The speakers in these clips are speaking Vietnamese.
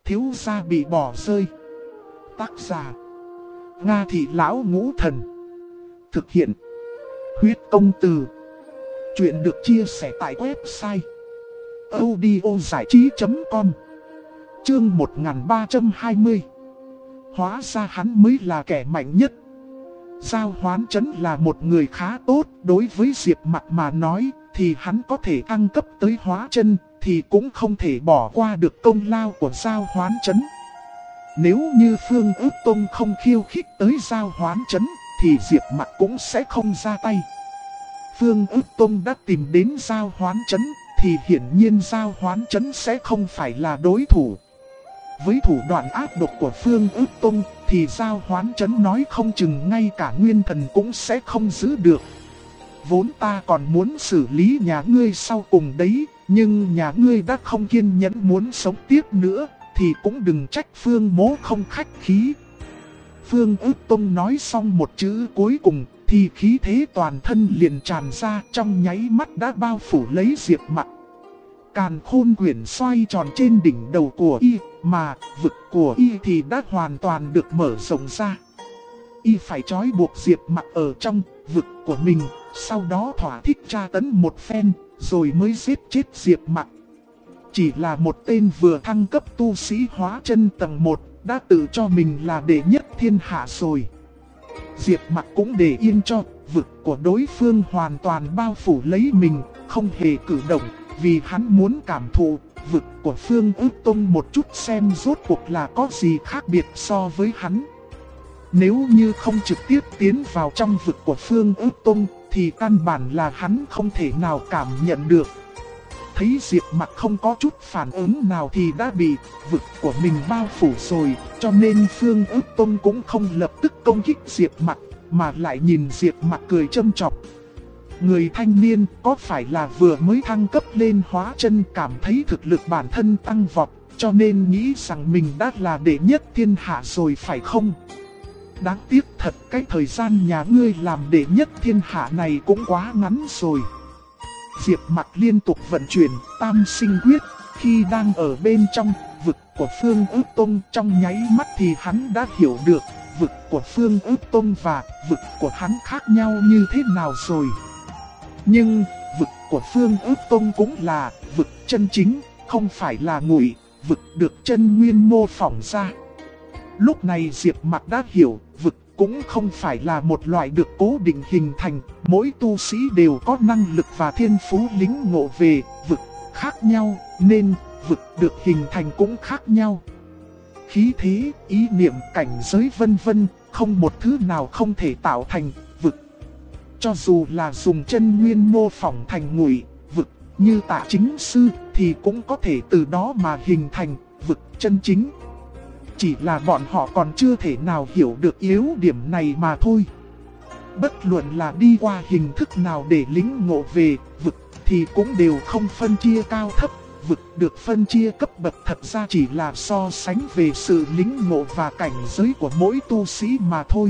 Thiếu gia bị bỏ rơi. Tác giả Nga Thị Lão Ngũ Thần. Thực hiện Huyết Công Từ. Chuyện được chia sẻ tại website audiozảichí.com. Chương 1320. Hóa ra hắn mới là kẻ mạnh nhất. Giao Hoán Trấn là một người khá tốt. Đối với Diệp Mặc mà nói thì hắn có thể thăng cấp tới hóa chân, thì cũng không thể bỏ qua được công lao của Giao Hoán Trấn. Nếu như Phương Ước Tông không khiêu khích tới Giao Hoán Trấn thì Diệp Mặc cũng sẽ không ra tay. Phương Ước Tông đã tìm đến Giao Hoán Trấn thì hiển nhiên Giao Hoán Trấn sẽ không phải là đối thủ. Với thủ đoạn ác độc của Phương Ước Tông thì Giao Hoán Trấn nói không chừng ngay cả nguyên thần cũng sẽ không giữ được. Vốn ta còn muốn xử lý nhà ngươi sau cùng đấy, nhưng nhà ngươi đã không kiên nhẫn muốn sống tiếp nữa, thì cũng đừng trách Phương Mỗ không khách khí. Phương Ước Tông nói xong một chữ cuối cùng thì khí thế toàn thân liền tràn ra, trong nháy mắt đã bao phủ lấy Diệp Mặc. Càn khôn quyển xoay tròn trên đỉnh đầu của y, mà vực của y thì đã hoàn toàn được mở rộng ra. Y phải trói buộc Diệp Mặc ở trong vực của mình, sau đó thỏa thích tra tấn một phen, rồi mới giết chết Diệp Mặc. Chỉ là một tên vừa thăng cấp tu sĩ hóa chân tầng 1, đã tự cho mình là đệ nhất thiên hạ rồi. Diệp Mặc cũng để yên cho vực của đối phương hoàn toàn bao phủ lấy mình, không hề cử động, vì hắn muốn cảm thụ vực của Phương Ước Tông một chút xem rốt cuộc là có gì khác biệt so với hắn. Nếu như không trực tiếp tiến vào trong vực của Phương Ước Tông thì căn bản là hắn không thể nào cảm nhận được. Thấy Diệp Mặc không có chút phản ứng nào thì đã bị vực của mình bao phủ rồi, cho nên Phương Ước Tông cũng không lập tức công kích Diệp Mặc, mà lại nhìn Diệp Mặc cười châm chọc. Người thanh niên có phải là vừa mới thăng cấp lên hóa chân cảm thấy thực lực bản thân tăng vọt, cho nên nghĩ rằng mình đã là đệ nhất thiên hạ rồi phải không? Đáng tiếc thật, cái thời gian nhà ngươi làm đệ nhất thiên hạ này cũng quá ngắn rồi. Diệp Mặc liên tục vận chuyển Tam Sinh Quyết, khi đang ở bên trong vực của Phương Ước Tông, trong nháy mắt thì hắn đã hiểu được vực của Phương Ước Tông và vực của hắn khác nhau như thế nào rồi. Nhưng vực của Phương Ước Tông cũng là vực chân chính, không phải là ngụy vực được chân nguyên mô phỏng ra. Lúc này Diệp Mặc đã hiểu, vực cũng không phải là một loại được cố định hình thành, mỗi tu sĩ đều có năng lực và thiên phú lĩnh ngộ về vực khác nhau, nên vực được hình thành cũng khác nhau. Khí thế, ý niệm, cảnh giới vân vân, không một thứ nào không thể tạo thành vực. Cho dù là dùng chân nguyên mô phỏng thành ngụy vực như Tạ Chính Sư thì cũng có thể từ đó mà hình thành vực chân chính. Chỉ là bọn họ còn chưa thể nào hiểu được yếu điểm này mà thôi. Bất luận là đi qua hình thức nào để lĩnh ngộ về vực thì cũng đều không phân chia cao thấp. Vực được phân chia cấp bậc thật ra chỉ là so sánh về sự lĩnh ngộ và cảnh giới của mỗi tu sĩ mà thôi.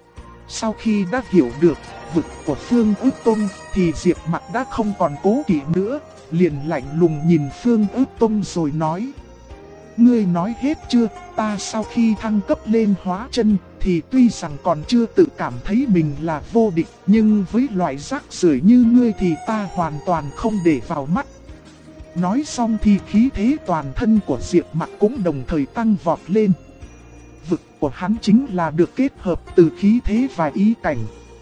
Sau khi đã hiểu được vực của Phương Ước Tông thì Diệp Mặc đã không còn cố kỵ nữa, liền lạnh lùng nhìn Phương Ước Tông rồi nói: Ngươi nói hết chưa? Ta sau khi thăng cấp lên hóa chân thì tuy rằng còn chưa tự cảm thấy mình là vô địch, nhưng với loại rác rưởi như ngươi thì ta hoàn toàn không để vào mắt. Nói xong thì khí thế toàn thân của Diệp Mặc cũng đồng thời tăng vọt lên. Vực của hắn chính là được kết hợp từ khí thế và ý cảnh.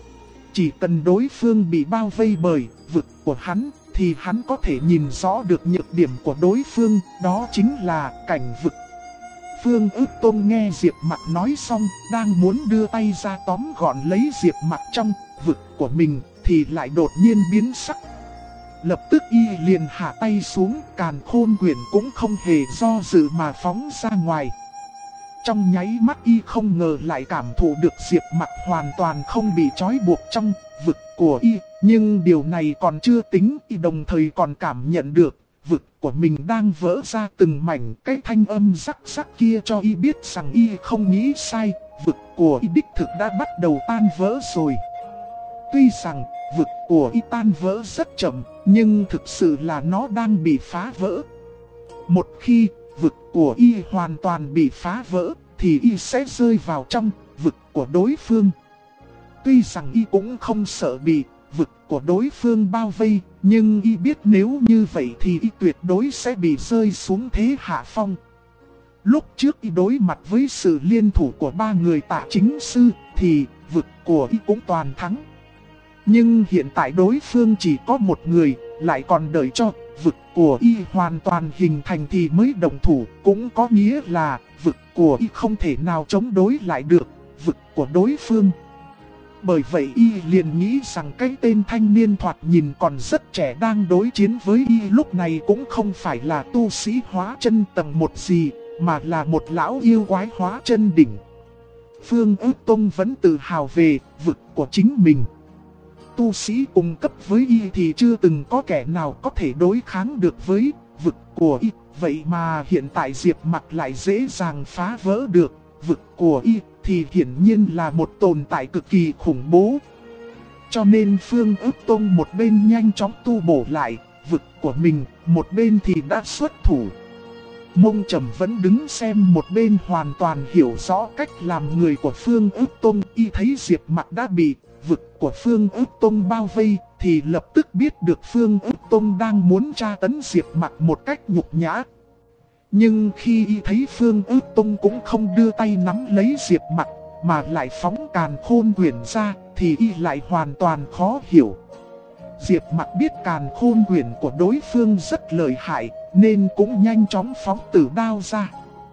Chỉ cần đối phương bị bao vây bởi vực của hắn thì hắn có thể nhìn rõ được nhược điểm của đối phương, đó chính là cảnh vực. Phương Ước Tông nghe Diệp Mặc nói xong, đang muốn đưa tay ra tóm gọn lấy Diệp Mặc trong vực của mình thì lại đột nhiên biến sắc. Lập tức y liền hạ tay xuống, càn khôn quyển cũng không hề do dự mà phóng ra ngoài. Trong nháy mắt y không ngờ lại cảm thụ được Diệp Mặc hoàn toàn không bị trói buộc trong vực của y. Nhưng điều này còn chưa tính, y đồng thời còn cảm nhận được vực của mình đang vỡ ra từng mảnh. Cái thanh âm rắc rắc kia cho y biết rằng y không nghĩ sai, vực của y đích thực đã bắt đầu tan vỡ rồi. Tuy rằng vực của y tan vỡ rất chậm, nhưng thực sự là nó đang bị phá vỡ. Một khi vực của y hoàn toàn bị phá vỡ, thì y sẽ rơi vào trong vực của đối phương. Tuy rằng y cũng không sợ bị vực của đối phương bao vây, nhưng y biết nếu như vậy thì y tuyệt đối sẽ bị rơi xuống thế hạ phong. Lúc trước y đối mặt với sự liên thủ của ba người Tạ Chính Sư thì vực của y cũng toàn thắng. Nhưng hiện tại đối phương chỉ có một người, lại còn đợi cho vực của y hoàn toàn hình thành thì mới đồng thủ. Cũng có nghĩa là vực của y không thể nào chống đối lại được vực của đối phương. Bởi vậy y liền nghĩ rằng cái tên thanh niên thoạt nhìn còn rất trẻ đang đối chiến với y lúc này cũng không phải là tu sĩ hóa chân tầng 1 gì, mà là một lão yêu quái hóa chân đỉnh. Phương Ước Tông vẫn tự hào về vực của chính mình. Tu sĩ cùng cấp với y thì chưa từng có kẻ nào có thể đối kháng được với vực của y. Vậy mà hiện tại Diệp Mặc lại dễ dàng phá vỡ được vực của y thì hiển nhiên là một tồn tại cực kỳ khủng bố. Cho nên Phương Ước Tông một bên nhanh chóng tu bổ lại vực của mình, một bên thì đã xuất thủ. Mông Trầm vẫn đứng xem một bên hoàn toàn hiểu rõ cách làm người của Phương Ước Tông. Y thấy Diệp Mặc đã bị vực của Phương Ước Tông bao vây thì lập tức biết được Phương Ước Tông đang muốn tra tấn Diệp Mặc một cách nhục nhã. Nhưng khi y thấy Phương Ước Tông cũng không đưa tay nắm lấy Diệp Mặc mà lại phóng càn khôn quyển ra thì y lại hoàn toàn khó hiểu. Diệp Mặc biết càn khôn quyển của đối phương rất lợi hại nên cũng nhanh chóng phóng tử đao ra.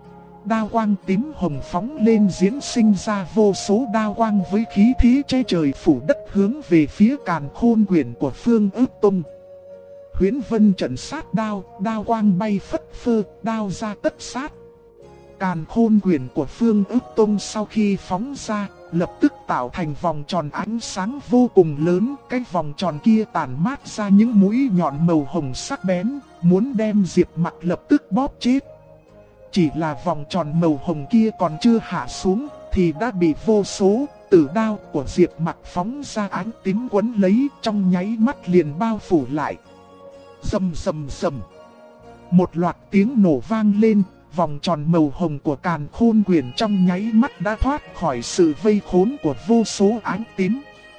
Đao quang tím hồng phóng lên diễn sinh ra vô số đao quang với khí thế che trời phủ đất hướng về phía càn khôn quyển của Phương Ước Tông. Huyễn Vân trận sát đao, đao quang bay phất phơ, đao ra tất sát. Càn khôn quyển của Phương Ước Tông sau khi phóng ra, lập tức tạo thành vòng tròn ánh sáng vô cùng lớn. Cái vòng tròn kia tản mát ra những mũi nhọn màu hồng sắc bén, muốn đem Diệp Mặc lập tức bóp chết. Chỉ là vòng tròn màu hồng kia còn chưa hạ xuống, thì đã bị vô số tử đao của Diệp Mặc phóng ra ánh tím quấn lấy, trong nháy mắt liền bao phủ lại. Rầm rầm rầm. Một loạt tiếng nổ vang lên, vòng tròn màu hồng của càn khôn quyển trong nháy mắt đã thoát khỏi sự vây khốn của vô số ánh tím.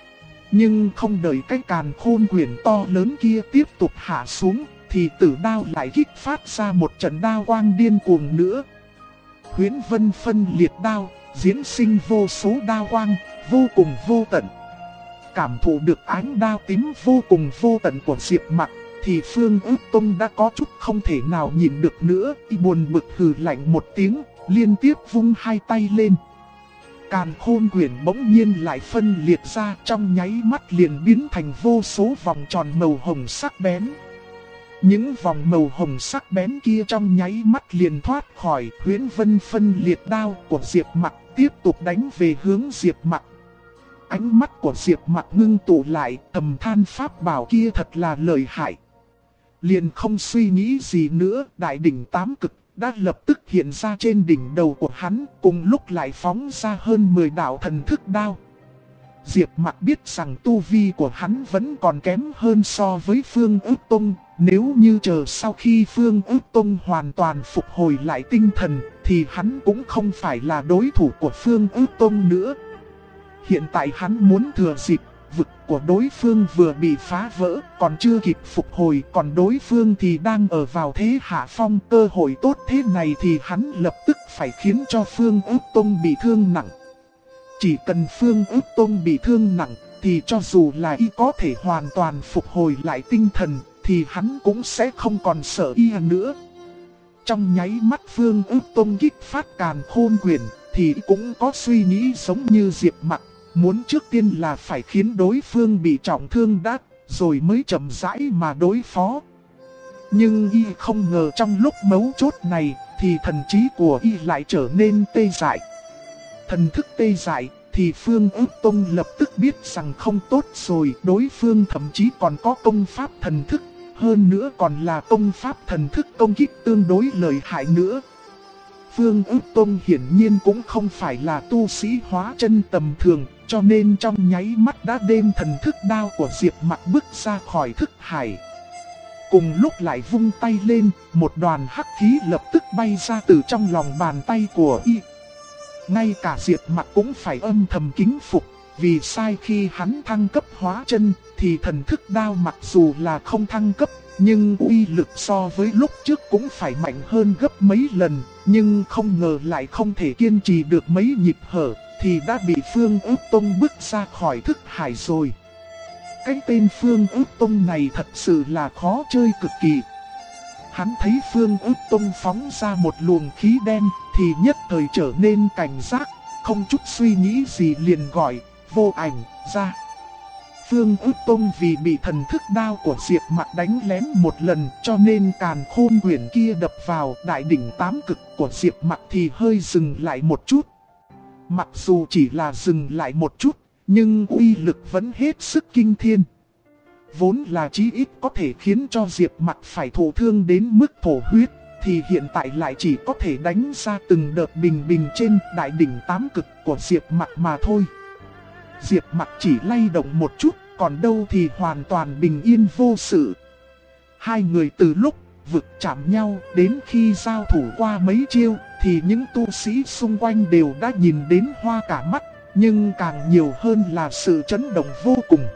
Nhưng không đợi cái càn khôn quyển to lớn kia tiếp tục hạ xuống, thì tử đao lại kích phát ra một trận đao quang điên cuồng nữa. Huyễn Vân phân liệt đao, diễn sinh vô số đao quang, vô cùng vô tận. Cảm thụ được ánh đao tím vô cùng vô tận của Diệp Mặc, thì Phương Ước Tông đã có chút không thể nào nhìn được nữa. Y buồn bực hừ lạnh một tiếng, liên tiếp vung hai tay lên. Càn khôn quyển bỗng nhiên lại phân liệt ra, trong nháy mắt liền biến thành vô số vòng tròn màu hồng sắc bén. Những vòng màu hồng sắc bén kia trong nháy mắt liền thoát khỏi Huyễn Vân phân liệt đao của Diệp Mặc, tiếp tục đánh về hướng Diệp Mặc. Ánh mắt của Diệp Mặc ngưng tụ lại, thầm than pháp bảo kia thật là lợi hại. Liền không suy nghĩ gì nữa, đại đỉnh tám cực đã lập tức hiện ra trên đỉnh đầu của hắn, cùng lúc lại phóng ra hơn 10 đạo thần thức đao. Diệp Mặc biết rằng tu vi của hắn vẫn còn kém hơn so với Phương Ước Tông. Nếu như chờ sau khi Phương Ước Tông hoàn toàn phục hồi lại tinh thần, thì hắn cũng không phải là đối thủ của Phương Ước Tông nữa. Hiện tại hắn muốn thừa dịp vực của đối phương vừa bị phá vỡ, còn chưa kịp phục hồi, còn đối phương thì đang ở vào thế hạ phong. Cơ hội tốt thế này thì hắn lập tức phải khiến cho Phương Ước Tông bị thương nặng. Chỉ cần Phương Ước Tông bị thương nặng, thì cho dù là y có thể hoàn toàn phục hồi lại tinh thần, thì hắn cũng sẽ không còn sợ y nữa. Trong nháy mắt Phương Ước Tông kích phát càn khôn quyển, thì cũng có suy nghĩ giống như Diệp Mặc. Muốn trước tiên là phải khiến đối phương bị trọng thương đã, rồi mới chậm rãi mà đối phó. Nhưng y không ngờ trong lúc mấu chốt này, thì thần trí của y lại trở nên tê dại. Thần thức tê dại, thì Phương Ước Tông lập tức biết rằng không tốt rồi. Đối phương thậm chí còn có công pháp thần thức, hơn nữa còn là công pháp thần thức công kích tương đối lợi hại nữa. Phương Ước Tông hiển nhiên cũng không phải là tu sĩ hóa chân tầm thường, cho nên trong nháy mắt đã đem thần thức đao của Diệp Mặc bước ra khỏi thức hải. Cùng lúc lại vung tay lên, một đoàn hắc khí lập tức bay ra từ trong lòng bàn tay của y. Ngay cả Diệp Mặc cũng phải âm thầm kính phục, vì sai khi hắn thăng cấp hóa chân, thì thần thức đao mặc dù là không thăng cấp, nhưng uy lực so với lúc trước cũng phải mạnh hơn gấp mấy lần, nhưng không ngờ lại không thể kiên trì được mấy nhịp hở, thì đã bị Phương Ước Tông bước ra khỏi thức hải rồi. Cái tên Phương Ước Tông này thật sự là khó chơi cực kỳ. Hắn thấy Phương Ước Tông phóng ra một luồng khí đen thì nhất thời trở nên cảnh giác, không chút suy nghĩ gì liền gọi Vô Ảnh ra. Phương Ước Tông vì bị thần thức đao của Diệp Mặc đánh lén một lần, cho nên càn khôn quyển kia đập vào đại đỉnh tám cực của Diệp Mặc thì hơi dừng lại một chút. Mặc dù chỉ là dừng lại một chút, nhưng uy lực vẫn hết sức kinh thiên. Vốn là chí ít có thể khiến cho Diệp Mặc phải thụ thương đến mức thổ huyết, thì hiện tại lại chỉ có thể đánh ra từng đợt bình bình trên đại đỉnh tám cực của Diệp Mặc mà thôi. Diệp Mặc chỉ lay động một chút, còn đâu thì hoàn toàn bình yên vô sự. Hai người từ lúc vực chạm nhau đến khi giao thủ qua mấy chiêu, thì những tu sĩ xung quanh đều đã nhìn đến hoa cả mắt, nhưng càng nhiều hơn là sự chấn động vô cùng.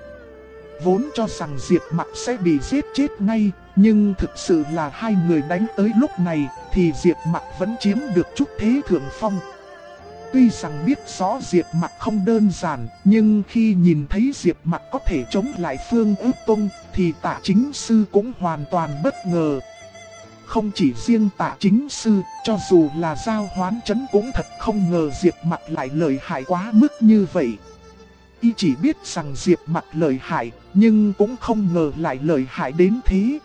Vốn cho rằng Diệp Mặc sẽ bị giết chết ngay, nhưng thực sự là hai người đánh tới lúc này thì Diệp Mặc vẫn chiếm được chút thế thượng phong. Tuy rằng biết rõ Diệp Mặc không đơn giản, nhưng khi nhìn thấy Diệp Mặc có thể chống lại Phương Ước Tông thì Tạ Chính Sư cũng hoàn toàn bất ngờ. Không chỉ riêng Tạ Chính Sư, cho dù là Giao Hoán Trấn cũng thật không ngờ Diệp Mặc lại lợi hại quá mức như vậy. Y chỉ biết rằng Diệp Mặc lợi hại, nhưng cũng không ngờ lại lợi hại đến thế.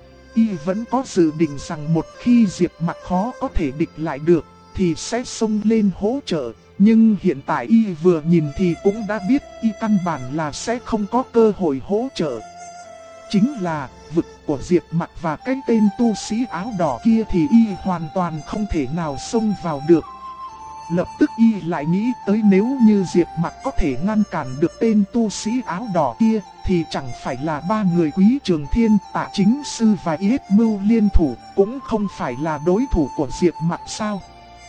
Y vẫn có dự định rằng một khi Diệp Mặc khó có thể địch lại được, thì sẽ xông lên hỗ trợ. Nhưng hiện tại Y vừa nhìn thì cũng đã biết Y căn bản là sẽ không có cơ hội hỗ trợ. Chính là vực của Diệp Mặc và cái tên tu sĩ áo đỏ kia thì Y hoàn toàn không thể nào xông vào được. Lập tức Y lại nghĩ tới nếu như Diệp Mặc có thể ngăn cản được tên tu sĩ áo đỏ kia, thì chẳng phải là ba người Quý Trường Thiên, Tạ Chính Sư và Yết Mưu liên thủ, cũng không phải là đối thủ của Diệp Mặc sao?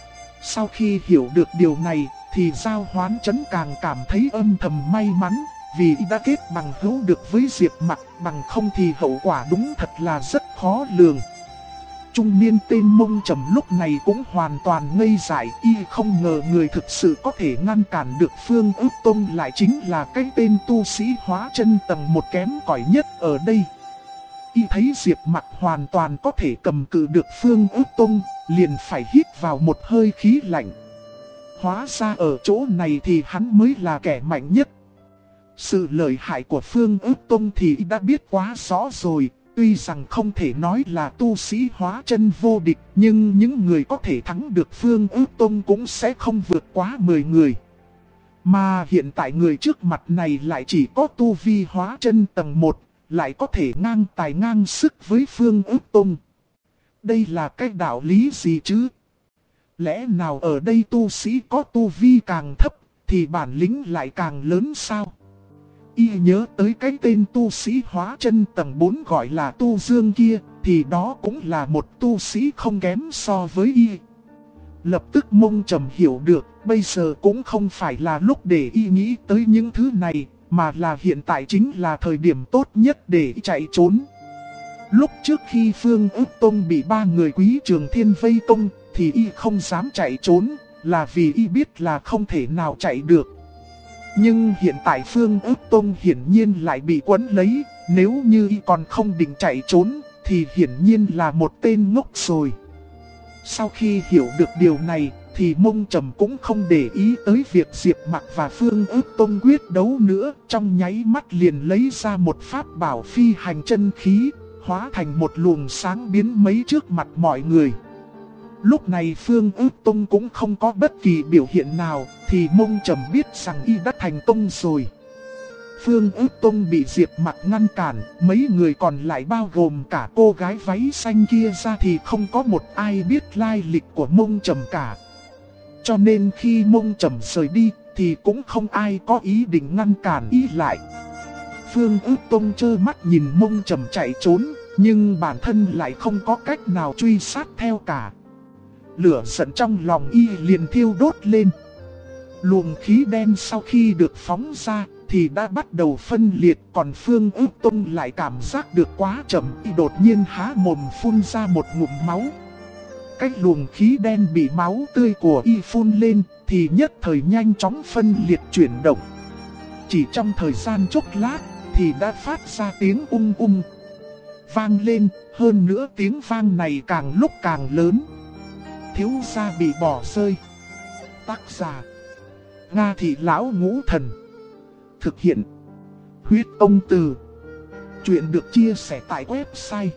Sau khi hiểu được điều này, thì Giao Hoán Trấn càng cảm thấy âm thầm may mắn, vì đã kết bằng hữu được với Diệp Mặc, bằng không thì hậu quả đúng thật là rất khó lường. Trung niên tên Mông Trầm lúc này cũng hoàn toàn ngây dại, y không ngờ người thực sự có thể ngăn cản được Phương Ước Tông lại chính là cái tên tu sĩ hóa chân tầng 1 kém cỏi nhất ở đây. Y thấy Diệp Mặc hoàn toàn có thể cầm cự được Phương Ước Tông, liền phải hít vào một hơi khí lạnh. Hóa ra ở chỗ này thì hắn mới là kẻ mạnh nhất. Sự lợi hại của Phương Ước Tông thì y đã biết quá rõ rồi. Tuy rằng không thể nói là tu sĩ hóa chân vô địch, nhưng những người có thể thắng được Phương Ước Tông cũng sẽ không vượt quá 10 người. Mà hiện tại người trước mặt này lại chỉ có tu vi hóa chân tầng 1, lại có thể ngang tài ngang sức với Phương Ước Tông. Đây là cái đạo lý gì chứ? Lẽ nào ở đây tu sĩ có tu vi càng thấp, thì bản lĩnh lại càng lớn sao? Y nhớ tới cái tên tu sĩ hóa chân tầng 4 gọi là Tu Dương kia, thì đó cũng là một tu sĩ không kém so với Y. Lập tức Mông Trầm hiểu được, bây giờ cũng không phải là lúc để Y nghĩ tới những thứ này, mà là hiện tại chính là thời điểm tốt nhất để Y chạy trốn. Lúc trước khi Phương Ước Tông bị ba người Quý Trường Thiên vây công, thì Y không dám chạy trốn, là vì Y biết là không thể nào chạy được. Nhưng hiện tại Phương Ước Tông hiển nhiên lại bị quấn lấy, nếu như Y còn không định chạy trốn, thì hiển nhiên là một tên ngốc rồi. Sau khi hiểu được điều này, thì Mông Trầm cũng không để ý tới việc Diệp Mặc và Phương Ước Tông quyết đấu nữa, trong nháy mắt liền lấy ra một pháp bảo phi hành chân khí, hóa thành một luồng sáng biến mấy trước mặt mọi người. Lúc này Phương Ước Tông cũng không có bất kỳ biểu hiện nào, thì Mông Trầm biết rằng Y đã thành công rồi. Phương Ước Tông bị Diệp Mặc ngăn cản, mấy người còn lại bao gồm cả cô gái váy xanh kia ra thì không có một ai biết lai lịch của Mông Trầm cả. Cho nên khi Mông Trầm rời đi, thì cũng không ai có ý định ngăn cản Y lại. Phương Ước Tông trơ mắt nhìn Mông Trầm chạy trốn, Nhưng bản thân lại không có cách nào truy sát theo cả. Lửa giận trong lòng y liền thiêu đốt lên. Luồng khí đen sau khi được phóng ra thì đã bắt đầu phân liệt, còn Phương Ước Tông lại cảm giác được quá chậm, y đột nhiên há mồm phun ra một ngụm máu. Cái luồng khí đen bị máu tươi của y phun lên thì nhất thời nhanh chóng phân liệt chuyển động. Chỉ trong thời gian chốc lát thì đã phát ra tiếng ung vang lên, hơn nữa tiếng vang này càng lúc càng lớn. Thiếu gia bị bỏ rơi. Tác giả: Nga Thị Lão Ngũ Thần. Thực hiện: Huyết Ông Từ. Chuyện được chia sẻ tại website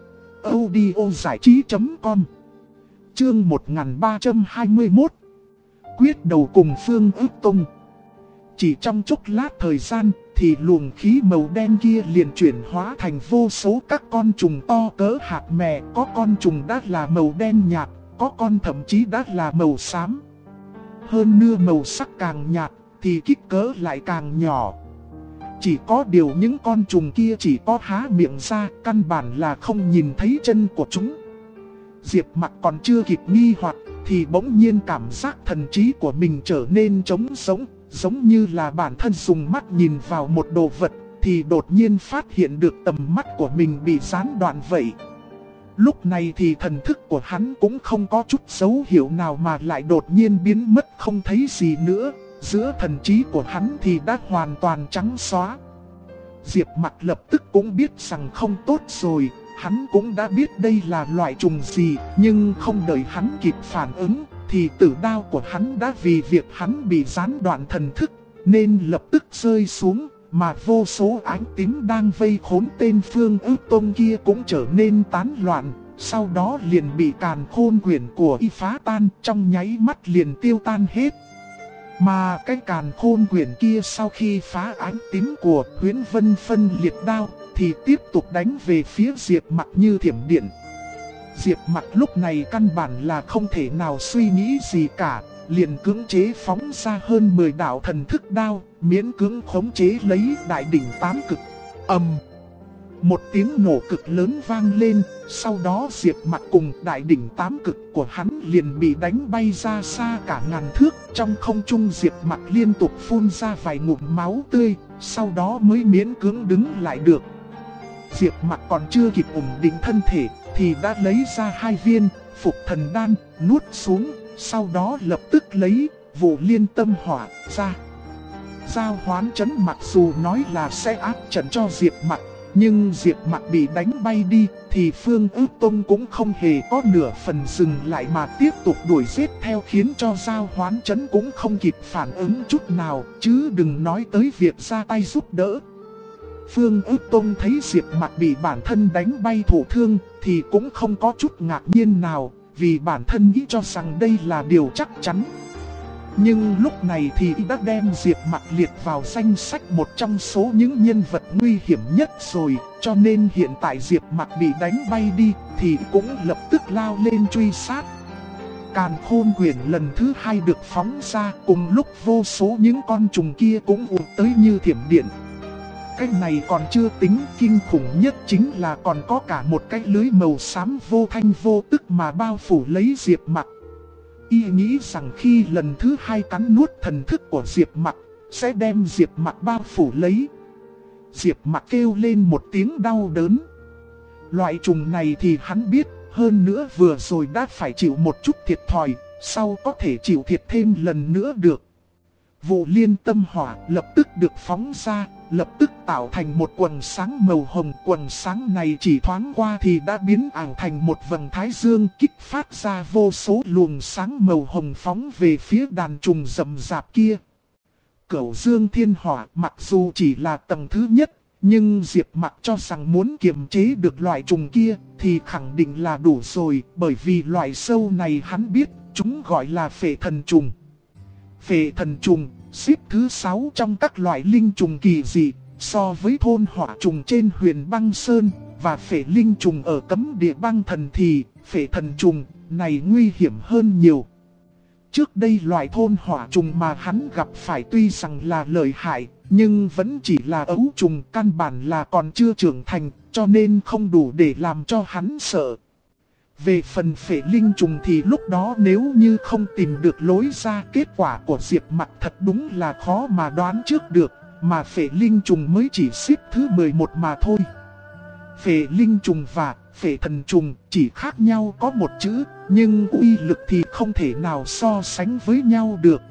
audiozảichí.com. Chương 1321. Quyết đầu cùng Phương Ước Tông. Chỉ trong chốc lát thời gian thì luồng khí màu đen kia liền chuyển hóa thành vô số các con trùng to cỡ hạt mè. Có con trùng đã là màu đen nhạt, có con thậm chí đã là màu xám. Hơn nữa màu sắc càng nhạt thì kích cỡ lại càng nhỏ. Chỉ có điều những con trùng kia chỉ có há miệng ra, căn bản là không nhìn thấy chân của chúng. Diệp Mặc còn chưa kịp nghi hoặc thì bỗng nhiên cảm giác thần trí của mình trở nên trống rỗng, giống như là bản thân dùng mắt nhìn vào một đồ vật thì đột nhiên phát hiện được tầm mắt của mình bị gián đoạn vậy. Lúc này thì thần thức của hắn cũng không có chút dấu hiệu nào mà lại đột nhiên biến mất không thấy gì nữa. Giữa thần trí của hắn thì đã hoàn toàn trắng xóa. Diệp Mặc lập tức cũng biết rằng không tốt rồi. Hắn cũng đã biết đây là loại trùng gì, nhưng không đợi hắn kịp phản ứng thì tử đao của hắn đã vì việc hắn bị gián đoạn thần thức nên lập tức rơi xuống. Mà vô số ánh tím đang vây khốn tên Phương Ước Tông kia cũng trở nên tán loạn. Sau đó liền bị càn khôn quyển của y phá tan, trong nháy mắt liền tiêu tan hết. Mà cái càn khôn quyển kia sau khi phá ánh tím của Huyễn Vân phân liệt đao thì tiếp tục đánh về phía Diệp Mặc như thiểm điện. Diệp Mặc lúc này căn bản là không thể nào suy nghĩ gì cả, liền cưỡng chế phóng ra hơn 10 đạo thần thức đao, miễn cưỡng khống chế lấy đại đỉnh tám cực. Một tiếng nổ cực lớn vang lên, sau đó Diệp Mặc cùng đại đỉnh tám cực của hắn liền bị đánh bay ra xa cả ngàn thước. Trong không trung Diệp Mặc liên tục phun ra vài ngụm máu tươi, sau đó mới miễn cưỡng đứng lại được. Diệp Mặc còn chưa kịp ổn định thân thể thì đã lấy ra 2 viên phục thần đan, nuốt xuống, sau đó lập tức lấy Vụ Liên Tâm Hỏa ra. Giao Hoán Trấn mặc dù nói là sẽ áp trận cho Diệp Mặc, nhưng Diệp Mặc bị đánh bay đi thì Phương Ước Tông cũng không hề có nửa phần dừng lại mà tiếp tục đuổi giết theo, khiến cho Giao Hoán Trấn cũng không kịp phản ứng chút nào, chứ đừng nói tới việc ra tay giúp đỡ. Phương Ước Tông thấy Diệp Mặc bị bản thân đánh bay thụ thương thì cũng không có chút ngạc nhiên nào, vì bản thân nghĩ cho rằng đây là điều chắc chắn. Nhưng lúc này thì đã đem Diệp Mặc liệt vào danh sách một trong số những nhân vật nguy hiểm nhất rồi, cho nên hiện tại Diệp Mặc bị đánh bay đi thì cũng lập tức lao lên truy sát. Càn khôn quyển lần thứ 2 được phóng ra, cùng lúc vô số những con trùng kia cũng ùa tới như thiểm điện. Cái này còn chưa tính, kinh khủng nhất chính là còn có cả một cái lưới màu xám vô thanh vô tức mà bao phủ lấy Diệp Mặc. Y nghĩ rằng khi lần thứ 2 cắn nuốt thần thức của Diệp Mặc sẽ đem Diệp Mặc bao phủ lấy. Diệp Mặc kêu lên một tiếng đau đớn. Loại trùng này thì hắn biết, hơn nữa vừa rồi đã phải chịu một chút thiệt thòi, sau có thể chịu thiệt thêm lần nữa được. Vụ Liên Tâm Hỏa lập tức được phóng ra, lập tức tạo thành một quầng sáng màu hồng. Quầng sáng này chỉ thoáng qua thì đã biến ảo thành một vầng thái dương, kích phát ra vô số luồng sáng màu hồng phóng về phía đàn trùng rậm rạp kia. Cửu Dương Thiên Hỏa mặc dù chỉ là tầng thứ nhất, nhưng Diệp Mặc cho rằng muốn kiềm chế được loại trùng kia thì khẳng định là đủ rồi, bởi vì loại sâu này hắn biết, chúng gọi là phệ thần trùng. Phệ thần trùng xếp thứ 6 trong các loại linh trùng kỳ dị, so với thôn hỏa trùng trên Huyền Băng Sơn và phệ linh trùng ở Cấm Địa Băng Thần thì phệ thần trùng này nguy hiểm hơn nhiều. Trước đây loại thôn hỏa trùng mà hắn gặp phải tuy rằng là lợi hại, nhưng vẫn chỉ là ấu trùng, căn bản là còn chưa trưởng thành, cho nên không đủ để làm cho hắn sợ. Về phần phệ linh trùng thì lúc đó nếu như không tìm được lối ra, kết quả của Diệp Mặc thật đúng là khó mà đoán trước được, mà phệ linh trùng mới chỉ xếp thứ 11 mà thôi. Phệ linh trùng và phệ thần trùng chỉ khác nhau có một chữ, nhưng uy lực thì không thể nào so sánh với nhau được.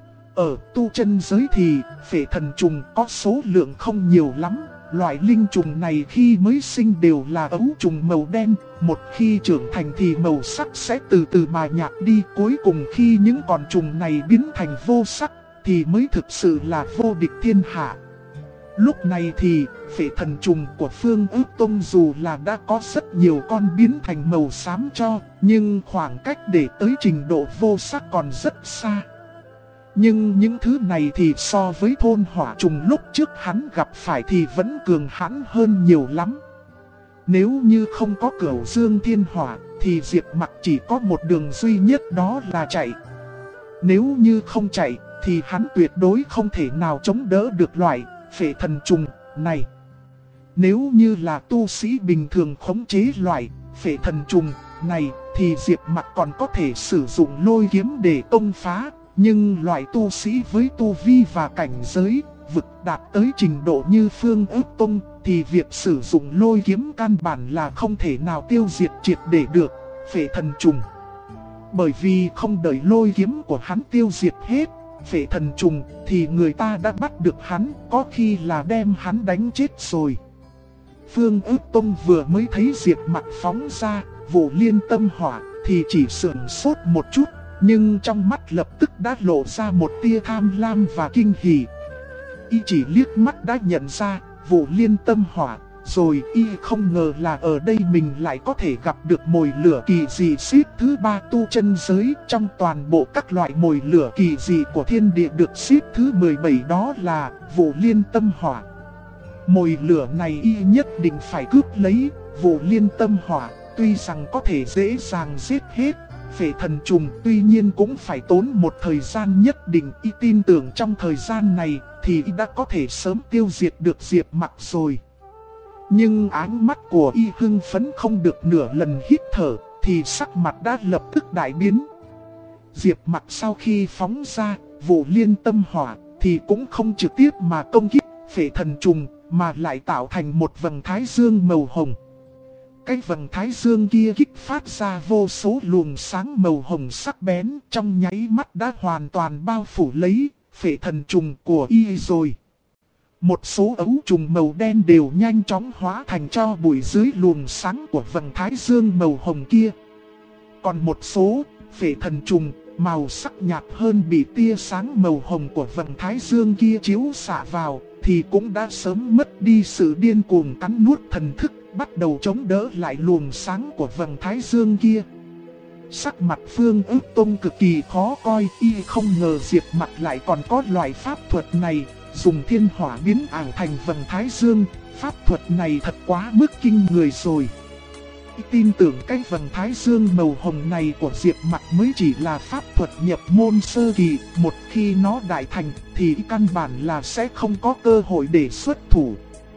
Ở tu chân giới thì phệ thần trùng có số lượng không nhiều lắm. Loại linh trùng này khi mới sinh đều là ấu trùng màu đen, một khi trưởng thành thì màu sắc sẽ từ từ mà nhạt đi. Cuối cùng khi những con trùng này biến thành vô sắc thì mới thực sự là vô địch thiên hạ. Lúc này thì phệ thần trùng của Phương Ước Tông dù là đã có rất nhiều con biến thành màu xám cho, nhưng khoảng cách để tới trình độ vô sắc còn rất xa. Nhưng những thứ này thì so với thôn hỏa trùng lúc trước hắn gặp phải thì vẫn cường hãn hơn nhiều lắm. Nếu như không có Cửu Dương Thiên Hỏa thì Diệp Mặc chỉ có một đường duy nhất, đó là chạy. Nếu như không chạy thì hắn tuyệt đối không thể nào chống đỡ được loại phệ thần trùng này. Nếu như là tu sĩ bình thường khống chế loại phệ thần trùng này thì Diệp Mặc còn có thể sử dụng lôi kiếm để công phá. Nhưng loại tu sĩ với tu vi và cảnh giới vực đạt tới trình độ như Phương Ước Tông thì việc sử dụng lôi kiếm căn bản là không thể nào tiêu diệt triệt để được phệ thần trùng. Bởi vì không đợi lôi kiếm của hắn tiêu diệt hết phệ thần trùng thì người ta đã bắt được hắn, có khi là đem hắn đánh chết rồi. Phương Ước Tông vừa mới thấy Diệp Mặc phóng ra Vụ Liên Tâm Hỏa thì chỉ sửng sốt một chút, nhưng trong mắt lập tức đã lộ ra một tia tham lam và kinh hỉ. Y chỉ liếc mắt đã nhận ra Vụ Liên Tâm Hỏa, rồi y không ngờ là ở đây mình lại có thể gặp được mồi lửa kỳ dị xếp thứ 3 tu chân giới. Trong toàn bộ các loại mồi lửa kỳ dị của thiên địa được xếp thứ 17, đó là Vụ Liên Tâm Hỏa. Mồi lửa này y nhất định phải cướp lấy. Vụ Liên Tâm Hỏa tuy rằng có thể dễ dàng giết hết phệ thần trùng, tuy nhiên cũng phải tốn một thời gian nhất định. Y tin tưởng trong thời gian này thì y đã có thể sớm tiêu diệt được Diệp Mặc rồi. Nhưng ánh mắt của y hưng phấn không được nửa lần hít thở thì sắc mặt đã lập tức đại biến. Diệp Mặc sau khi phóng ra Vụ Liên Tâm Hỏa thì cũng không trực tiếp mà công kích phệ thần trùng, mà lại tạo thành một vầng thái dương màu hồng. Cái vầng thái dương kia kích phát ra vô số luồng sáng màu hồng sắc bén, trong nháy mắt đã hoàn toàn bao phủ lấy phệ thần trùng của y rồi. Một số ấu trùng màu đen đều nhanh chóng hóa thành tro bụi dưới luồng sáng của vầng thái dương màu hồng kia. Còn một số phệ thần trùng màu sắc nhạt hơn bị tia sáng màu hồng của vầng thái dương kia chiếu xạ vào thì cũng đã sớm mất đi sự điên cuồng cắn nuốt thần thức, bắt đầu chống đỡ lại luồng sáng của vầng thái dương kia. Sắc mặt Phương Ước Tông cực kỳ khó coi, y không ngờ Diệp Mặc lại còn có loại pháp thuật này, dùng thiên hỏa biến ảo thành vầng thái dương. Pháp thuật này thật quá mức kinh người rồi. Y tin tưởng cái vầng thái dương màu hồng này của Diệp Mặc mới chỉ là pháp thuật nhập môn sơ kỳ, một khi nó đại thành thì căn bản là sẽ không có cơ hội để xuất thủ.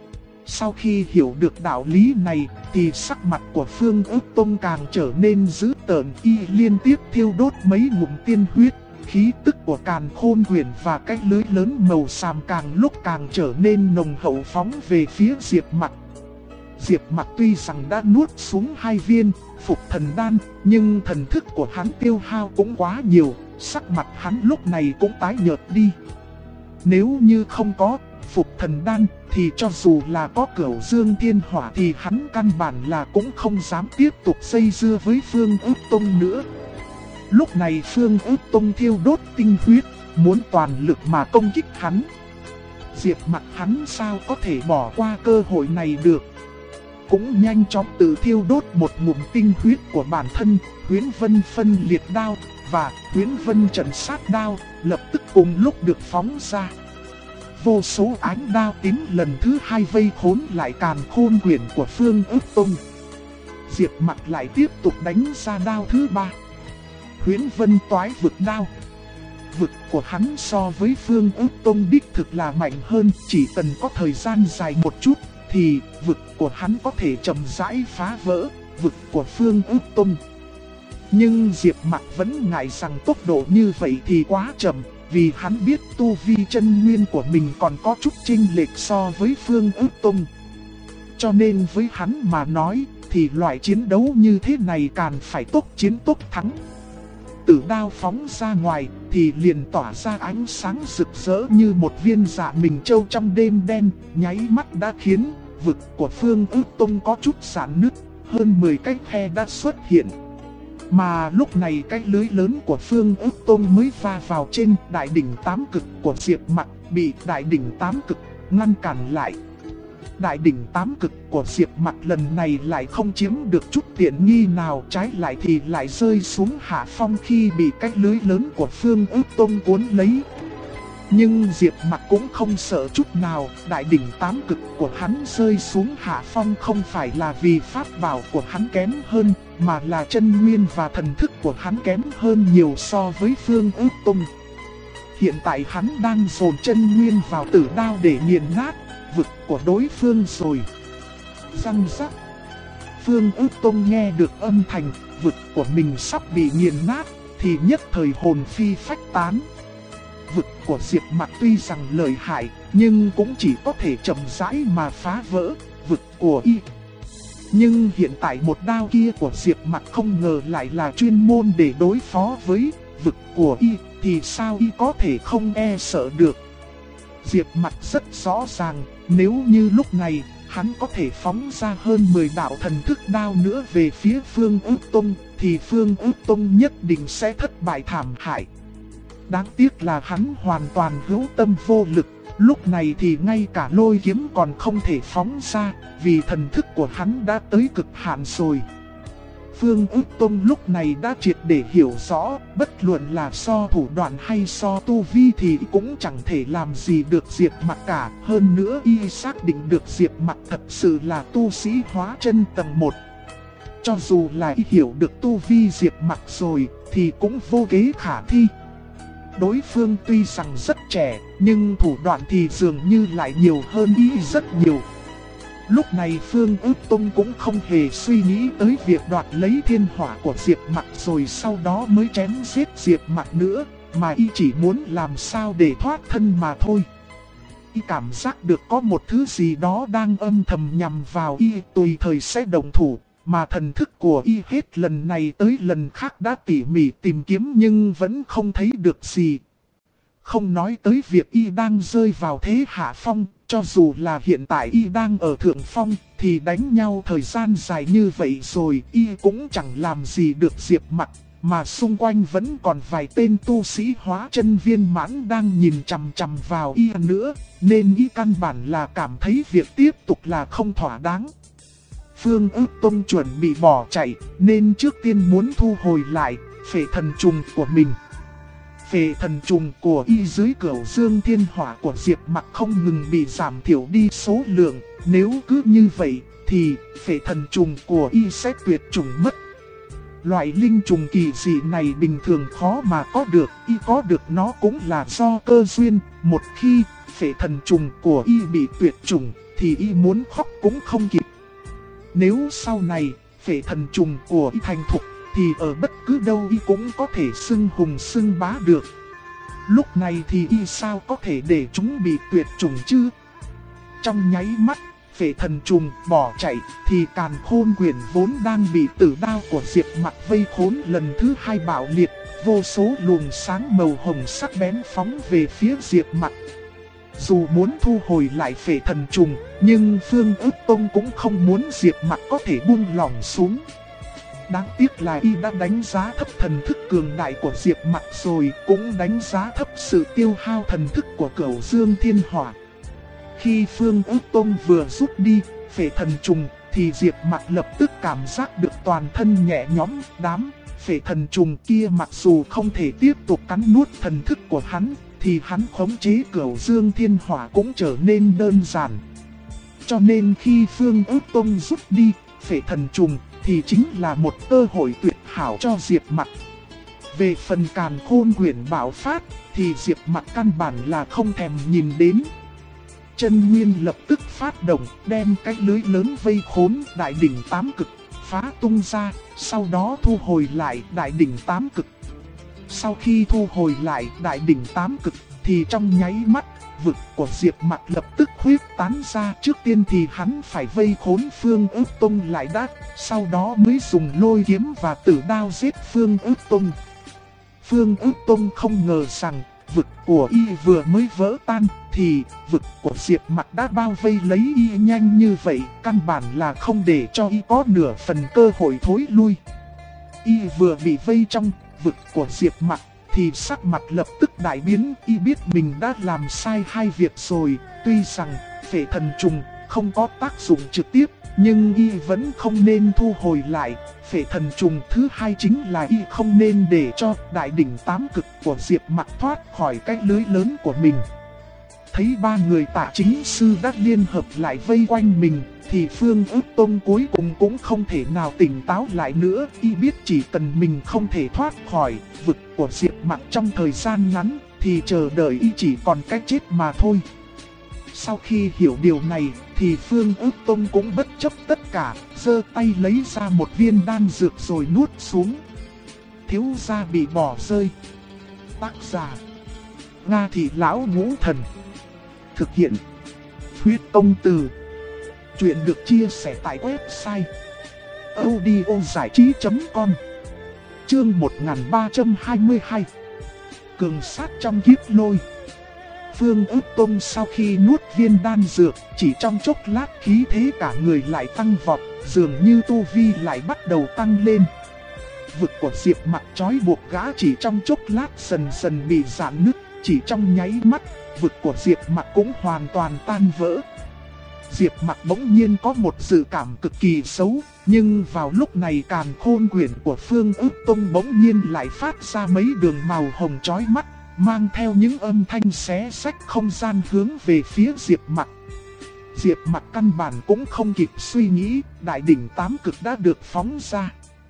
Sau khi hiểu được đạo lý này thì sắc mặt của Phương Ước Tông càng trở nên dữ tợn, y liên tiếp thiêu đốt mấy ngụm tiên huyết. Khí tức của Càn Khôn Quyển và cái lưới lớn màu xám càng lúc càng trở nên nồng hậu phóng về phía Diệp Mặc. Diệp Mặc tuy rằng đã nuốt xuống 2 viên Phục Thần Đan, nhưng thần thức của hắn tiêu hao cũng quá nhiều, sắc mặt hắn lúc này cũng tái nhợt đi. Nếu như không có Phục Thần Đan thì cho dù là có Cửu Dương Thiên Hỏa thì hắn căn bản là cũng không dám tiếp tục dây dưa với Phương Ước Tông nữa. Lúc này Phương Ước Tông thiêu đốt tinh huyết, muốn toàn lực mà công kích hắn. Diệp Mặc hắn sao có thể bỏ qua cơ hội này được. Cũng nhanh chóng tự thiêu đốt một ngụm tinh huyết của bản thân, Huyễn Vân Phân Liệt Đao và Huyễn Vân Trận Sát Đao lập tức cùng lúc được phóng ra. Vô số ánh đao tím lần thứ 2 vây khốn lại Càn Khôn Quyển của Phương Ước Tông. Diệp Mặc lại tiếp tục đánh ra đao thứ 3. Huyễn Vân Toái Vực Đao. Vực của hắn so với Phương Ước Tông đích thực là mạnh hơn, chỉ cần có thời gian dài một chút thì vực của hắn có thể chậm rãi phá vỡ vực của Phương Ước Tông. Nhưng Diệp Mặc vẫn ngại rằng tốc độ như vậy thì quá chậm, vì hắn biết tu vi chân nguyên của mình còn có chút chênh lệch so với Phương Ước Tông. Cho nên với hắn mà nói thì loại chiến đấu như thế này càng phải tốc chiến tốc thắng. Tử đao phóng ra ngoài thì liền tỏa ra ánh sáng rực rỡ như một viên dạ minh châu trong đêm đen, nháy mắt đã khiến vực của Phương Ước Tông có chút rạn nứt, hơn 10 cái khe đã xuất hiện. Mà lúc này cái lưới lớn của Phương Ước Tông mới va vào trên đại đỉnh tám cực của Diệp Mặc, bị đại đỉnh tám cực ngăn cản lại. Đại đỉnh tám cực của Diệp Mặc lần này lại không chiếm được chút tiện nghi nào, trái lại thì lại rơi xuống hạ phong khi bị cái lưới lớn của Phương Ước Tông cuốn lấy. Nhưng Diệp Mặc cũng không sợ chút nào, đại đỉnh tám cực của hắn rơi xuống hạ phong không phải là vì pháp bảo của hắn kém hơn, mà là chân nguyên và thần thức của hắn kém hơn nhiều so với Phương Ước Tông. Hiện tại hắn đang dồn chân nguyên vào tử đao để nghiền nát vực của đối phương rồi. Răng rắc. Phương Ước Tông nghe được âm thanh vực của mình sắp bị nghiền nát thì nhất thời hồn phi phách tán. Vực của Diệp Mặc tuy rằng lợi hại, nhưng cũng chỉ có thể chậm rãi mà phá vỡ vực của y. Nhưng hiện tại một đao kia của Diệp Mặc không ngờ lại là chuyên môn để đối phó với vực của y, thì sao y có thể không e sợ được. Diệp Mặc rất rõ ràng, nếu như lúc này hắn có thể phóng ra hơn 10 đạo thần thức đao nữa về phía Phương Ước Tông, thì Phương Ước Tông nhất định sẽ thất bại thảm hại. Đáng tiếc là hắn hoàn toàn hữu tâm vô lực, lúc này thì ngay cả lôi kiếm còn không thể phóng ra, vì thần thức của hắn đã tới cực hạn rồi. Phương Ước Tông lúc này đã triệt để hiểu rõ, bất luận là so thủ đoạn hay so tu vi thì cũng chẳng thể làm gì được Diệp Mặc cả. Hơn nữa y xác định được Diệp Mặc thật sự là tu sĩ hóa chân tầng 1. Cho dù là y hiểu được tu vi Diệp Mặc rồi thì cũng vô kế khả thi. Đối phương tuy rằng rất trẻ, nhưng thủ đoạn thì dường như lại nhiều hơn y rất nhiều. Lúc này Phương Ước Tông cũng không hề suy nghĩ tới việc đoạt lấy thiên hỏa của Diệp Mặc rồi sau đó mới chém giết Diệp Mặc nữa, mà y chỉ muốn làm sao để thoát thân mà thôi. Y cảm giác được có một thứ gì đó đang âm thầm nhằm vào y, tùy thời sẽ động thủ, mà thần thức của y hết lần này tới lần khác đã tỉ mỉ tìm kiếm nhưng vẫn không thấy được gì. Không nói tới việc y đang rơi vào thế hạ phong, cho dù là hiện tại y đang ở thượng phong, thì đánh nhau thời gian dài như vậy rồi y cũng chẳng làm gì được Diệp Mặc, mà xung quanh vẫn còn vài tên tu sĩ hóa chân viên mãn đang nhìn chằm chằm vào y nữa, nên y căn bản là cảm thấy việc tiếp tục là không thỏa đáng. Phương Ước Tông chuẩn bị bỏ chạy, nên trước tiên muốn thu hồi lại phệ thần trùng của mình. Phệ thần trùng của y dưới Cửu Dương Thiên Hỏa của Diệp Mặc không ngừng bị giảm thiểu đi số lượng, nếu cứ như vậy thì phệ thần trùng của y sẽ tuyệt chủng mất. Loại linh trùng kỳ dị này bình thường khó mà có được, y có được nó cũng là do cơ duyên. Một khi phệ thần trùng của y bị tuyệt chủng thì y muốn khóc cũng không kịp. Nếu sau này phệ thần trùng của y thành thục thì ở bất cứ đâu y cũng có thể xưng hùng xưng bá được. Lúc này thì y sao có thể để chúng bị tuyệt chủng chứ? Trong nháy mắt, phệ thần trùng bỏ chạy thì Càn Khôn Quyển vốn đang bị tử đao của Diệp Mặc vây khốn lần thứ hai bạo liệt, vô số luồng sáng màu hồng sắc bén phóng về phía Diệp Mặc. Dù muốn thu hồi lại phệ thần trùng, nhưng Phương Ước Tông cũng không muốn Diệp Mặc có thể buông lỏng xuống. Đáng tiếc là y đã đánh giá thấp thần thức cường đại của Diệp Mặc rồi, cũng đánh giá thấp sự tiêu hao thần thức của Cửu Dương Thiên Hỏa. Khi Phương Ước Tông vừa rút đi phệ thần trùng thì Diệp Mặc lập tức cảm giác được toàn thân nhẹ nhõm. Đám phệ thần trùng kia mặc dù không thể tiếp tục cắn nuốt thần thức của hắn, thì hắn khống chế Cửu Dương Thiên Hỏa cũng trở nên đơn giản. Cho nên khi Phương Ước Tông rút đi phệ thần trùng thì chính là một cơ hội tuyệt hảo cho Diệp Mặc. Về phần càn khôn quyển bạo phát thì Diệp Mặc căn bản là không thèm nhìn đến. Chân nguyên lập tức phát động, đem cái lưới lớn vây khốn đại đỉnh tám cực, phá tung ra, sau đó thu hồi lại đại đỉnh tám cực. Sau khi thu hồi lại đại đỉnh tám cực thì trong nháy mắt, vực của Diệp Mặc lập tức huyết tán ra. Trước tiên thì hắn phải vây khốn Phương Ước Tông lại đã, sau đó mới dùng lôi kiếm và tử đao giết Phương Ước Tông. Phương Ước Tông không ngờ rằng vực của y vừa mới vỡ tan thì vực của Diệp Mặc đã bao vây lấy y nhanh như vậy, căn bản là không để cho y có nửa phần cơ hội thối lui. Y vừa bị vây trong vực của Diệp Mặc thì sắc mặt lập tức đại biến, y biết mình đã làm sai hai việc rồi. Tuy rằng phệ thần trùng không có tác dụng trực tiếp, nhưng y vẫn không nên thu hồi lại. Phệ thần trùng thứ hai chính là y không nên để cho đại đỉnh tám cực của Diệp Mặc thoát khỏi cái lưới lớn của mình. Thấy ba người Tạ Chính Sư đã liên hợp lại vây quanh mình thì Phương Ước Tông cuối cùng cũng không thể nào tỉnh táo lại nữa. Y biết chỉ cần mình không thể thoát khỏi vực của Diệp Mặc trong thời gian ngắn thì chờ đợi y chỉ còn cách chết mà thôi. Sau khi hiểu điều này thì Phương Ước Tông cũng bất chấp tất cả, giơ tay lấy ra một viên đan dược rồi nuốt xuống. Thiếu gia bị bỏ rơi. Tác giả: Nga Thị Lão Ngũ Thần. Thực hiện: Huyết Công Từ. Chuyện được chia sẻ tại website audiozảichí.com. Chương 1322. Cường sát trong kiếp lôi. Phương Ước Tông sau khi nuốt viên đan dược, chỉ trong chốc lát khí thế cả người lại tăng vọt, dường như tu vi lại bắt đầu tăng lên. Vực của Diệp Mặc trói buộc gã chỉ trong chốc lát dần dần bị rạn nứt, chỉ trong nháy mắt, vực của Diệp Mặc cũng hoàn toàn tan vỡ. Diệp Mặc bỗng nhiên có một dự cảm cực kỳ xấu, nhưng vào lúc này càn khôn quyển của Phương Ước Tông bỗng nhiên lại phát ra mấy đường màu hồng chói mắt, mang theo những âm thanh xé xách không gian hướng về phía Diệp Mặc. Diệp Mặc căn bản cũng không kịp suy nghĩ, đại đỉnh tám cực đã được phóng ra.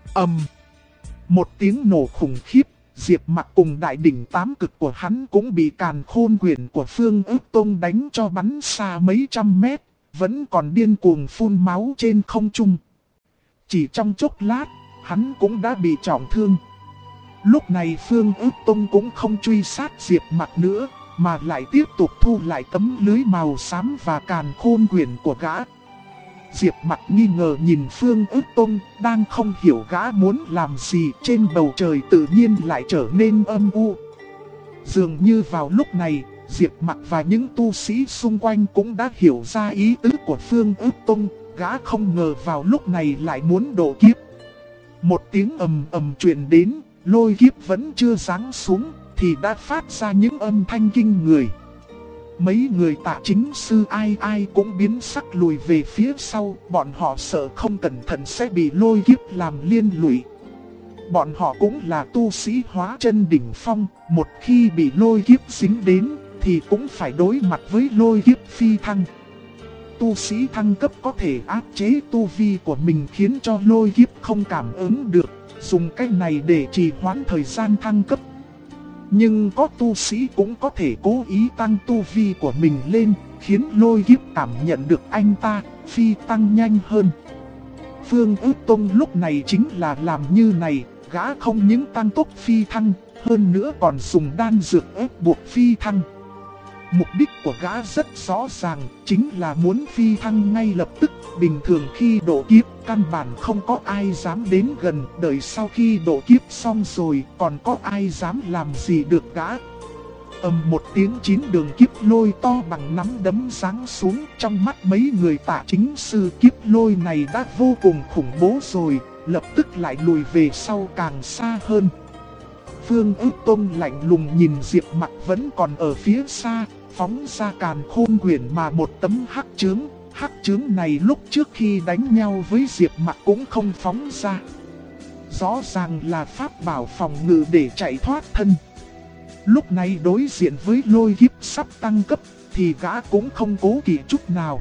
Một tiếng nổ khủng khiếp, Diệp Mặc cùng đại đỉnh tám cực của hắn cũng bị càn khôn quyển của Phương Ước Tông đánh cho bắn xa mấy trăm mét, vẫn còn điên cuồng phun máu trên không trung. Chỉ trong chốc lát, hắn cũng đã bị trọng thương. Lúc này Phương Ước Tông cũng không truy sát Diệp Mặc nữa, mà lại tiếp tục thu lại tấm lưới màu xám và càn khôn quyển của gã. Diệp Mặc nghi ngờ nhìn Phương Ước Tông, đang không hiểu gã muốn làm gì, trên bầu trời tự nhiên lại trở nên âm u. Dường như vào lúc này, Diệp Mặc và những tu sĩ xung quanh cũng đã hiểu ra ý tứ của Phương Ước Tông, gã không ngờ vào lúc này lại muốn độ kiếp. Một tiếng ầm ầm truyền đến, lôi kiếp vẫn chưa giáng xuống thì đã phát ra những âm thanh kinh người. Mấy người Tạ Chính Sư ai ai cũng biến sắc lùi về phía sau, bọn họ sợ không cẩn thận sẽ bị lôi kiếp làm liên lụy. Bọn họ cũng là tu sĩ hóa chân đỉnh phong, một khi bị lôi kiếp dính đến thì cũng phải đối mặt với lôi kiếp phi thăng. Tu sĩ thăng cấp có thể áp chế tu vi của mình khiến cho lôi kiếp không cảm ứng được, dùng cách này để trì hoãn thời gian thăng cấp. Nhưng có tu sĩ cũng có thể cố ý tăng tu vi của mình lên, khiến lôi kiếp cảm nhận được anh ta phi tăng nhanh hơn. Phương Ước Tông lúc này chính là làm như này, gã không những tăng tốc phi thăng, hơn nữa còn dùng đan dược ép buộc phi thăng. Mục đích của gã rất rõ ràng, chính là muốn phi thăng ngay lập tức. Bình thường khi độ kiếp, căn bản không có ai dám đến gần, đợi sau khi độ kiếp xong rồi, còn có ai dám làm gì được gã. Một tiếng 9 đường kiếp lôi to bằng nắm đấm giáng xuống, trong mắt mấy người Tạ Chính Sư kiếp lôi này đã vô cùng khủng bố rồi, lập tức lại lùi về sau càng xa hơn. Phương Ước Tông lạnh lùng nhìn Diệp Mặc vẫn còn ở phía xa, phóng ra càn khôn quyển mà một tấm hắc chướng này lúc trước khi đánh nhau với Diệp Mặc cũng không phóng ra. Rõ ràng là pháp bảo phòng ngự để chạy thoát thân. Lúc này đối diện với lôi kiếp sắp tăng cấp thì gã cũng không cố kỵ chút nào.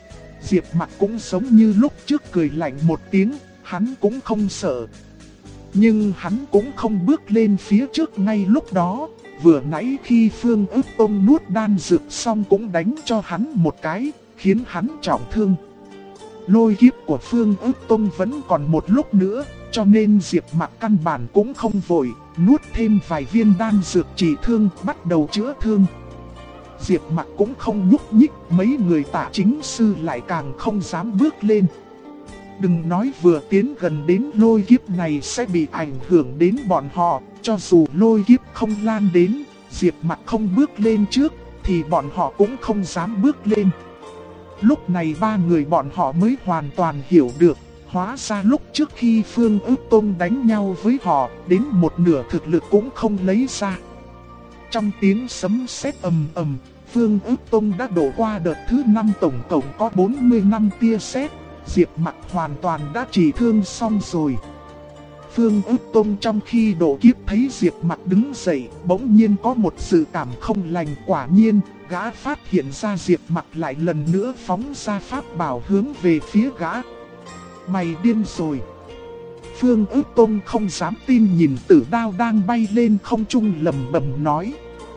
Diệp Mặc cũng giống như lúc trước cười lạnh một tiếng, hắn cũng không sợ. Nhưng hắn cũng không bước lên phía trước ngay lúc đó. Vừa nãy khi Phương ức tông nuốt đan dược xong cũng đánh cho hắn một cái, khiến hắn trọng thương. Lôi kiếp của Phương ức tông vẫn còn một lúc nữa, cho nên Diệp Mặc căn bản cũng không vội, nuốt thêm vài viên đan dược trị thương, bắt đầu chữa thương. Diệp Mặc cũng không nhúc nhích, mấy người Tạ Chính Sư lại càng không dám bước lên. Đừng nói vừa tiến gần đến lôi kiếp này sẽ bị ảnh hưởng đến bọn họ, cho dù lôi kiếp không lan đến, Diệp Mặc không bước lên trước, thì bọn họ cũng không dám bước lên. Lúc này ba người bọn họ mới hoàn toàn hiểu được, hóa ra lúc trước khi Phương ức tông đánh nhau với họ, đến một nửa thực lực cũng không lấy ra. Trong tiếng sấm sét ầm ầm, Phương ức tông đã đổ qua đợt thứ 5, tổng cộng có 45 tia sét. Diệp Mặc hoàn toàn đã trị thương xong rồi. Phương ức tông trong khi độ kiếp thấy Diệp Mặc đứng dậy, bỗng nhiên có một sự cảm không lành. Quả nhiên, gã phát hiện ra Diệp Mặc lại lần nữa phóng ra pháp bảo hướng về phía gã. Mày điên rồi. Phương ức tông không dám tin nhìn tử đao đang bay lên không trung lầm bầm nói.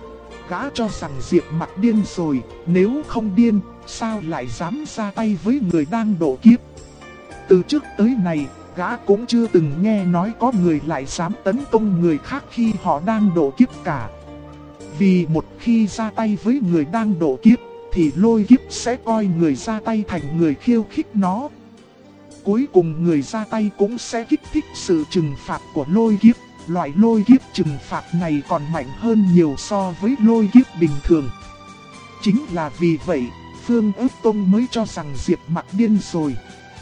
Gã cho rằng Diệp Mặc điên rồi, nếu không điên, sao lại dám ra tay với người đang độ kiếp. Từ trước tới nay, gã cũng chưa từng nghe nói có người lại dám tấn công người khác khi họ đang độ kiếp cả. Vì một khi ra tay với người đang độ kiếp, thì lôi kiếp sẽ coi người ra tay thành người khiêu khích nó. Cuối cùng người ra tay cũng sẽ kích thích sự trừng phạt của lôi kiếp. Loại lôi kiếp trừng phạt này còn mạnh hơn nhiều so với lôi kiếp bình thường. Chính là vì vậy, Phương ức tông mới cho rằng Diệp Mặc điên rồi.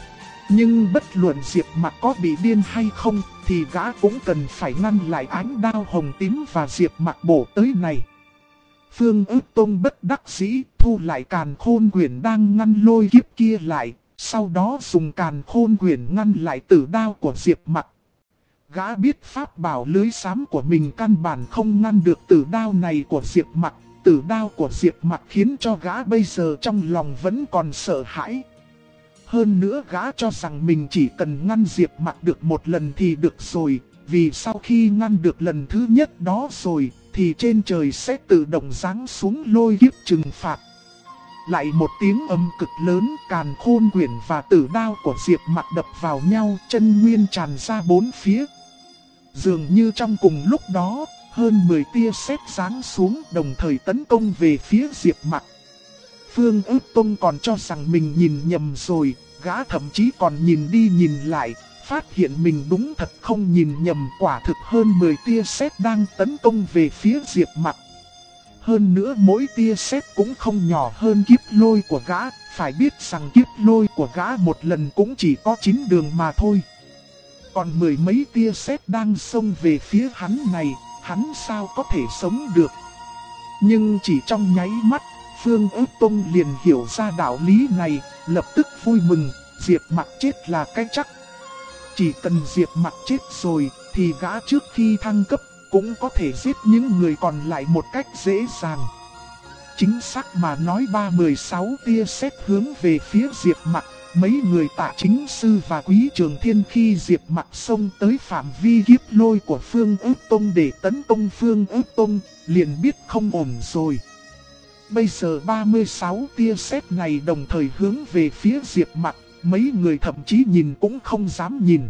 Nhưng bất luận Diệp Mặc có bị điên hay không, thì gã cũng cần phải ngăn lại ánh đao hồng tím và Diệp Mặc bổ tới này. Phương ức tông bất đắc dĩ, thu lại càn khôn quyển đang ngăn lôi kiếp kia lại, sau đó dùng càn khôn quyển ngăn lại tử đao của Diệp Mặc. Gã biết pháp bảo lưới xám của mình căn bản không ngăn được tử đao này của Diệp Mặc. Tử đao của Diệp Mặc khiến cho gã bây giờ trong lòng vẫn còn sợ hãi. Hơn nữa gã cho rằng mình chỉ cần ngăn Diệp Mặc được một lần thì được rồi. Vì sau khi ngăn được lần thứ nhất đó rồi, thì trên trời sẽ tự động giáng xuống lôi kiếp trừng phạt. Lại một tiếng âm cực lớn, càn khôn quyển và tử đao của Diệp Mặc đập vào nhau, chân nguyên tràn ra bốn phía. Dường như trong cùng lúc đó, hơn 10 tia sét giáng xuống đồng thời tấn công về phía Diệp Mặc. Phương ức tông còn cho rằng mình nhìn nhầm rồi, gã thậm chí còn nhìn đi nhìn lại, phát hiện mình đúng thật không nhìn nhầm, quả thực hơn 10 tia sét đang tấn công về phía Diệp Mặc. Hơn nữa mỗi tia sét cũng không nhỏ hơn kiếp lôi của gã, phải biết rằng kiếp lôi của gã một lần cũng chỉ có 9 đường mà thôi. Còn mười mấy tia sét đang xông về phía hắn này, hắn sao có thể sống được. Nhưng chỉ trong nháy mắt, Phương ức tông liền hiểu ra đạo lý này, lập tức vui mừng, Diệp Mặc chết là cái chắc. Chỉ cần Diệp Mặc chết rồi, thì gã trước khi thăng cấp, cũng có thể giết những người còn lại một cách dễ dàng. Chính xác mà nói 36 tia sét hướng về phía Diệp Mặc. Mấy người Tạ Chính Sư và Quý Trường Thiên khi Diệp Mặc xông tới phạm vi kiếp lôi của Phương ức tông để tấn công Phương ức tông, liền biết không ổn rồi. Bây giờ 36 tia sét này đồng thời hướng về phía Diệp Mặc, mấy người thậm chí nhìn cũng không dám nhìn.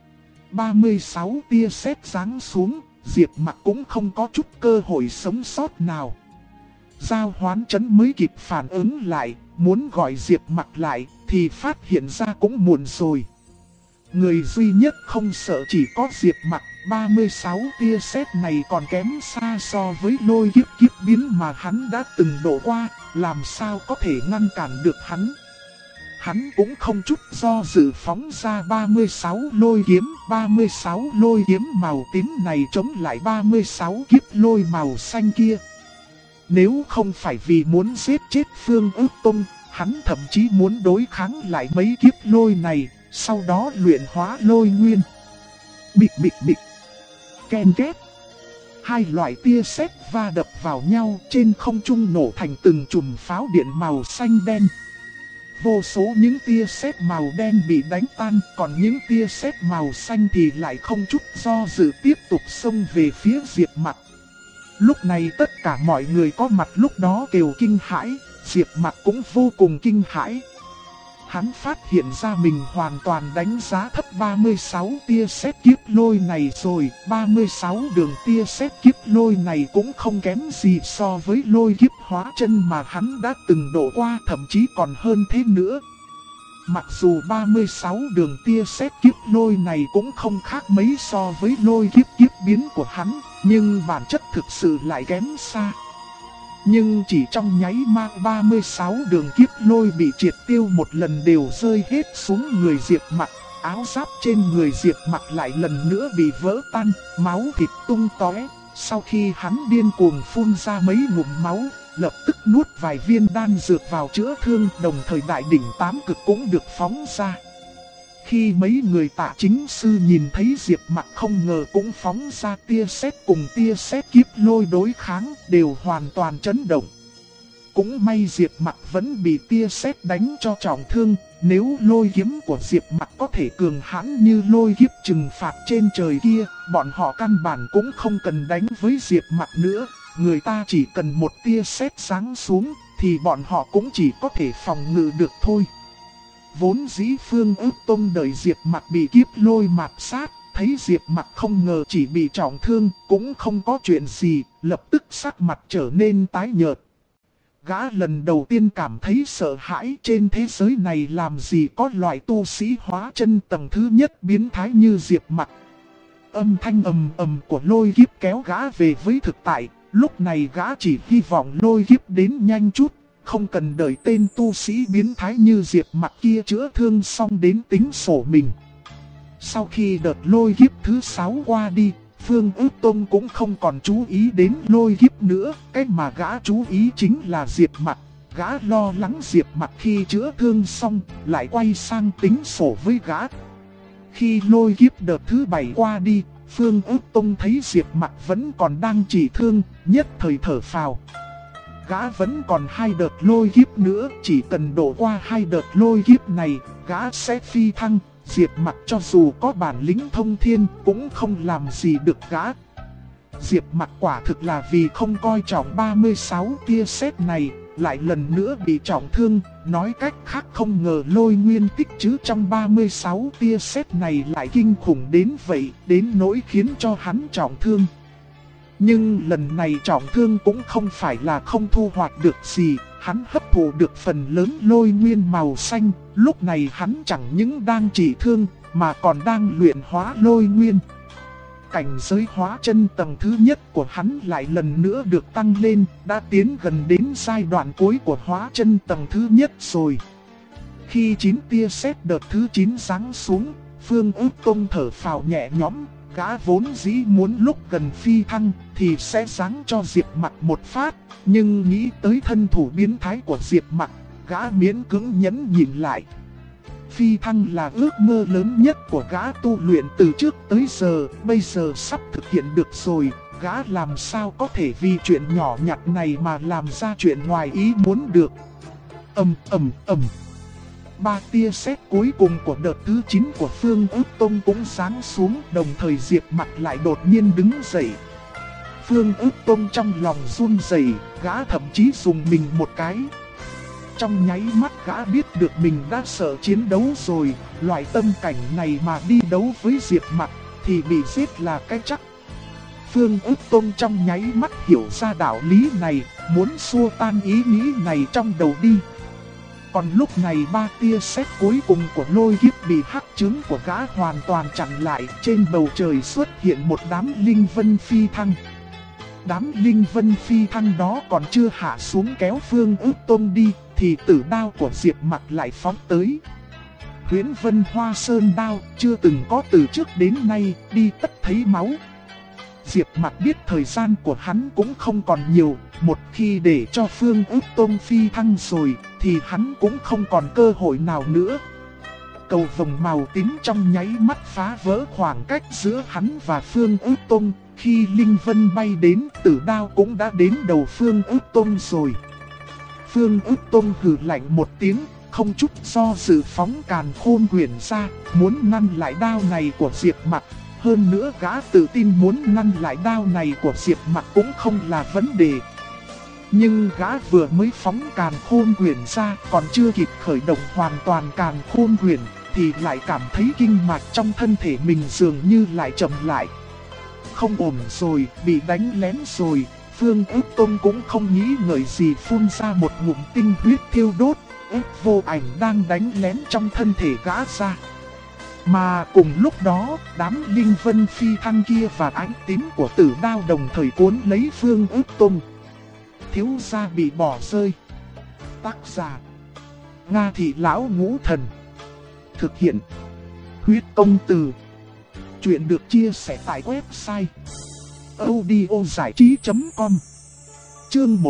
36 tia sét giáng xuống, Diệp Mặc cũng không có chút cơ hội sống sót nào. Giao Hoán Trấn mới kịp phản ứng lại, muốn gọi Diệp Mặc lại, thì phát hiện ra cũng muộn rồi. Người duy nhất không sợ chỉ có Diệp Mặc, 36 tia sét này còn kém xa so với lôi kiếp biến mà hắn đã từng độ qua, làm sao có thể ngăn cản được hắn. Hắn cũng không chút do dự phóng ra 36 lôi kiếm màu tím này chống lại 36 kiếp lôi màu xanh kia. Nếu không phải vì muốn giết chết Phương ức tông, hắn thậm chí muốn đối kháng lại mấy kiếp lôi này, sau đó luyện hóa lôi nguyên. Bịch bịch bịch, ken két. Hai loại tia sét va đập vào nhau trên không trung nổ thành từng chùm pháo điện màu xanh đen. vô số những tia sét màu đen bị đánh tan, còn những tia sét màu xanh thì lại không chút do dự tiếp tục xông về phía Diệp Mặc. Lúc này tất cả mọi người có mặt lúc đó đều kinh hãi, Diệp Mặc cũng vô cùng kinh hãi. Hắn phát hiện ra mình hoàn toàn đánh giá thấp 36 tia sét kiếp lôi này rồi, 36 đường tia sét kiếp lôi này cũng không kém gì so với lôi kiếp hóa chân mà hắn đã từng độ qua, thậm chí còn hơn thế nữa. Mặc dù 36 đường tia sét kiếp lôi này cũng không khác mấy so với lôi kiếp kiếp biến của hắn, nhưng bản chất thực sự lại kém xa. Nhưng chỉ trong nháy mắt 36 đường kiếp lôi bị triệt tiêu một lần đều rơi hết xuống người Diệp Mặc, áo giáp trên người Diệp Mặc lại lần nữa bị vỡ tan, máu thịt tung tóe. Sau khi hắn điên cuồng phun ra mấy ngụm máu, lập tức nuốt vài viên đan dược vào chữa thương, đồng thời đại đỉnh tám cực cũng được phóng ra. Khi mấy người Tạ Chính Sư nhìn thấy Diệp Mặc không ngờ cũng phóng ra tia sét cùng tia sét kiếp lôi đối kháng, đều hoàn toàn chấn động. Cũng may Diệp Mặc vẫn bị tia sét đánh cho trọng thương, nếu lôi kiếm của Diệp Mặc có thể cường hãn như lôi kiếp trừng phạt trên trời kia, bọn họ căn bản cũng không cần đánh với Diệp Mặc nữa, người ta chỉ cần một tia sét giáng xuống thì bọn họ cũng chỉ có thể phòng ngự được thôi. Vốn dĩ Phương Ước Tông đợi Diệp Mặc bị kiếp lôi mạt sát, thấy Diệp Mặc không ngờ chỉ bị trọng thương, cũng không có chuyện gì, lập tức sắc mặt trở nên tái nhợt. Gã lần đầu tiên cảm thấy sợ hãi, trên thế giới này làm gì có loại tu sĩ hóa chân tầng thứ nhất biến thái như Diệp Mặc. Âm thanh ầm ầm của lôi kiếp kéo gã về với thực tại, lúc này gã chỉ hy vọng lôi kiếp đến nhanh chút. Không cần đợi tên tu sĩ biến thái như Diệp Mặc kia chữa thương xong đến tính sổ mình. Sau khi đợt lôi kiếp thứ 6 qua đi, Phương Ước Tông cũng không còn chú ý đến lôi kiếp nữa. Cái mà gã chú ý chính là Diệp Mặc. Gã lo lắng Diệp Mặc khi chữa thương xong lại quay sang tính sổ với gã. Khi lôi kiếp đợt thứ 7 qua đi, Phương Ước Tông thấy Diệp Mặc vẫn còn đang trị thương, nhất thời thở phào. Gã vẫn còn 2 đợt lôi kiếp nữa, chỉ cần độ qua 2 đợt lôi kiếp này, gã sẽ phi thăng. Diệp Mặc cho dù có bản lĩnh thông thiên cũng không làm gì được gã. Diệp Mặc quả thực là vì không coi trọng 36 tia sét này, lại lần nữa bị trọng thương. Nói cách khác không ngờ lôi nguyên tích trữ trong 36 tia sét này lại kinh khủng đến vậy, đến nỗi khiến cho hắn trọng thương. Nhưng lần này trọng thương cũng không phải là không thu hoạch được gì, hắn hấp thụ được phần lớn lôi nguyên màu xanh, lúc này hắn chẳng những đang trị thương, mà còn đang luyện hóa lôi nguyên. Cảnh giới hóa chân tầng thứ nhất của hắn lại lần nữa được tăng lên, đã tiến gần đến giai đoạn cuối của hóa chân tầng thứ nhất rồi. Khi 9 tia sét đợt thứ 9 giáng xuống, Phương Ước Tông thở phào nhẹ nhõm. Gã vốn dĩ muốn lúc gần phi thăng thì sẽ giáng cho Diệp Mặc một phát, nhưng nghĩ tới thân thủ biến thái của Diệp Mặc, gã miễn cưỡng nhẫn nhịn lại. Phi thăng là ước mơ lớn nhất của gã tu luyện từ trước tới giờ, bây giờ sắp thực hiện được rồi, gã làm sao có thể vì chuyện nhỏ nhặt này mà làm ra chuyện ngoài ý muốn được. ầm. 3 tia sét cuối cùng của đợt thứ 9 của Phương Ước Tông cũng giáng xuống, đồng thời Diệp Mặc lại đột nhiên đứng dậy. Phương Ước Tông trong lòng run rẩy, gã thậm chí dùng mình một cái. Trong nháy mắt gã biết được mình đã sợ chiến đấu rồi, loại tâm cảnh này mà đi đấu với Diệp Mặc thì bị giết là cái chắc. Phương Ước Tông trong nháy mắt hiểu ra đạo lý này, muốn xua tan ý nghĩ này trong đầu đi. Còn lúc này 3 tia sét cuối cùng của lôi kiếp bị hắc chứng của gã hoàn toàn chặn lại, trên bầu trời xuất hiện một đám linh vân phi thăng. Đám linh vân phi thăng đó còn chưa hạ xuống kéo Phương Ước Tông đi, thì tử đao của Diệp Mặc lại phóng tới. Huyễn Vân Hoa Sơn đao chưa từng có từ trước đến nay, đi tất thấy máu. Diệp Mặc biết thời gian của hắn cũng không còn nhiều, một khi để cho Phương Ước Tông phi thăng rồi, thì hắn cũng không còn cơ hội nào nữa. Cầu vồng màu tím trong nháy mắt phá vỡ khoảng cách giữa hắn và Phương Ước Tông. Khi Linh Vân bay đến, tử đao cũng đã đến đầu Phương Ước Tông rồi. Phương Ước Tông hừ lạnh một tiếng, không chút do dự phóng càn khôn quyển ra, muốn ngăn lại đao này của Diệp Mặc. Hơn nữa gã tự tin muốn ngăn lại đao này của Diệp Mặc cũng không là vấn đề. Nhưng gã vừa mới phóng càn khôn quyển ra, còn chưa kịp khởi động hoàn toàn càn khôn quyển, thì lại cảm thấy kinh mạch trong thân thể mình dường như lại chậm lại. Không ổn rồi, bị đánh lén rồi. Phương Ước Tông cũng không nghĩ ngợi gì phun ra một ngụm tinh huyết thiêu đốt, ép Vô Ảnh đang đánh lén trong thân thể gã ra. Mà cùng lúc đó, đám linh vân phi thăng kia và ánh tím của Tử Đao đồng thời cuốn lấy Phương Ước Tông. Thiếu gia bị bỏ rơi. Tác giả: Nga Thị Lão Ngũ Thần. Thực hiện: Huyết Công Từ. Chuyện được chia sẻ tại website audiozảichí.com. Chương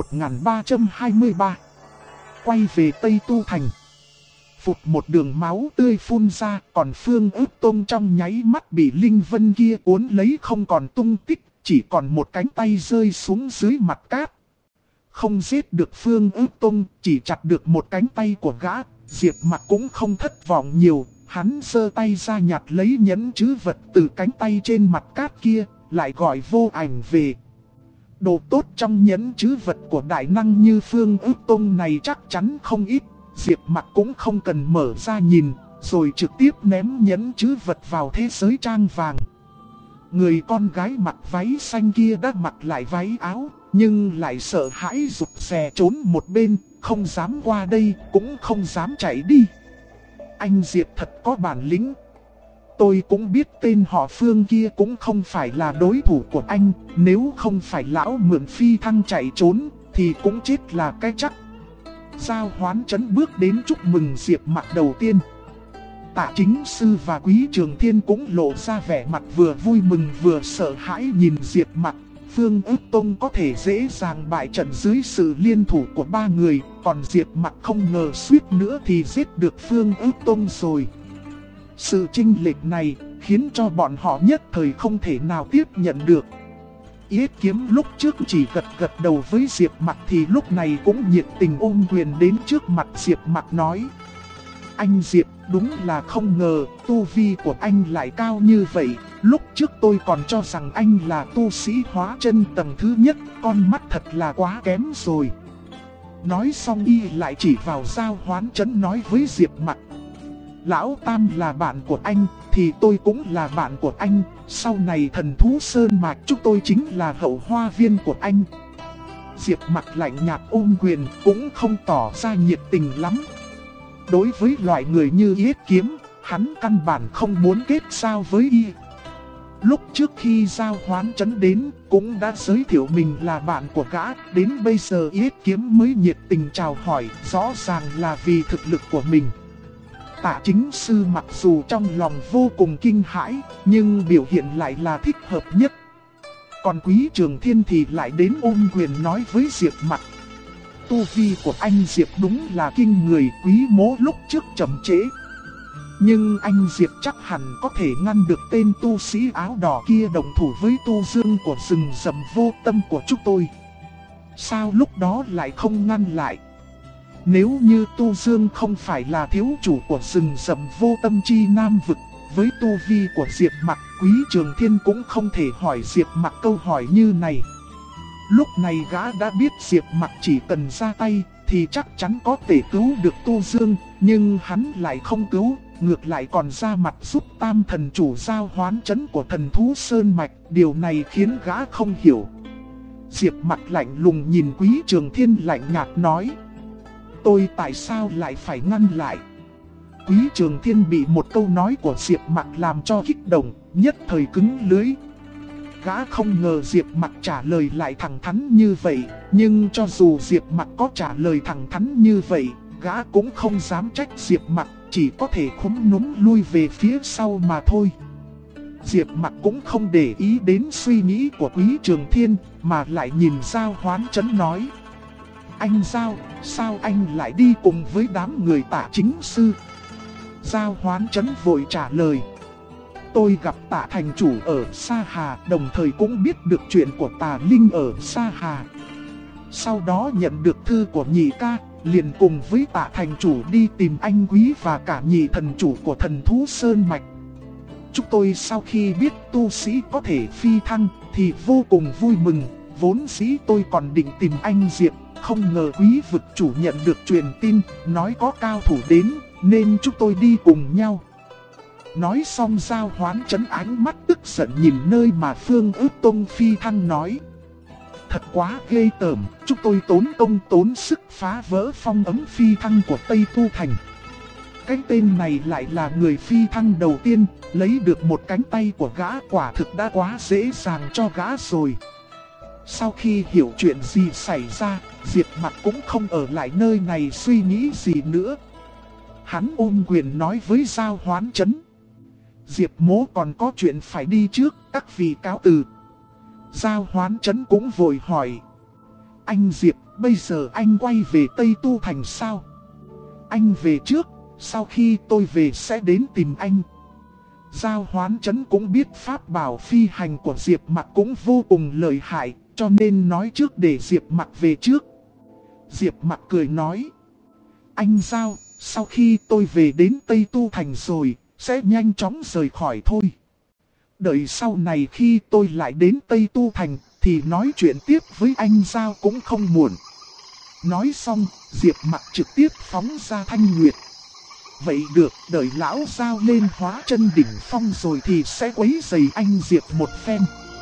1323. Quay về Tây Tu Thành. Phụt một đường máu tươi phun ra, còn Phương Ước Tông trong nháy mắt bị linh vân kia cuốn lấy không còn tung tích, chỉ còn một cánh tay rơi xuống dưới mặt cát. Không giết được Phương Ước Tông, chỉ chặt được một cánh tay của gã, Diệp Mặc cũng không thất vọng nhiều, hắn giơ tay ra nhặt lấy nhẫn trữ vật từ cánh tay trên mặt cát kia, lại gọi Vô Ảnh về. Đồ tốt trong nhẫn trữ vật của đại năng như Phương Ước Tông này chắc chắn không ít, Diệp Mặc cũng không cần mở ra nhìn, rồi trực tiếp ném nhẫn trữ vật vào thế giới trang vàng. Người con gái mặc váy xanh kia đã mặc lại váy áo, nhưng lại sợ hãi rụt rè trốn một bên, không dám qua đây, cũng không dám chạy đi. Anh Diệp thật có bản lĩnh. Tôi cũng biết tên họ Phương kia cũng không phải là đối thủ của anh, nếu không phải lão mượn phi thăng chạy trốn, thì cũng chết là cái chắc. Giao Hoán Trấn bước đến chúc mừng Diệp Mặc đầu tiên. Tạ Chính Sư và Quý Trường Thiên cũng lộ ra vẻ mặt vừa vui mừng vừa sợ hãi nhìn Diệp Mặc. Phương Ước Tông có thể dễ dàng bại trận dưới sự liên thủ của ba người, còn Diệp Mặc không ngờ suýt nữa thì giết được Phương Ước Tông rồi. Sự chênh lệch này khiến cho bọn họ nhất thời không thể nào tiếp nhận được. Yết Kiếm lúc trước chỉ gật đầu với Diệp Mặc thì lúc này cũng nhiệt tình ôm quyền đến trước mặt Diệp Mặc nói: Anh Diệp, đúng là không ngờ tu vi của anh lại cao như vậy. Lúc trước tôi còn cho rằng anh là tu sĩ hóa chân tầng thứ nhất, con mắt thật là quá kém rồi. Nói xong y lại chỉ vào Giao Hoán Trấn nói với Diệp Mặc: Lão Tam là bạn của anh, thì tôi cũng là bạn của anh. Sau này Thần Thú Sơn Mạch chúng tôi chính là hậu hoa viên của anh. Diệp Mặc lạnh nhạt ôm quyền, cũng không tỏ ra nhiệt tình lắm. Đối với loại người như Yết Kiếm, hắn căn bản không muốn kết giao với y. Lúc trước khi Giao Hoán Trấn đến, cũng đã giới thiệu mình là bạn của gã. Đến bây giờ Yết Kiếm mới nhiệt tình chào hỏi, rõ ràng là vì thực lực của mình. Tạ Chính Sư mặc dù trong lòng vô cùng kinh hãi, nhưng biểu hiện lại là thích hợp nhất. Còn Quý Trường Thiên thì lại đến ôm quyền nói với Diệp Mặc: Tu vi của anh Diệp đúng là kinh người, Quý Mỗ lúc trước chậm trễ. Nhưng anh Diệp chắc hẳn có thể ngăn được tên tu sĩ áo đỏ kia đồng thủ với Tu Dương của rừng rậm Vô Tâm của chúng tôi. Sao lúc đó lại không ngăn lại? Nếu như Tu Dương không phải là thiếu chủ của rừng rậm Vô Tâm chi Nam Vực, với tu vi của Diệp Mặc, Quý Trường Thiên cũng không thể hỏi Diệp Mặc câu hỏi như này. Lúc này gã đã biết Diệp Mặc chỉ cần ra tay thì chắc chắn có thể cứu được Tu Dương, nhưng hắn lại không cứu, ngược lại còn ra mặt giúp Tam Thần Chủ Giao Hoán Trấn của Thần Thú Sơn Mạch. Điều này khiến gã không hiểu. Diệp Mặc lạnh lùng nhìn Quý Trường Thiên lạnh nhạt nói: Tôi tại sao lại phải ngăn lại? Quý Trường Thiên bị một câu nói của Diệp Mặc làm cho kích động, nhất thời cứng lưỡi. Gã không ngờ Diệp Mặc trả lời lại thẳng thắn như vậy, nhưng cho dù Diệp Mặc có trả lời thẳng thắn như vậy, gã cũng không dám trách Diệp Mặc, chỉ có thể khúm núm lui về phía sau mà thôi. Diệp Mặc cũng không để ý đến suy nghĩ của Quý Trường Thiên, mà lại nhìn Giao Hoán Trấn nói: Anh Giao, sao anh lại đi cùng với đám người Tạ Chính Sư? Giao Hoán Trấn vội trả lời: Tôi gặp Tạ Thành Chủ ở Sa Hà, đồng thời cũng biết được chuyện của Tà Linh ở Sa Hà. Sau đó nhận được thư của nhị ca, liền cùng với Tạ thành chủ đi tìm anh Quý và cả nhị thần chủ của thần thú Sơn Mạch. Chúng tôi sau khi biết tu sĩ có thể phi thăng thì vô cùng vui mừng, vốn dĩ tôi còn định tìm anh Diệp, không ngờ Quý vực chủ nhận được truyền tin, nói có cao thủ đến, nên chúng tôi đi cùng nhau. Nói xong Giao Hoán Trấn ánh mắt tức giận nhìn nơi mà Phương Ước Tông phi thăng nói. Thật quá ghê tởm, chúng tôi tốn công tốn sức phá vỡ phong ấm phi thăng của Tây Tu Thành. Cái tên này lại là người phi thăng đầu tiên, lấy được một cánh tay của gã quả thực đã quá dễ dàng cho gã rồi. Sau khi hiểu chuyện gì xảy ra, Diệp Mặc cũng không ở lại nơi này suy nghĩ gì nữa. Hắn ôm quyền nói với Giao Hoán Trấn. Diệp mỗ còn có chuyện phải đi trước, các vị cáo từ. Giao Hoán Trấn cũng vội hỏi. Anh Diệp, bây giờ anh quay về Tây Tu Thành sao? Anh về trước, sau khi tôi về sẽ đến tìm anh. Giao Hoán Trấn cũng biết pháp bảo phi hành của Diệp Mặc cũng vô cùng lợi hại, cho nên nói trước để Diệp Mặc về trước. Diệp Mặc cười nói. Anh Giao, sau khi tôi về đến Tây Tu Thành rồi, sẽ nhanh chóng rời khỏi thôi. Đợi sau này khi tôi lại đến Tây Tu Thành thì nói chuyện tiếp với anh Giao cũng không muộn. Nói xong, Diệp Mặc trực tiếp phóng ra Thanh Nguyệt. Vậy được, đợi lão Giao lên hóa chân đỉnh phong rồi thì sẽ quấy rầy anh Diệp một phen.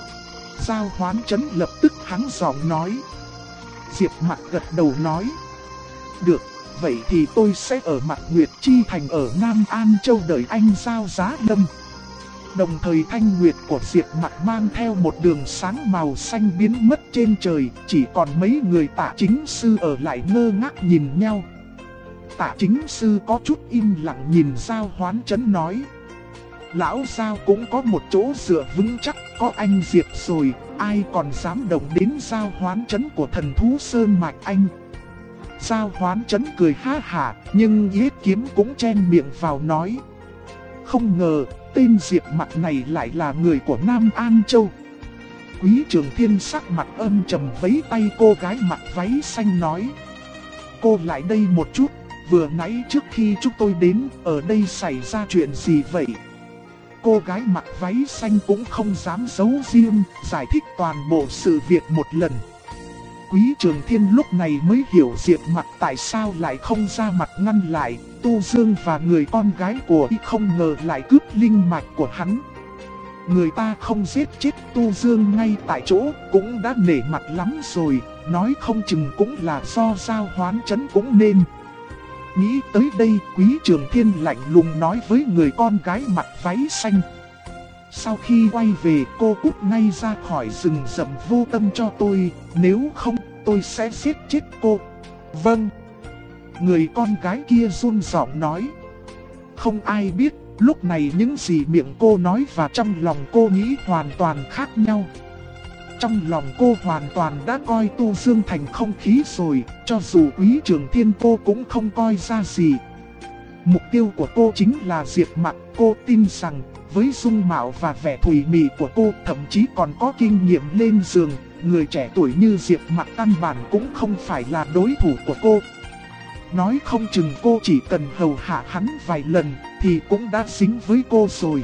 Giao Hoán Trấn lập tức hắng giọng nói. Diệp Mặc gật đầu nói. Được, vậy thì tôi sẽ ở Mạc Nguyệt Chi Thành ở Nam An Châu đợi anh Giao Giá Lâm. Đồng thời Thanh Nguyệt của Diệp Mặc mang theo một đường sáng màu xanh biến mất trên trời, chỉ còn mấy người Tạ Chính Sư ở lại ngơ ngác nhìn nhau. Tạ Chính Sư có chút im lặng nhìn Giao Hoán Trấn nói. Lão Giao cũng có một chỗ dựa vững chắc, có anh Diệp rồi, ai còn dám động đến Giao Hoán Trấn của thần thú Sơn Mạch anh. Giao Hoán Trấn cười ha hả, nhưng Yết Kiếm cũng chen miệng vào nói. Không ngờ, tên Diệp Mặc này lại là người của Nam An Châu. Quý Trường Thiên sắc mặt âm trầm vẫy tay cô gái mặc váy xanh nói. Cô lại đây một chút, vừa nãy trước khi chúng tôi đến, ở đây xảy ra chuyện gì vậy? Cô gái mặc váy xanh cũng không dám giấu riêng, giải thích toàn bộ sự việc một lần. Quý Trường Thiên lúc này mới hiểu Diệp Mặc tại sao lại không ra mặt ngăn lại, Tu Dương và người con gái của y không ngờ lại cướp linh mạch của hắn. Người ta không giết chết Tu Dương ngay tại chỗ cũng đã nể mặt lắm rồi, nói không chừng cũng là do Giao Hoán Trấn cũng nên. Nghĩ tới đây, Quý Trường Thiên lạnh lùng nói với người con gái mặc váy xanh. Sau khi quay về, cô cút ngay ra khỏi rừng rậm vô tâm cho tôi, nếu không tôi sẽ giết chết cô. Vâng. Người con gái kia run giọng nói. Không ai biết, lúc này những gì miệng cô nói và trong lòng cô nghĩ hoàn toàn khác nhau. Trong lòng cô hoàn toàn đã coi Tu Dương thành không khí rồi, cho dù Quý Trường Thiên cô cũng không coi ra gì. Mục tiêu của cô chính là Diệp Mặc, cô tin rằng với dung mạo và vẻ thùy mị của cô, thậm chí còn có kinh nghiệm lên giường, người trẻ tuổi như Diệp Mặc căn bản cũng không phải là đối thủ của cô. Nói không chừng cô chỉ cần hầu hạ hắn vài lần thì cũng đã dính với cô rồi.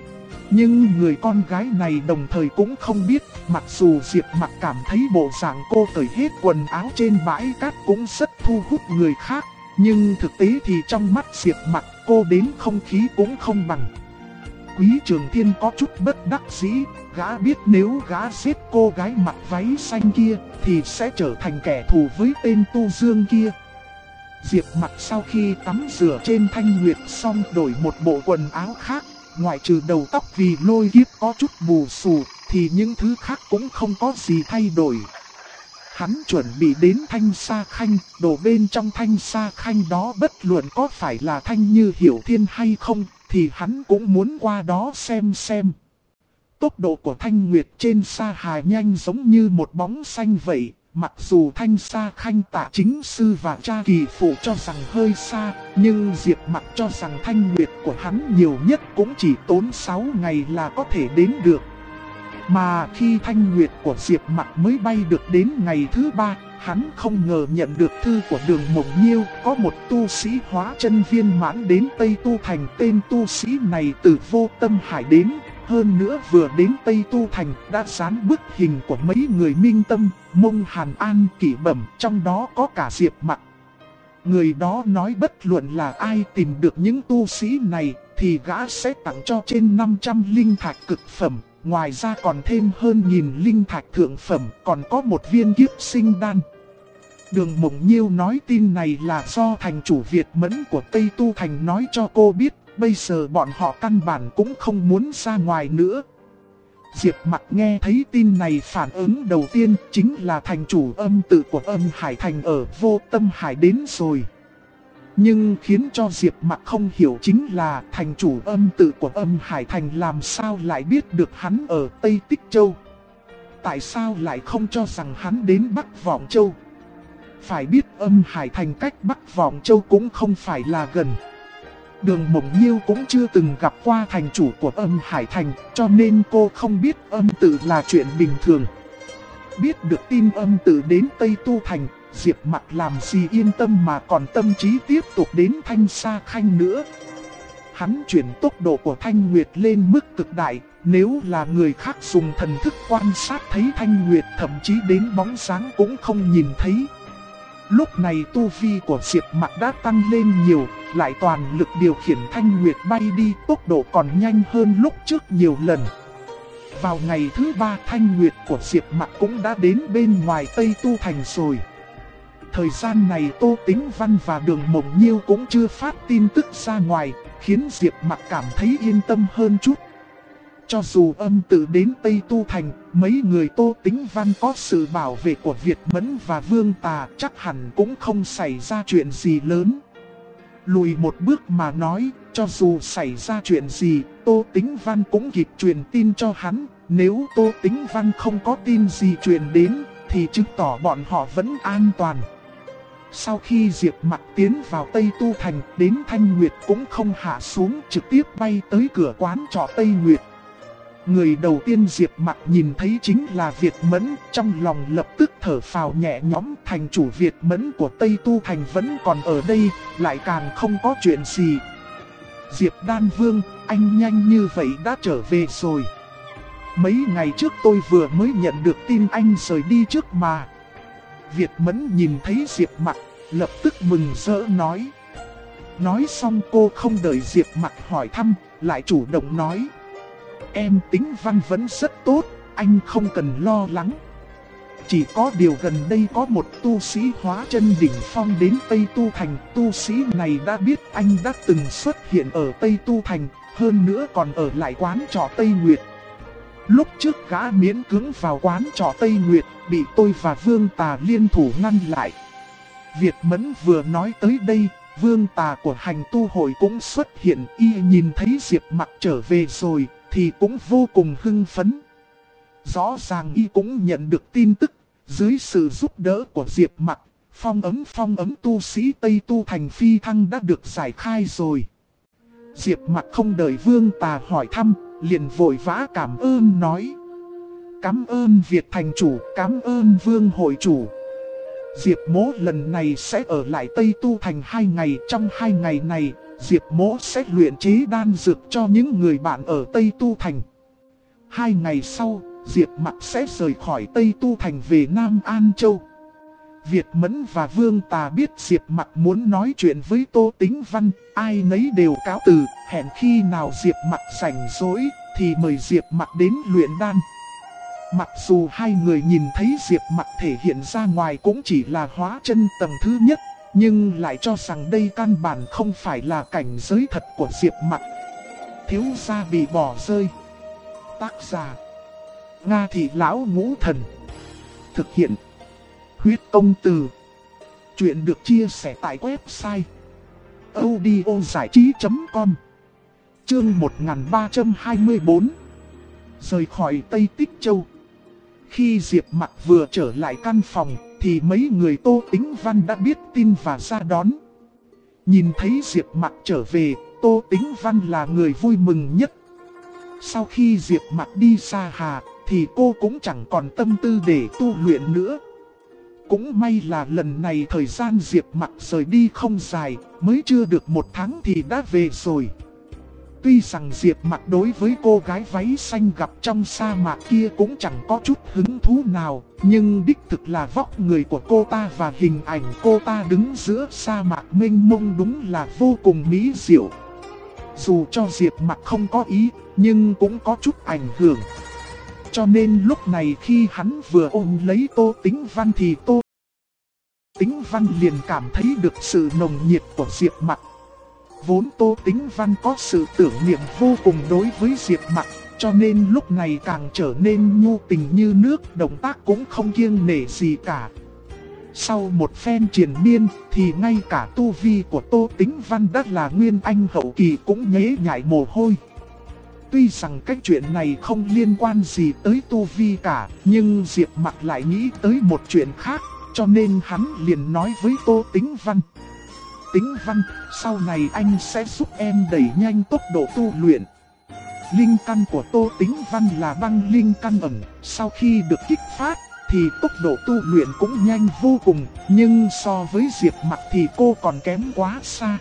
Nhưng người con gái này đồng thời cũng không biết, mặc dù Diệp Mặc cảm thấy bộ dạng cô cởi hết quần áo trên bãi cát cũng rất thu hút người khác, nhưng thực tế thì trong mắt Diệp Mặc cô đến không khí cũng không bằng. Quý Trường Thiên có chút bất đắc dĩ, gã biết nếu gã giết cô gái mặc váy xanh kia thì sẽ trở thành kẻ thù với tên Tu Dương kia. Diệp Mặc sau khi tắm rửa trên Thanh Nguyệt xong đổi một bộ quần áo khác, ngoại trừ đầu tóc vì lôi kiếp có chút bù xù thì những thứ khác cũng không có gì thay đổi. Hắn chuẩn bị đến Thanh Sa Khanh, đồ bên trong Thanh Sa Khanh đó bất luận có phải là Thanh Như Hiểu Thiên hay không thì hắn cũng muốn qua đó xem. Tốc độ của Thanh Nguyệt trên Sa Hà nhanh giống như một bóng xanh vậy. Mặc dù Thanh Sa Khanh Tạ Chính Sư và Cha Kỳ Phụ cho rằng hơi xa, nhưng Diệp Mặc cho rằng Thanh Nguyệt của hắn nhiều nhất cũng chỉ tốn 6 ngày là có thể đến được. Mà khi thanh nguyệt của Diệp Mặc mới bay được đến ngày thứ 3, hắn không ngờ nhận được thư của Đường Mộng Nhiêu. Có một tu sĩ hóa chân viên mãn đến Tây Tu Thành. Tên tu sĩ này từ Vô Tâm Hải đến. Hơn nữa vừa đến Tây Tu Thành đã dán bức hình của mấy người Minh Tâm, Mông Hàn An, Kỷ Bẩm, trong đó có cả Diệp Mặc. Người đó nói bất luận là ai tìm được những tu sĩ này thì gã sẽ tặng cho trên 500 linh thạch cực phẩm. Ngoài ra còn thêm hơn 1000 linh thạch thượng phẩm, còn có một viên kiếp sinh đan. Đường Mộng Nhiêu nói tin này là do thành chủ Việt Mẫn của Tây Tu Thành nói cho cô biết. Bây giờ bọn họ căn bản cũng không muốn ra ngoài nữa. Diệp Mặc nghe thấy tin này, phản ứng đầu tiên chính là thành chủ âm tự của Âm Hải Thành ở Vô Tâm Hải đến rồi. Nhưng khiến cho Diệp Mặc không hiểu chính là thành chủ âm tự của Âm Hải Thành làm sao lại biết được hắn ở Tây Tích Châu. Tại sao lại không cho rằng hắn đến Bắc Vọng Châu? Phải biết Âm Hải Thành cách Bắc Vọng Châu cũng không phải là gần. Đường Mộng Nhiêu cũng chưa từng gặp qua thành chủ của Âm Hải Thành, cho nên cô không biết âm tự là chuyện bình thường. Biết được tin âm tự đến Tây Tu Thành, Diệp Mặc làm gì yên tâm mà còn tâm trí tiếp tục đến Thanh Sa Khanh nữa. Hắn chuyển tốc độ của Thanh Nguyệt lên mức cực đại, nếu là người khác dùng thần thức quan sát thấy Thanh Nguyệt thậm chí đến bóng dáng cũng không nhìn thấy. Lúc này tu vi của Diệp Mặc đã tăng lên nhiều, lại toàn lực điều khiển Thanh Nguyệt bay đi, tốc độ còn nhanh hơn lúc trước nhiều lần. Vào ngày thứ 3, Thanh Nguyệt của Diệp Mặc cũng đã đến bên ngoài Tây Tu Thành rồi. Thời gian này Tô Tĩnh Văn và Đường Mộng Nhiêu cũng chưa phát tin tức ra ngoài, khiến Diệp Mặc cảm thấy yên tâm hơn chút. Cho dù âm tự đến Tây Tu Thành, mấy người Tô Tĩnh Văn có sự bảo vệ của Việt Mẫn và Vương Tà chắc hẳn cũng không xảy ra chuyện gì lớn. Lùi một bước mà nói, cho dù xảy ra chuyện gì, Tô Tĩnh Văn cũng kịp truyền tin cho hắn. Nếu Tô Tĩnh Văn không có tin gì truyền đến, thì chứng tỏ bọn họ vẫn an toàn. Sau khi Diệp Mặc tiến vào Tây Tu Thành, đến Thanh Nguyệt cũng không hạ xuống, trực tiếp bay tới cửa quán trọ Tây Nguyệt. Người đầu tiên Diệp Mặc nhìn thấy chính là Việt Mẫn, trong lòng lập tức thở phào nhẹ nhõm. Thành chủ Việt Mẫn của Tây Tu Thành vẫn còn ở đây, lại càng không có chuyện gì. Diệp Đan Vương, anh nhanh như vậy đã trở về rồi. Mấy ngày trước tôi vừa mới nhận được tin anh rời đi trước mà. Việt Mẫn nhìn thấy Diệp Mặc, lập tức mừng rỡ nói. Nói xong cô không đợi Diệp Mặc hỏi thăm, lại chủ động nói. Em Tĩnh Văn vẫn rất tốt, anh không cần lo lắng. Chỉ có điều gần đây có một tu sĩ hóa chân đỉnh phong đến Tây Tu Thành. Tu sĩ này đã biết anh đã từng xuất hiện ở Tây Tu Thành, hơn nữa còn ở lại quán trọ Tây Nguyệt. Lúc trước gã miễn cưỡng vào quán trọ Tây Nguyệt, bị tôi và Vương Tà liên thủ ngăn lại. Việt Mẫn vừa nói tới đây, Vương Tà của hành tu hội cũng xuất hiện. Y nhìn thấy Diệp Mặc trở về rồi thì cũng vô cùng hưng phấn. Rõ ràng y cũng nhận được tin tức, dưới sự giúp đỡ của Diệp Mặc, phong ấm tu sĩ Tây Tu Thành phi thăng đã được giải khai rồi. Diệp Mặc không đợi Vương Tà hỏi thăm, liền vội vã cảm ơn nói. Cảm ơn Việt thành chủ, cảm ơn Vương hội chủ. Diệp Mỗ lần này sẽ ở lại Tây Tu Thành 2 ngày, trong 2 ngày này Diệp Mỗ sẽ luyện chế đan dược cho những người bạn ở Tây Tu Thành. 2 ngày sau, Diệp Mặc sẽ rời khỏi Tây Tu Thành về Nam An Châu. Việt Mẫn và Vương Tà biết Diệp Mặc muốn nói chuyện với Tô Tĩnh Văn, ai nấy đều cáo từ, hẹn khi nào Diệp Mặc rảnh rỗi thì mời Diệp Mặc đến luyện đan. Mặc dù hai người nhìn thấy Diệp Mặc thể hiện ra ngoài cũng chỉ là hóa chân tầng thứ nhất, nhưng lại cho rằng đây căn bản không phải là cảnh giới thật của Diệp Mặc. Thiếu gia bị bỏ rơi. Tác giả Nga Thị Lão Ngũ Thần. Thực hiện Huyết Công Từ. Chuyện được chia sẻ tại website audiozảichí.com. Chương 1324. Rời khỏi Tây Tích Châu. Khi Diệp Mặc vừa trở lại căn phòng thì mấy người Tô Tĩnh Văn đã biết tin và ra đón. Nhìn thấy Diệp Mặc trở về, Tô Tĩnh Văn là người vui mừng nhất. Sau khi Diệp Mặc đi xa hà thì cô cũng chẳng còn tâm tư để tu luyện nữa. Cũng may là lần này thời gian Diệp Mặc rời đi không dài, mới chưa được 1 tháng thì đã về rồi. Tuy rằng Diệp Mặc đối với cô gái váy xanh gặp trong sa mạc kia cũng chẳng có chút hứng thú nào, nhưng đích thực là vóc người của cô ta và hình ảnh cô ta đứng giữa sa mạc mênh mông đúng là vô cùng mỹ diệu. Dù cho Diệp Mặc không có ý, nhưng cũng có chút ảnh hưởng. Cho nên lúc này khi hắn vừa ôm lấy Tô Tĩnh Văn thì Tô Tĩnh Văn liền cảm thấy được sự nồng nhiệt của Diệp Mặc. Vốn Tô Tĩnh Văn có sự tưởng niệm vô cùng đối với Diệp Mặc, cho nên lúc này càng trở nên nhu tình như nước, động tác cũng không kiêng nể gì cả. Sau một phen triền miên thì ngay cả tu vi của Tô Tĩnh Văn đã là nguyên anh hậu kỳ cũng nhễ nhại mồ hôi. Tuy rằng cái chuyện này không liên quan gì tới tu vi cả, nhưng Diệp Mặc lại nghĩ tới một chuyện khác, cho nên hắn liền nói với Tô Tĩnh Văn. Tĩnh Văn, sau này anh sẽ giúp em đẩy nhanh tốc độ tu luyện. Linh căn của Tô Tĩnh Văn là băng linh căn ẩn, sau khi được kích phát thì tốc độ tu luyện cũng nhanh vô cùng, nhưng so với Diệp Mặc thì cô còn kém quá xa.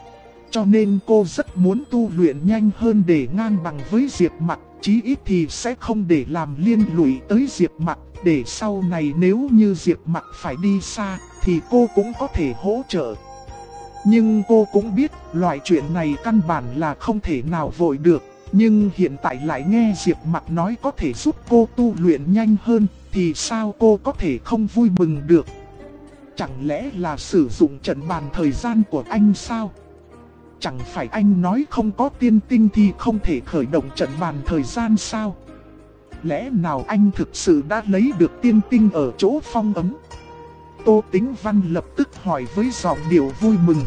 Cho nên cô rất muốn tu luyện nhanh hơn để ngang bằng với Diệp Mặc, chí ít thì sẽ không để làm liên lụy tới Diệp Mặc, để sau này nếu như Diệp Mặc phải đi xa thì cô cũng có thể hỗ trợ. Nhưng cô cũng biết loại chuyện này căn bản là không thể nào vội được, nhưng hiện tại lại nghe Diệp Mặc nói có thể giúp cô tu luyện nhanh hơn, thì sao cô có thể không vui mừng được? Chẳng lẽ là sử dụng trận bàn thời gian của anh sao? Chẳng phải anh nói không có tiên tinh thì không thể khởi động trận bàn thời gian sao? Lẽ nào anh thực sự đã lấy được tiên tinh ở chỗ phong ấm? Tô Tĩnh Văn lập tức hỏi với giọng điệu vui mừng.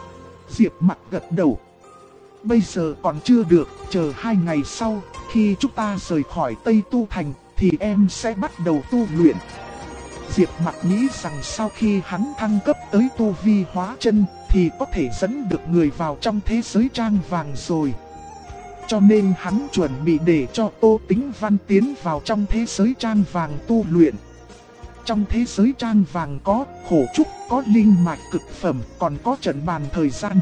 Diệp Mặc gật đầu. Bây giờ còn chưa được, chờ 2 ngày sau, khi chúng ta rời khỏi Tây Tu Thành, thì em sẽ bắt đầu tu luyện. Diệp Mặc nghĩ rằng sau khi hắn thăng cấp tới tu vi hóa chân, thì có thể dẫn được người vào trong thế giới trang vàng rồi. Cho nên hắn chuẩn bị để cho Tô Tĩnh Văn tiến vào trong thế giới trang vàng tu luyện. Trong thế giới trang vàng có khổ trúc, có linh mạch cực phẩm, còn có trận bàn thời gian.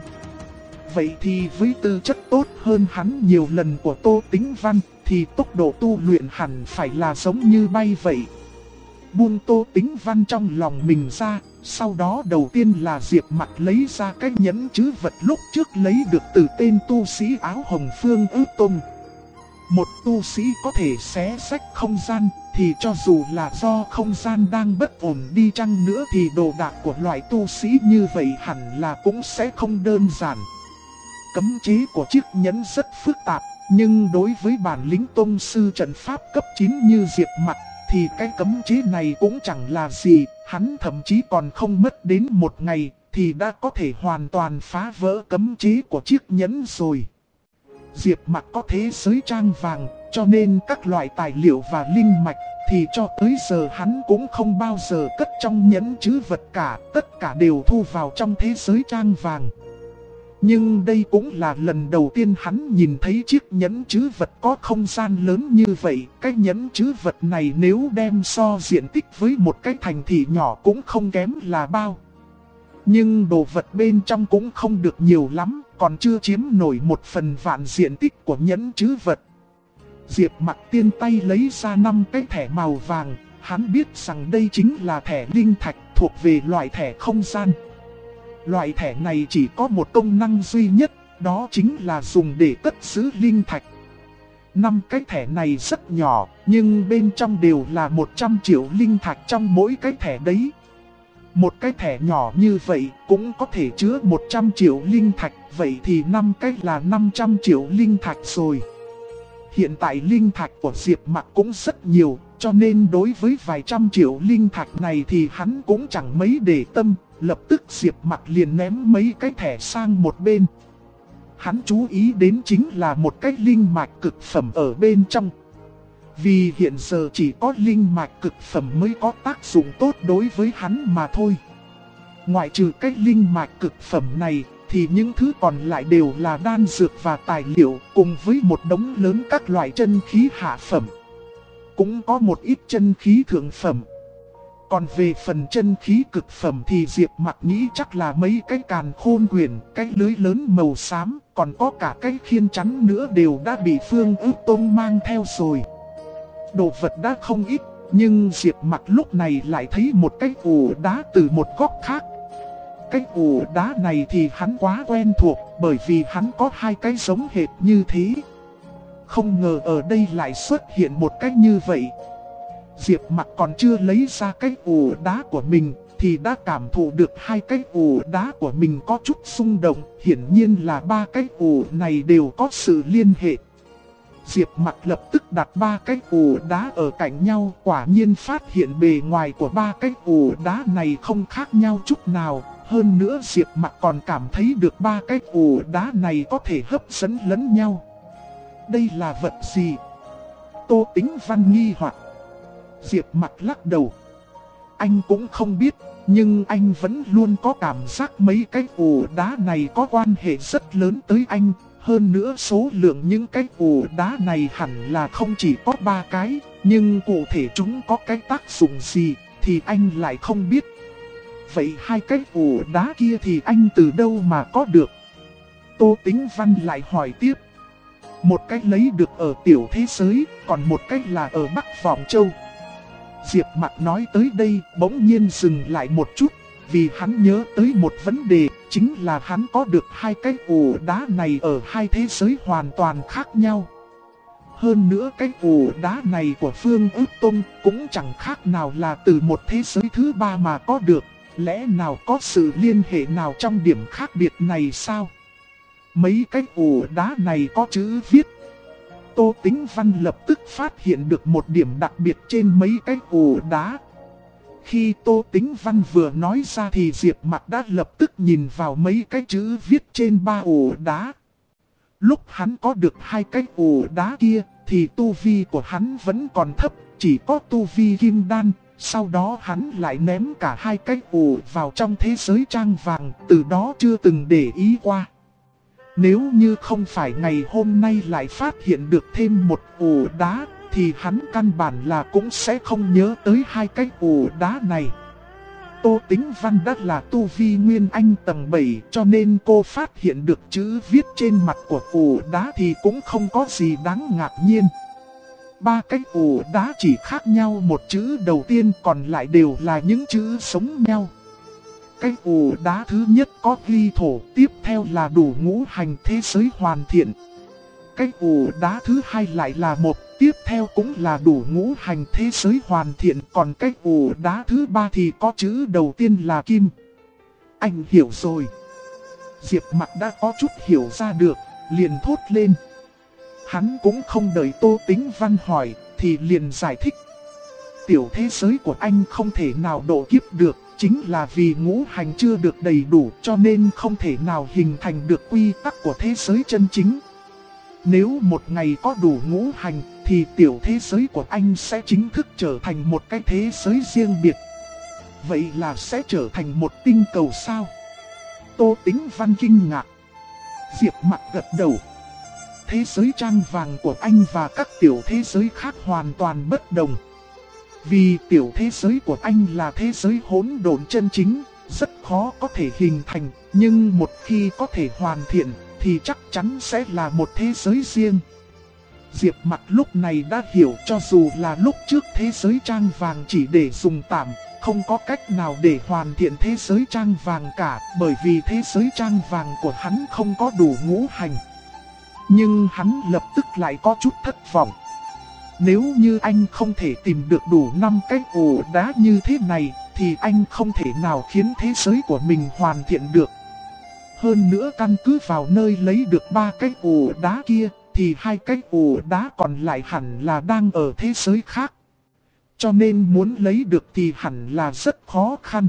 Vậy thì với tư chất tốt hơn hắn nhiều lần của Tô Tĩnh Văn, thì tốc độ tu luyện hẳn phải là giống như bay vậy. Buông Tô Tĩnh Văn trong lòng mình ra, sau đó đầu tiên là Diệp Mặc lấy ra cái nhẫn trữ vật lúc trước lấy được từ tên tu sĩ áo hồng Phương Ước Tông. Một tu sĩ có thể xé rách không gian, thì cho dù là do không gian đang bất ổn đi chăng nữa thì đồ đạc của loại tu sĩ như vậy hẳn là cũng sẽ không đơn giản. Cấm chế của chiếc nhẫn rất phức tạp, nhưng đối với bản lĩnh tông sư trận pháp cấp 9 như Diệp Mặc, thì cái cấm chế này cũng chẳng là gì, hắn thậm chí còn không mất đến 1 ngày, thì đã có thể hoàn toàn phá vỡ cấm chế của chiếc nhẫn rồi. Diệp Mặc có thế giới trang vàng, cho nên các loại tài liệu và linh mạch, thì cho tới giờ hắn cũng không bao giờ cất trong nhẫn trữ vật cả, tất cả đều thu vào trong thế giới trang vàng. Nhưng đây cũng là lần đầu tiên hắn nhìn thấy chiếc nhẫn trữ vật có không gian lớn như vậy. Cái nhẫn trữ vật này nếu đem so diện tích với một cái thành thị nhỏ cũng không kém là bao. Nhưng đồ vật bên trong cũng không được nhiều lắm, còn chưa chiếm nổi 1/1000 diện tích của nhẫn trữ vật. Diệp Mặc tiên tay lấy ra 5 cái thẻ màu vàng, hắn biết rằng đây chính là thẻ linh thạch thuộc về loại thẻ không gian. Loại thẻ này chỉ có một công năng duy nhất, đó chính là dùng để cất giữ linh thạch. 5 cái thẻ này rất nhỏ, nhưng bên trong đều là 100 triệu linh thạch trong mỗi cái thẻ đấy. Một cái thẻ nhỏ như vậy cũng có thể chứa 100 triệu linh thạch, vậy thì 5 cái là 500 triệu linh thạch rồi. Hiện tại linh thạch của Diệp Mặc cũng rất nhiều, cho nên đối với vài trăm triệu linh thạch này thì hắn cũng chẳng mấy để tâm. Lập tức Diệp Mặc liền ném mấy cái thẻ sang một bên. Hắn chú ý đến chính là một cái linh mạch cực phẩm ở bên trong. Vì hiện giờ chỉ có linh mạch cực phẩm mới có tác dụng tốt đối với hắn mà thôi. Ngoại trừ cái linh mạch cực phẩm này, thì những thứ còn lại đều là đan dược và tài liệu, cùng với một đống lớn các loại chân khí hạ phẩm. cũng có một ít chân khí thượng phẩm. Còn về phần chân khí cực phẩm thì Diệp Mặc nghĩ chắc là mấy cái càn khôn quyền, cái lưới lớn màu xám, còn có cả cái khiên chắn nữa đều đã bị Phương Ước Tông mang theo rồi. Đồ vật đã không ít, nhưng Diệp Mặc lúc này lại thấy một cái ủ đá từ một góc khác. Cái ủ đá này thì hắn quá quen thuộc, bởi vì hắn có hai cái giống hệt như thế. Không ngờ ở đây lại xuất hiện một cái như vậy. Diệp Mặc còn chưa lấy ra cái ủ đá của mình thì đã cảm thụ được hai cái ủ đá của mình có chút xung động. Hiển nhiên là ba cái ủ này đều có sự liên hệ. Diệp Mặc lập tức đặt ba cái ủ đá ở cạnh nhau, quả nhiên phát hiện bề ngoài của ba cái ủ đá này không khác nhau chút nào. Hơn nữa Diệp Mặc còn cảm thấy được ba cái ủ đá này có thể hấp dẫn lẫn nhau. Đây là vật gì? Tô Tĩnh Văn nghi hoặc. Diệp Mặc lắc đầu. Anh cũng không biết, nhưng anh vẫn luôn có cảm giác mấy cái ủ đá này có quan hệ rất lớn tới anh. Hơn nữa số lượng những cái ủ đá này hẳn là không chỉ có 3 cái, nhưng cụ thể chúng có cái tác dụng gì thì anh lại không biết. Vậy hai cái ủ đá kia thì anh từ đâu mà có được? Tô Tĩnh Văn lại hỏi tiếp. Một cái lấy được ở tiểu thế giới, còn một cái là ở Bắc Vọng Châu. Diệp Mặc nói tới đây bỗng nhiên dừng lại một chút, vì hắn nhớ tới một vấn đề, chính là hắn có được hai cái ủ đá này ở hai thế giới hoàn toàn khác nhau. Hơn nữa cái ủ đá này của Phương Ước Tông cũng chẳng khác nào là từ một thế giới thứ ba mà có được. Lẽ nào có sự liên hệ nào trong điểm khác biệt này sao? Mấy cái ủ đá này có chữ viết. Tô Tĩnh Văn lập tức phát hiện được một điểm đặc biệt trên mấy cái ủ đá. Khi Tô Tĩnh Văn vừa nói ra thì Diệp Mặc đã lập tức nhìn vào mấy cái chữ viết trên ba ủ đá. Lúc hắn có được hai cái ủ đá kia thì tu vi của hắn vẫn còn thấp, chỉ có tu vi kim đan. Sau đó hắn lại ném cả hai cái ủ vào trong thế giới trang vàng, từ đó chưa từng để ý qua. Nếu như không phải ngày hôm nay lại phát hiện được thêm một ủ đá, thì hắn căn bản là cũng sẽ không nhớ tới hai cái ủ đá này. Tô Tĩnh Văn đã là tu vi Nguyên Anh tầng 7, cho nên cô phát hiện được chữ viết trên mặt của ủ đá thì cũng không có gì đáng ngạc nhiên. Ba cái ủ đá chỉ khác nhau một chữ đầu tiên, còn lại đều là những chữ giống nhau. Cái ủ đá thứ nhất có ghi thổ, tiếp theo là đủ ngũ hành thế giới hoàn thiện. Cái ủ đá thứ hai lại là một, tiếp theo cũng là đủ ngũ hành thế giới hoàn thiện. Còn cái ủ đá thứ ba thì có chữ đầu tiên là kim. Anh hiểu rồi. Diệp Mặc đã có chút hiểu ra được, liền thốt lên. Hắn cũng không đợi Tô Tĩnh Văn hỏi, thì liền giải thích. Tiểu thế giới của anh không thể nào độ kiếp được, chính là vì ngũ hành chưa được đầy đủ, cho nên không thể nào hình thành được quy tắc của thế giới chân chính. Nếu một ngày có đủ ngũ hành, thì tiểu thế giới của anh sẽ chính thức trở thành một cái thế giới riêng biệt. Vậy là sẽ trở thành một tinh cầu sao? Tô Tĩnh Văn kinh ngạc. Diệp Mặc gật đầu. Thế giới trang vàng của anh và các tiểu thế giới khác hoàn toàn bất đồng. Vì tiểu thế giới của anh là thế giới hỗn độn chân chính, rất khó có thể hình thành, nhưng một khi có thể hoàn thiện thì chắc chắn sẽ là một thế giới riêng. Diệp Mặc lúc này đã hiểu, cho dù là lúc trước thế giới trang vàng chỉ để dùng tạm, không có cách nào để hoàn thiện thế giới trang vàng cả, bởi vì thế giới trang vàng của hắn không có đủ ngũ hành. Nhưng hắn lập tức lại có chút thất vọng. Nếu như anh không thể tìm được đủ 5 cái ổ đá như thế này, thì anh không thể nào khiến thế giới của mình hoàn thiện được. Hơn nữa căn cứ vào nơi lấy được 3 cái ổ đá kia, thì 2 cái ổ đá còn lại hẳn là đang ở thế giới khác. Cho nên muốn lấy được thì hẳn là rất khó khăn.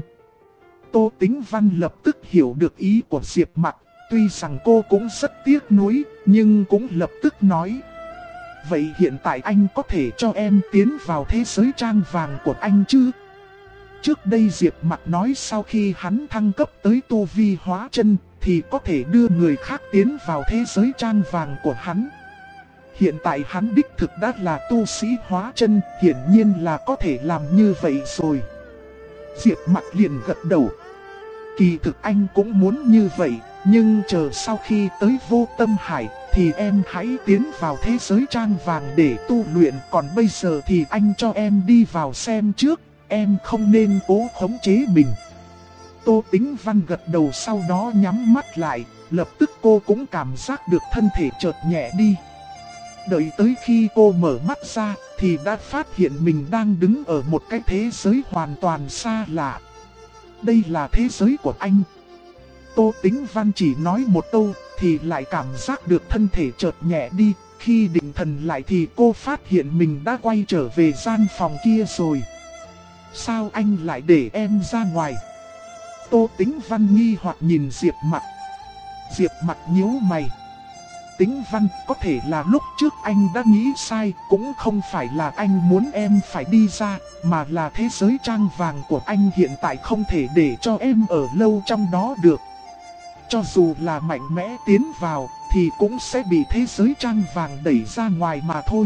Tô Tĩnh Văn lập tức hiểu được ý của Diệp Mặc. Tuy rằng cô cũng rất tiếc nuối, nhưng cũng lập tức nói. Vậy hiện tại anh có thể cho em tiến vào thế giới trang vàng của anh chứ? Trước đây Diệp Mặc nói sau khi hắn thăng cấp tới tu vi hóa chân thì có thể đưa người khác tiến vào thế giới trang vàng của hắn. Hiện tại hắn đích thực đã là tu sĩ hóa chân, hiển nhiên là có thể làm như vậy rồi. Diệp Mặc liền gật đầu. Kỳ thực anh cũng muốn như vậy, nhưng chờ sau khi tới Vô Tâm Hải thì em hãy tiến vào thế giới trang vàng để tu luyện. Còn bây giờ thì anh cho em đi vào xem trước, em không nên cố khống chế mình. Tô Tĩnh Văn gật đầu, sau đó nhắm mắt lại, lập tức cô cũng cảm giác được thân thể chợt nhẹ đi. Đợi tới khi cô mở mắt ra thì đã phát hiện mình đang đứng ở một cái thế giới hoàn toàn xa lạ. Đây là thế giới của anh. Tô Tĩnh Văn chỉ nói một câu thì lại cảm giác được thân thể chợt nhẹ đi. Khi định thần lại thì cô phát hiện mình đã quay trở về gian phòng kia rồi. Sao anh lại để em ra ngoài? Tô Tĩnh Văn nghi hoặc nhìn Diệp Mặc. Diệp Mặc nhíu mày. Tĩnh Văn, có thể là lúc trước anh đã nghĩ sai, cũng không phải là anh muốn em phải đi ra, mà là thế giới trang vàng của anh hiện tại không thể để cho em ở lâu trong đó được. Cho dù là mạnh mẽ tiến vào, thì cũng sẽ bị thế giới trang vàng đẩy ra ngoài mà thôi.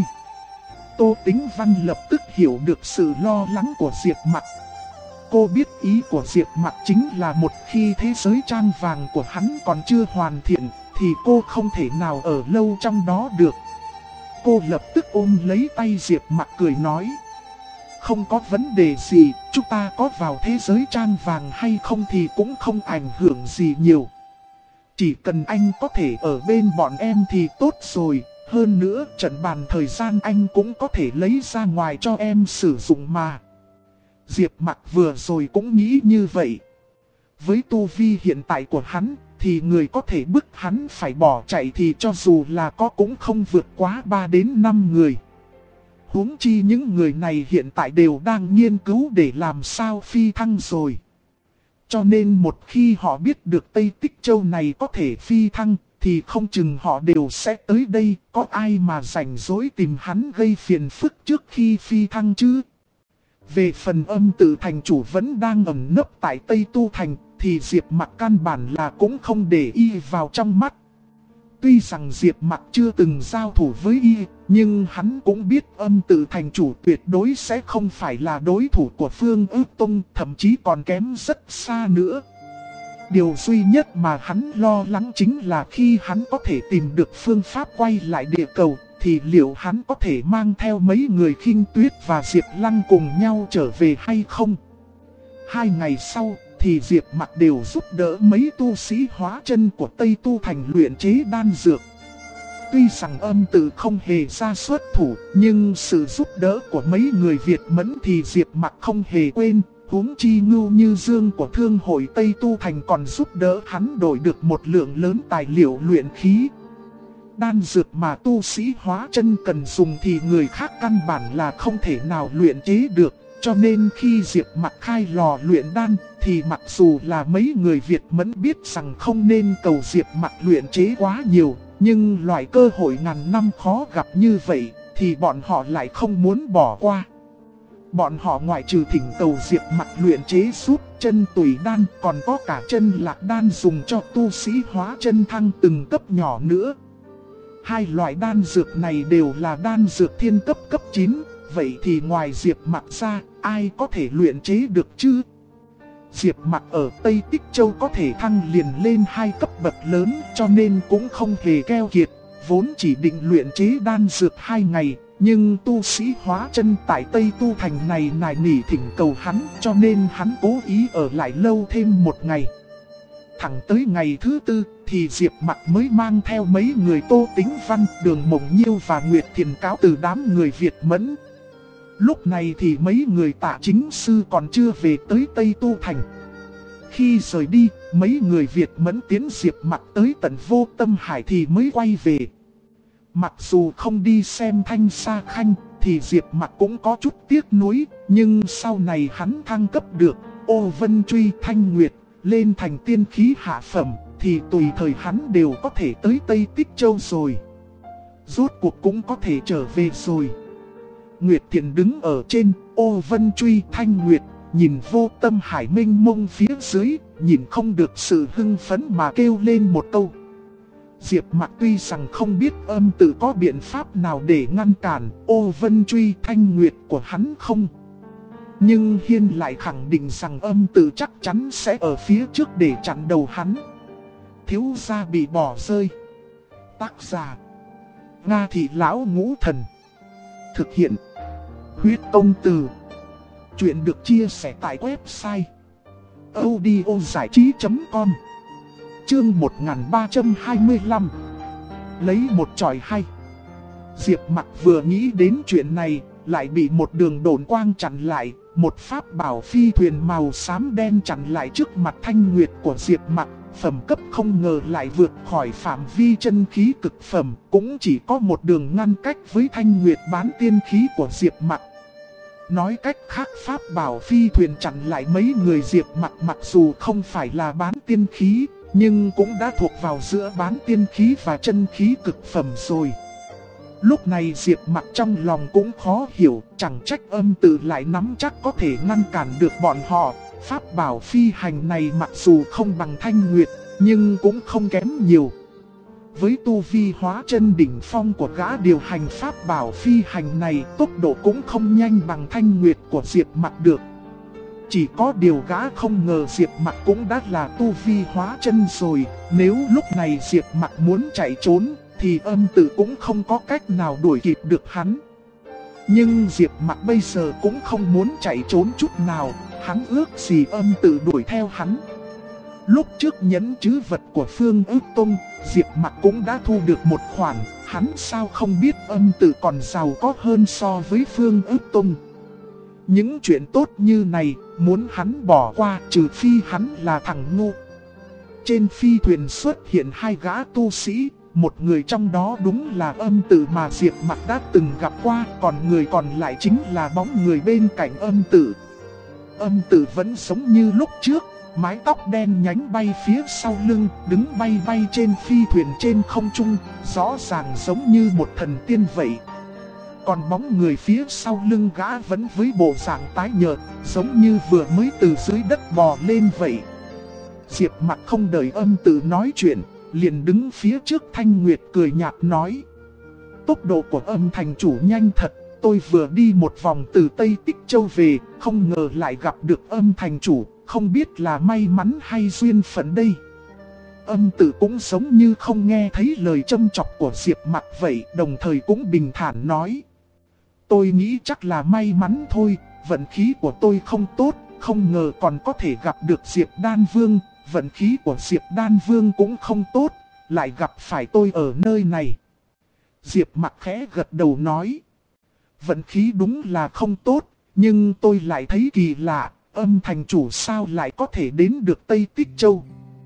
Tô Tĩnh Văn lập tức hiểu được sự lo lắng của Diệp Mặc. Cô biết ý của Diệp Mặc chính là một khi thế giới trang vàng của hắn còn chưa hoàn thiện, thì cô không thể nào ở lâu trong đó được. Cô lập tức ôm lấy tay Diệp Mặc cười nói. Không có vấn đề gì, chúng ta có vào thế giới trang vàng hay không thì cũng không ảnh hưởng gì nhiều. Chỉ cần anh có thể ở bên bọn em thì tốt rồi. Hơn nữa, trận bàn thời gian anh cũng có thể lấy ra ngoài cho em sử dụng mà. Diệp Mặc vừa rồi cũng nghĩ như vậy. Với tu vi hiện tại của hắn, thì người có thể bức hắn phải bỏ chạy thì cho dù là có cũng không vượt quá 3 đến 5 người. Huống chi những người này hiện tại đều đang nghiên cứu để làm sao phi thăng rồi. Cho nên một khi họ biết được Tây Tích Châu này có thể phi thăng, thì không chừng họ đều sẽ tới đây. Có ai mà rảnh rỗi tìm hắn gây phiền phức trước khi phi thăng chứ? Về phần Âm Tự thành chủ vẫn đang ẩn nấp tại Tây Tu Thành, thì Diệp Mặc căn bản là cũng không để y vào trong mắt. Tuy rằng Diệp Mặc chưa từng giao thủ với y, nhưng hắn cũng biết Âm Tự thành chủ tuyệt đối sẽ không phải là đối thủ của Phương Ước Tông, thậm chí còn kém rất xa nữa. Điều duy nhất mà hắn lo lắng chính là khi hắn có thể tìm được phương pháp quay lại địa cầu, thì liệu hắn có thể mang theo mấy người Khinh Tuyết và Diệp Lăng cùng nhau trở về hay không? 2 ngày sau thì Diệp Mặc đều giúp đỡ mấy tu sĩ hóa chân của Tây Tu Thành luyện chế đan dược. Tuy rằng Âm Tự không hề ra xuất thủ, nhưng sự giúp đỡ của mấy người Việt Mẫn thì Diệp Mặc không hề quên. Huống chi Ngưu Như Dương của Thương hội Tây Tu Thành còn giúp đỡ hắn đổi được một lượng lớn tài liệu luyện khí. Đan dược mà tu sĩ hóa chân cần dùng thì người khác căn bản là không thể nào luyện chế được. Cho nên khi Diệp Mặc khai lò luyện đan thì mặc dù là mấy người Việt Mẫn biết rằng không nên cầu Diệp Mặc luyện chế quá nhiều, nhưng loại cơ hội ngàn năm khó gặp như vậy thì bọn họ lại không muốn bỏ qua. Bọn họ ngoại trừ thỉnh cầu Diệp Mặc luyện chế giúp chân tùy đan, còn có cả chân lạc đan dùng cho tu sĩ hóa chân thăng từng cấp nhỏ nữa. 2 loại đan dược này đều là đan dược thiên cấp cấp 9, vậy thì ngoài Diệp Mặc ra, ai có thể luyện chế được chứ? Diệp Mặc ở Tây Tích Châu có thể thăng liền lên 2 cấp bậc lớn, cho nên cũng không hề keo kiệt, vốn chỉ định luyện chế đan dược 2 ngày. Nhưng tu sĩ hóa chân tại Tây Tu Thành này nài nỉ thỉnh cầu hắn, cho nên hắn cố ý ở lại lâu thêm 1 ngày. Thẳng tới ngày thứ 4 thì Diệp Mặc mới mang theo mấy người Tô Tĩnh Văn, Đường Mộng Nhiêu và Nguyệt Thiền cáo từ đám người Việt Mẫn. Lúc này thì mấy người Tạ Chính Sư còn chưa về tới Tây Tu Thành. Khi rời đi, mấy người Việt Mẫn tiến Diệp Mặc tới tận Vô Tâm Hải thì mới quay về. Mặc dù không đi xem Thanh Sa Khanh thì Diệp Mặc cũng có chút tiếc nuối, nhưng sau này hắn thăng cấp được Ô Vân Truy Thanh Nguyệt lên thành tiên khí hạ phẩm thì tùy thời hắn đều có thể tới Tây Tích Châu rồi. Rốt cuộc cũng có thể trở về rồi. Nguyệt Thiền đứng ở trên Ô Vân Truy Thanh Nguyệt, nhìn Vô Tâm Hải mênh mông phía dưới, nhìn không được sự hưng phấn mà kêu lên một câu. Diệp Mặc tuy rằng không biết âm tự có biện pháp nào để ngăn cản Ô Vân truy Thanh Nguyệt của hắn không, nhưng Hiên lại khẳng định rằng âm tự chắc chắn sẽ ở phía trước để chặn đầu hắn. Thiếu gia bị bỏ rơi. Tác giả Nga Thị Lão Ngũ Thần. Thực hiện Huyết Công Từ. Chuyện được chia sẻ tại website audiozảichí.com. Chương 1325. Lấy một chòi hay. Diệp Mặc vừa nghĩ đến chuyện này, lại bị một đường độn quang chặn lại. Một pháp bảo phi thuyền màu xám đen chặn lại trước mặt Thanh Nguyệt của Diệp Mặc. Phẩm cấp không ngờ lại vượt khỏi phạm vi chân khí cực phẩm, cũng chỉ có một đường ngăn cách với Thanh Nguyệt bán tiên khí của Diệp Mặc. Nói cách khác, pháp bảo phi thuyền chặn lại mấy người Diệp Mặc mặc dù không phải là bán tiên khí, nhưng cũng đã thuộc vào giữa bán tiên khí và chân khí cực phẩm rồi. Lúc này Diệp Mặc trong lòng cũng khó hiểu, chẳng trách âm tự lại nắm chắc có thể ngăn cản được bọn họ. Pháp bảo phi hành này mặc dù không bằng Thanh Nguyệt, nhưng cũng không kém nhiều. Với tu vi hóa chân đỉnh phong của gã điều hành pháp bảo phi hành này, tốc độ cũng không nhanh bằng Thanh Nguyệt của Diệp Mặc được. Chỉ có điều gã không ngờ Diệp Mặc cũng đã là tu vi hóa chân rồi. Nếu lúc này Diệp Mặc muốn chạy trốn, thì âm tự cũng không có cách nào đuổi kịp được hắn. Nhưng Diệp Mặc bây giờ cũng không muốn chạy trốn chút nào. Hắn ước gì âm tự đuổi theo hắn. Lúc trước nhẫn trữ vật của Phương Ước Tông, Diệp Mặc cũng đã thu được một khoản. Hắn sao không biết âm tự còn giàu có hơn so với Phương Ước Tông. Những chuyện tốt như này, muốn hắn bỏ qua trừ phi hắn là thằng ngu. Trên phi thuyền xuất hiện hai gã tu sĩ. Một người trong đó đúng là âm tự mà Diệp Mặc đã từng gặp qua. Còn người còn lại chính là bóng người bên cạnh âm tự. Âm tự vẫn sống như lúc trước, mái tóc đen nhánh bay phía sau lưng, đứng bay bay trên phi thuyền trên không trung, rõ ràng giống như một thần tiên vậy. Còn bóng người phía sau lưng gã vẫn với bộ dạng tái nhợt, giống như vừa mới từ dưới đất bò lên vậy. Diệp Mặc không đợi âm tự nói chuyện, liền đứng phía trước Thanh Nguyệt cười nhạt nói: tốc độ của âm thành chủ nhanh thật. Tôi vừa đi một vòng từ Tây Tích Châu về, không ngờ lại gặp được âm thành chủ, không biết là may mắn hay duyên phận đây. Âm tự cũng giống như không nghe thấy lời châm chọc của Diệp Mặc vậy, đồng thời cũng bình thản nói: tôi nghĩ chắc là may mắn thôi, vận khí của tôi không tốt, không ngờ còn có thể gặp được Diệp Đan Vương. Vận khí của Diệp Đan Vương cũng không tốt, lại gặp phải tôi ở nơi này. Diệp Mặc khẽ gật đầu nói: vận khí đúng là không tốt, nhưng tôi lại thấy kỳ lạ, âm thành chủ sao lại có thể đến được Tây Tích Châu.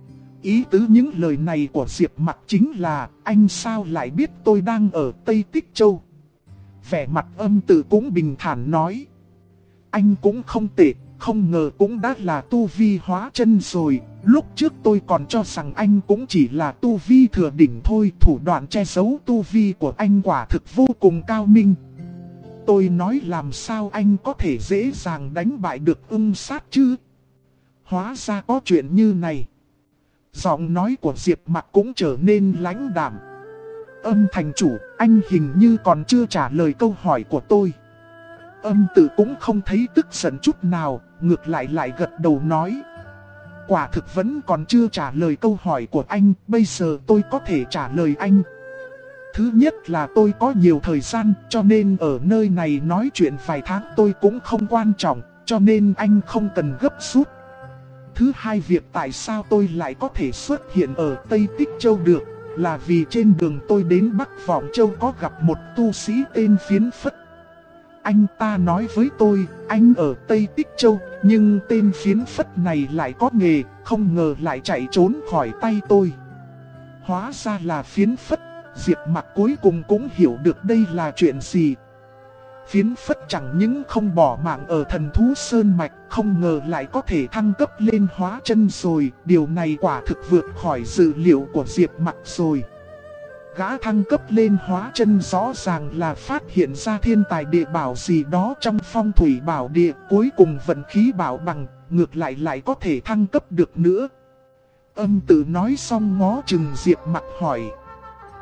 Ý tứ những lời này của Diệp Mặc chính là, anh sao lại biết tôi đang ở Tây Tích Châu. Vẻ mặt âm tự cũng bình thản nói: anh cũng không tệ, không ngờ cũng đã là tu vi hóa chân rồi. Lúc trước tôi còn cho rằng anh cũng chỉ là tu vi thừa đỉnh thôi. Thủ đoạn che giấu tu vi của anh quả thực vô cùng cao minh. Tôi nói làm sao anh có thể dễ dàng đánh bại được ưng sát chứ? Hóa ra có chuyện như này. Giọng nói của Diệp Mặc cũng trở nên lãnh đạm. Âm thành chủ, anh hình như còn chưa trả lời câu hỏi của tôi. Âm tự cũng không thấy tức giận chút nào, ngược lại gật đầu nói: quả thực vẫn còn chưa trả lời câu hỏi của anh, bây giờ tôi có thể trả lời anh. Thứ nhất là tôi có nhiều thời gian, cho nên ở nơi này nói chuyện vài tháng tôi cũng không quan trọng, cho nên anh không cần gấp rút. Thứ hai, việc tại sao tôi lại có thể xuất hiện ở Tây Tích Châu được, là vì trên đường tôi đến Bắc Vọng Châu có gặp một tu sĩ tên Phiến Phất. Anh ta nói với tôi, anh ở Tây Tích Châu, nhưng tên Phiến Phất này lại có nghề, không ngờ lại chạy trốn khỏi tay tôi. Hóa ra là Phiến Phất. Diệp Mặc cuối cùng cũng hiểu được đây là chuyện gì. Phiến Phất chẳng những không bỏ mạng ở Thần Thú Sơn Mạch, không ngờ lại có thể thăng cấp lên hóa chân rồi. Điều này quả thực vượt khỏi dự liệu của Diệp Mặc rồi. Gã thăng cấp lên hóa chân rõ ràng là phát hiện ra thiên tài địa bảo gì đó trong phong thủy bảo địa. Cuối cùng vận khí bảo bằng, ngược lại có thể thăng cấp được nữa. Âm tự nói xong ngó chừng Diệp Mặc hỏi: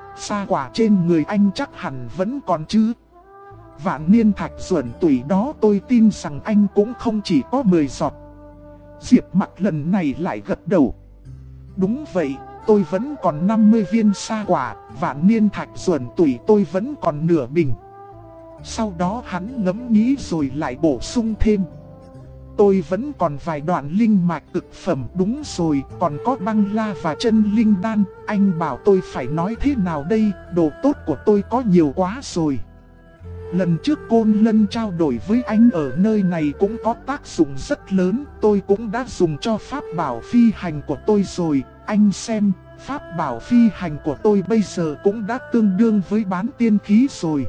Sa quả trên người anh chắc hẳn vẫn còn chứ. Vạn niên thạch duẩn tủy đó tôi tin rằng anh cũng không chỉ có 10 giọt. Diệp Mặc lần này lại gật đầu. Đúng vậy, tôi vẫn còn 50 viên sa quả, vạn niên thạch duẩn tủy tôi vẫn còn nửa bình. Sau đó hắn ngẫm nghĩ rồi lại bổ sung thêm. Tôi vẫn còn vài đoạn linh mạch cực phẩm, đúng rồi, còn có băng la và chân linh đan. Anh bảo tôi phải nói thế nào đây, đồ tốt của tôi có nhiều quá rồi. Lần trước Côn Lân trao đổi với anh ở nơi này cũng có tác dụng rất lớn. Tôi cũng đã dùng cho pháp bảo phi hành của tôi rồi. Anh xem, pháp bảo phi hành của tôi bây giờ cũng đã tương đương với bán tiên khí rồi.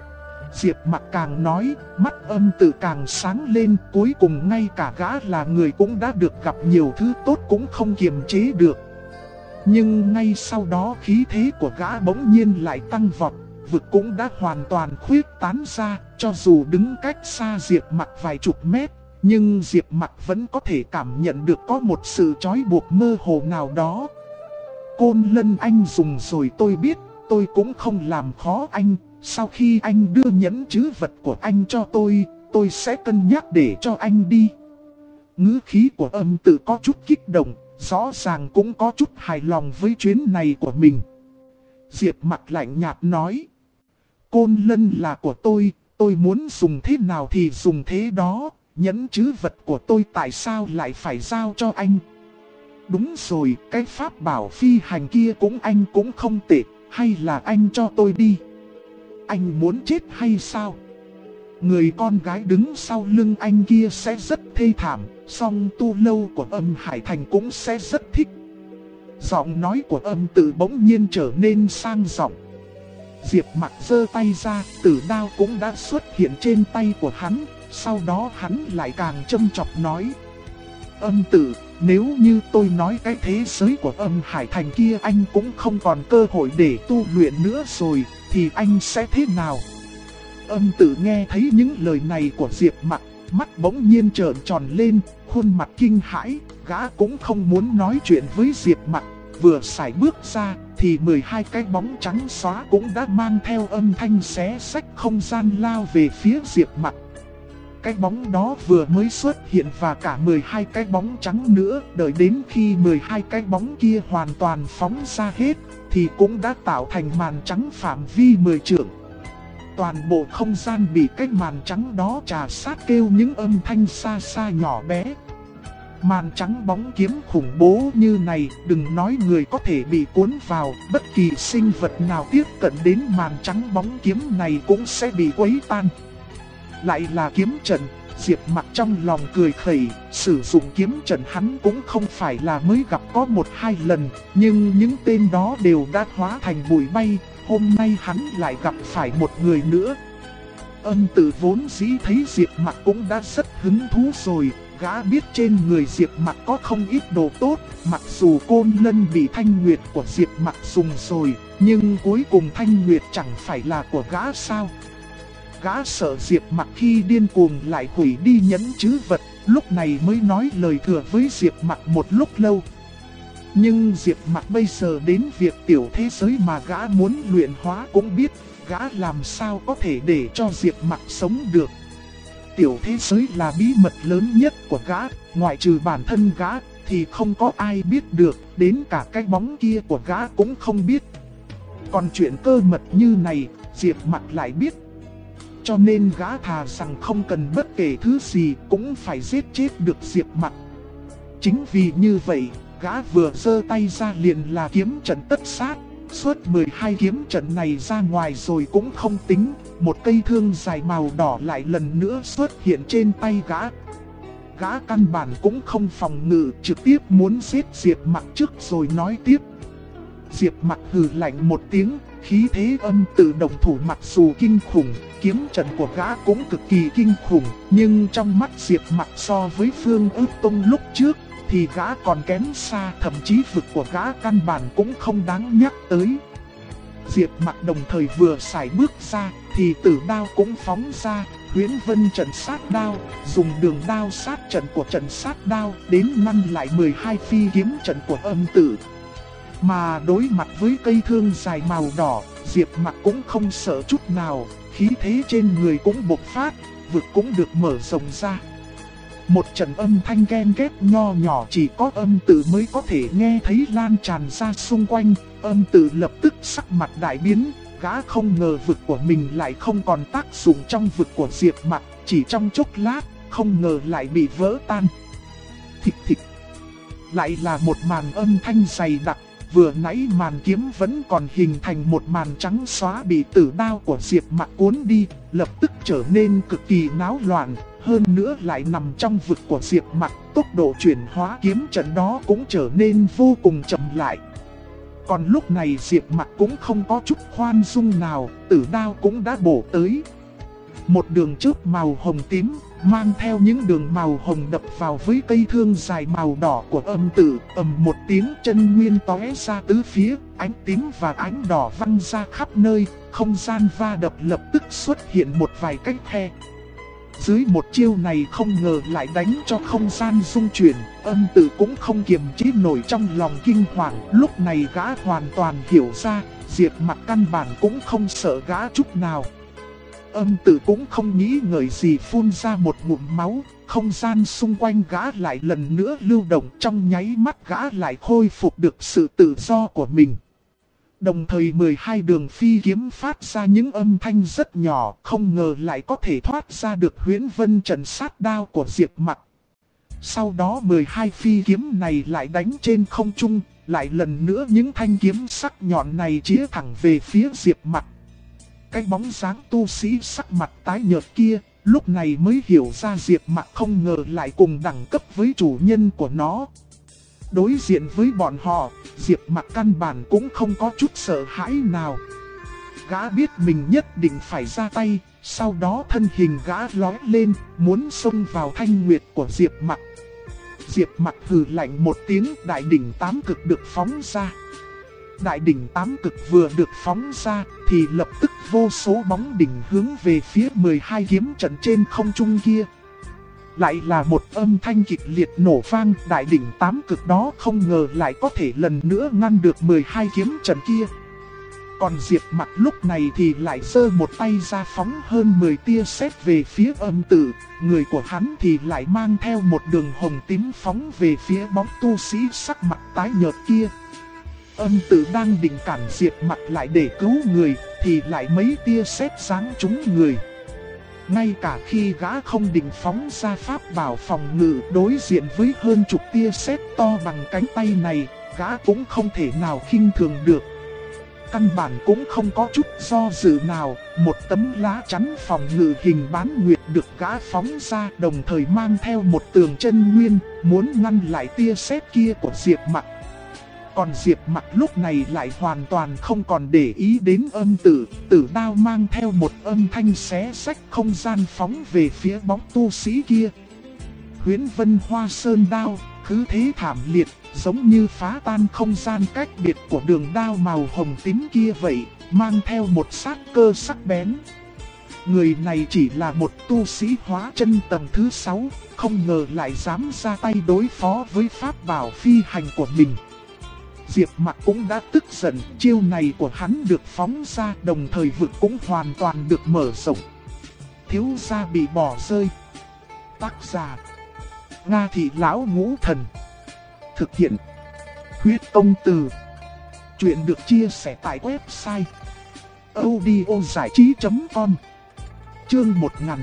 Diệp Mặc càng nói, mắt Âm Tử càng sáng lên. Cuối cùng ngay cả gã là người cũng đã được gặp nhiều thứ tốt cũng không kiềm chế được. Nhưng ngay sau đó khí thế của gã bỗng nhiên lại tăng vọt. Vực cũng đã hoàn toàn khuyết tán ra. Cho dù đứng cách xa Diệp Mặc vài chục mét, nhưng Diệp Mặc vẫn có thể cảm nhận được có một sự trói buộc mơ hồ nào đó. Côn Lân anh dùng rồi tôi biết, tôi cũng không làm khó anh. Sau khi anh đưa nhẫn trữ vật của anh cho tôi sẽ cân nhắc để cho anh đi. Ngữ khí của Âm Tử có chút kích động, rõ ràng cũng có chút hài lòng với chuyến này của mình. Diệp Mặc lạnh nhạt nói. Côn Lân là của tôi muốn dùng thế nào thì dùng thế đó. Nhẫn trữ vật của tôi tại sao lại phải giao cho anh? Đúng rồi, cái pháp bảo phi hành kia cũng anh cũng không tệ, hay là anh cho tôi đi? Anh muốn chết hay sao? Người con gái đứng sau lưng anh kia sẽ rất thê thảm, song tu lâu của Âm Hải Thành cũng sẽ rất thích. Giọng nói của Âm Tử bỗng nhiên trở nên sang giọng. Diệp Mặc giơ tay ra, tử đao cũng đã xuất hiện trên tay của hắn. Sau đó hắn lại càng châm chọc nói. Âm Tử, nếu như tôi nói cái thế giới của Âm Hải Thành kia anh cũng không còn cơ hội để tu luyện nữa rồi, thì anh sẽ thế nào? Âm Tử nghe thấy những lời này của Diệp Mặc, mắt bỗng nhiên trợn tròn lên, khuôn mặt kinh hãi. Gã cũng không muốn nói chuyện với Diệp Mặc. Vừa sải bước ra thì 12 cái bóng trắng xóa cũng đã mang theo âm thanh xé xách không gian lao về phía Diệp Mặc. Cái bóng đó vừa mới xuất hiện và cả 12 cái bóng trắng nữa, đợi đến khi 12 cái bóng kia hoàn toàn phóng ra hết thì cũng đã tạo thành màn trắng phạm vi 10 trượng. Toàn bộ không gian bị cái màn trắng đó trà sát kêu những âm thanh xa xa nhỏ bé. Màn trắng bóng kiếm khủng bố như này, đừng nói người có thể bị cuốn vào, bất kỳ sinh vật nào tiếp cận đến màn trắng bóng kiếm này cũng sẽ bị quấy tan. Lại là kiếm trận, Diệp Mặc trong lòng cười khẩy, sử dụng kiếm trận hắn cũng không phải là mới gặp có 1-2 lần, nhưng những tên đó đều đã hóa thành bụi bay, hôm nay hắn lại gặp phải một người nữa. Âm Tử vốn dĩ thấy Diệp Mặc cũng đã rất hứng thú rồi, gã biết trên người Diệp Mặc có không ít đồ tốt, mặc dù Côn Lân bị Thanh Nguyệt của Diệp Mặc dùng rồi, nhưng cuối cùng Thanh Nguyệt chẳng phải là của gã sao? Gã sợ Diệp Mặc khi điên cuồng lại hủy đi nhẫn trữ vật, lúc này mới nói lời thừa với Diệp Mặc một lúc lâu. Nhưng Diệp Mặc bây giờ đến việc tiểu thế giới mà gã muốn luyện hóa cũng biết, gã làm sao có thể để cho Diệp Mặc sống được. Tiểu thế giới là bí mật lớn nhất của gã, ngoại trừ bản thân gã thì không có ai biết được, đến cả cái bóng kia của gã cũng không biết. Còn chuyện cơ mật như này, Diệp Mặc lại biết. Cho nên gã thà rằng không cần bất kể thứ gì cũng phải giết chết được Diệp Mặc. Chính vì như vậy, gã vừa giơ tay ra liền là kiếm trận tất sát. Suốt 12 kiếm trận này ra ngoài rồi cũng không tính, một cây thương dài màu đỏ lại lần nữa xuất hiện trên tay gã. Gã căn bản cũng không phòng ngự, trực tiếp muốn giết Diệp Mặc trước rồi nói tiếp. Diệp Mặc hừ lạnh một tiếng, khí thế Âm Tử đồng thủ mặc dù kinh khủng, kiếm trận của gã cũng cực kỳ kinh khủng, nhưng trong mắt Diệp Mặc so với Phương Ước Tông lúc trước thì gã còn kém xa, thậm chí vực của gã căn bản cũng không đáng nhắc tới. Diệp Mặc đồng thời vừa sải bước ra thì tử đao cũng phóng ra, Huyễn Vân trận sát đao, dùng đường đao sát trận của trận sát đao đến ngăn lại 12 phi kiếm trận của Âm Tử. Mà đối mặt với cây thương dài màu đỏ, Diệp Mặc cũng không sợ chút nào, khí thế trên người cũng bộc phát, vực cũng được mở rộng ra. Một trận âm thanh ken két nho nhỏ chỉ có âm tự mới có thể nghe thấy lan tràn ra xung quanh, âm tự lập tức sắc mặt đại biến, gã không ngờ vực của mình lại không còn tác dụng trong vực của Diệp Mặc, chỉ trong chốc lát, không ngờ lại bị vỡ tan. Thịch thịch, lại là một màn âm thanh dày đặc. Vừa nãy màn kiếm vẫn còn hình thành một màn trắng xóa bị tử đao của Diệp Mặc cuốn đi, lập tức trở nên cực kỳ náo loạn, hơn nữa lại nằm trong vực của Diệp Mặc, tốc độ chuyển hóa kiếm trận đó cũng trở nên vô cùng chậm lại. Còn lúc này Diệp Mặc cũng không có chút khoan dung nào, tử đao cũng đã bổ tới. Một đường chớp màu hồng tím, mang theo những đường màu hồng đập vào với cây thương dài màu đỏ của âm tử, ầm một tiếng chân nguyên tóe ra tứ phía, ánh tím và ánh đỏ văng ra khắp nơi, không gian va đập lập tức xuất hiện một vài cái khe. Dưới một chiêu này không ngờ lại đánh cho không gian rung chuyển, âm tử cũng không kiềm chế nổi trong lòng kinh hoàng, lúc này gã hoàn toàn hiểu ra, Diệp Mặc căn bản cũng không sợ gã chút nào. Âm tử cũng không nghĩ ngợi gì phun ra một ngụm máu, không gian xung quanh gã lại lần nữa lưu động, trong nháy mắt gã lại khôi phục được sự tự do của mình. Đồng thời 12 đường phi kiếm phát ra những âm thanh rất nhỏ, không ngờ lại có thể thoát ra được huyễn vân trận sát đao của Diệp Mặc. Sau đó 12 phi kiếm này lại đánh trên không trung, lại lần nữa những thanh kiếm sắc nhọn này chĩa thẳng về phía Diệp Mặc. Cái bóng dáng tu sĩ sắc mặt tái nhợt kia, lúc này mới hiểu ra Diệp Mặc không ngờ lại cùng đẳng cấp với chủ nhân của nó. Đối diện với bọn họ, Diệp Mặc căn bản cũng không có chút sợ hãi nào. Gã biết mình nhất định phải ra tay, sau đó thân hình gã lói lên, muốn xông vào thanh nguyệt của Diệp Mặc. Diệp Mặc hừ lạnh một tiếng, đại đỉnh tám cực được phóng ra. Đại đỉnh tám cực vừa được phóng ra thì lập tức vô số bóng đỉnh hướng về phía 12 kiếm trận trên không trung kia. Lại là một âm thanh kịch liệt nổ vang, đại đỉnh tám cực đó không ngờ lại có thể lần nữa ngăn được 12 kiếm trận kia. Còn Diệp Mặc lúc này thì lại giơ một tay ra phóng hơn 10 tia sét về phía âm tử, người của hắn thì lại mang theo một đường hồng tím phóng về phía bóng tu sĩ sắc mặt tái nhợt kia. Âm tử đang định cản Diệp Mặc lại để cứu người, thì lại mấy tia sét giáng trúng người. Ngay cả khi gã không định phóng ra pháp bảo phòng ngự đối diện với hơn chục tia sét to bằng cánh tay này, gã cũng không thể nào khinh thường được. Căn bản cũng không có chút do dự nào, một tấm lá chắn phòng ngự hình bán nguyệt được gã phóng ra, đồng thời mang theo một tường chân nguyên, muốn ngăn lại tia sét kia của Diệp Mặc. Còn Diệp Mặc lúc này lại hoàn toàn không còn để ý đến âm tử, tử đao mang theo một âm thanh xé rách không gian phóng về phía bóng tu sĩ kia. Huyễn Vân Hoa Sơn đao, cứ thế thảm liệt, giống như phá tan không gian cách biệt của đường đao màu hồng tím kia vậy, mang theo một sát cơ sắc bén. Người này chỉ là một tu sĩ hóa chân tầng thứ 6, không ngờ lại dám ra tay đối phó với pháp bảo phi hành của mình. Diệp Mặc cũng đã tức giận, chiêu này của hắn được phóng ra, đồng thời vực cũng hoàn toàn được mở rộng. Thiếu gia bị bỏ rơi. Tác giả: Nga Thị Lão Ngũ Thần. Thực hiện: Huyết Công Từ. Chuyện được chia sẻ tại website audiozảichí.com. Chương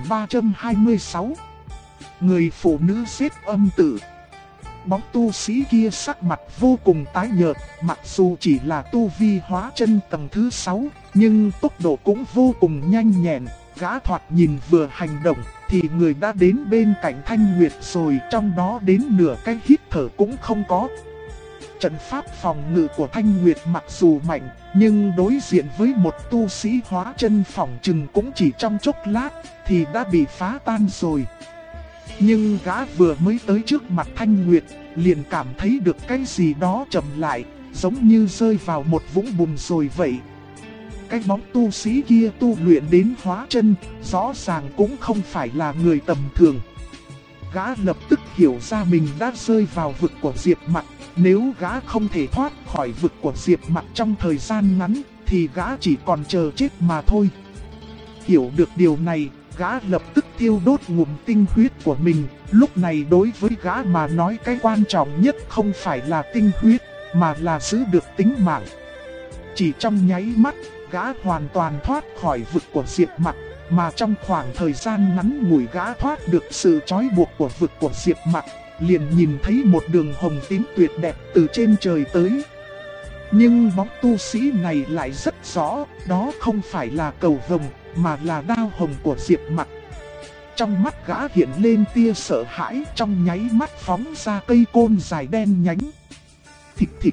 1326. Người phụ nữ giết âm tử. Bóng tu sĩ kia sắc mặt vô cùng tái nhợt, mặc dù chỉ là tu vi hóa chân tầng thứ 6, nhưng tốc độ cũng vô cùng nhanh nhẹn, gã thoạt nhìn vừa hành động thì người đã đến bên cạnh Thanh Nguyệt rồi, trong đó đến nửa cái hít thở cũng không có. Trận pháp phòng ngự của Thanh Nguyệt mặc dù mạnh, nhưng đối diện với một tu sĩ hóa chân phỏng chừng cũng chỉ trong chốc lát thì đã bị phá tan rồi. Nhưng gã vừa mới tới trước mặt Thanh Nguyệt, liền cảm thấy được cái gì đó chậm lại, giống như rơi vào một vũng bùn rồi vậy. Cái bóng tu sĩ kia tu luyện đến hóa chân, rõ ràng cũng không phải là người tầm thường. Gã lập tức hiểu ra mình đã rơi vào vực của Diệp Mặc. Nếu gã không thể thoát khỏi vực của Diệp Mặc trong thời gian ngắn, thì gã chỉ còn chờ chết mà thôi. Hiểu được điều này, gã lập tức tiêu đốt ngụm tinh huyết của mình. Lúc này đối với gã mà nói cái quan trọng nhất không phải là tinh huyết, mà là giữ được tính mạng. Chỉ trong nháy mắt, gã hoàn toàn thoát khỏi vực của Diệp Mặc. Mà trong khoảng thời gian ngắn ngủi gã thoát được sự trói buộc của vực của Diệp Mặc, liền nhìn thấy một đường hồng tím tuyệt đẹp từ trên trời tới. Nhưng bóng tu sĩ này lại rất rõ, đó không phải là cầu vồng, mà là đao hồng của Diệp Mặc. Trong mắt gã hiện lên tia sợ hãi, trong nháy mắt phóng ra cây côn dài đen nhánh. Thịch thịch.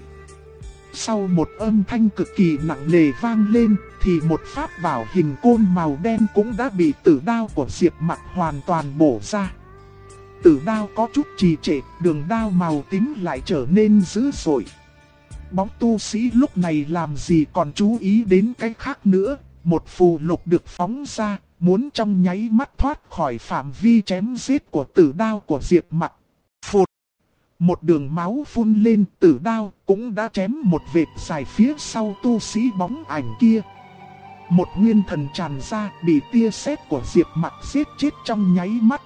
Sau một âm thanh cực kỳ nặng nề vang lên, thì một pháp bảo hình côn màu đen cũng đã bị tử đao của Diệp Mặc hoàn toàn bổ ra. Tử đao có chút trì trệ, đường đao màu tím lại trở nên dữ dội. Bóng tu sĩ lúc này làm gì còn chú ý đến cái khác nữa, một phù lục được phóng ra, muốn trong nháy mắt thoát khỏi phạm vi chém giết của tử đao của Diệp Mặc. Phụt! Một đường máu phun lên, tử đao cũng đã chém một vệt dài phía sau tu sĩ bóng ảnh kia. Một nguyên thần tràn ra, bị tia sét của Diệp Mặc giết chết trong nháy mắt.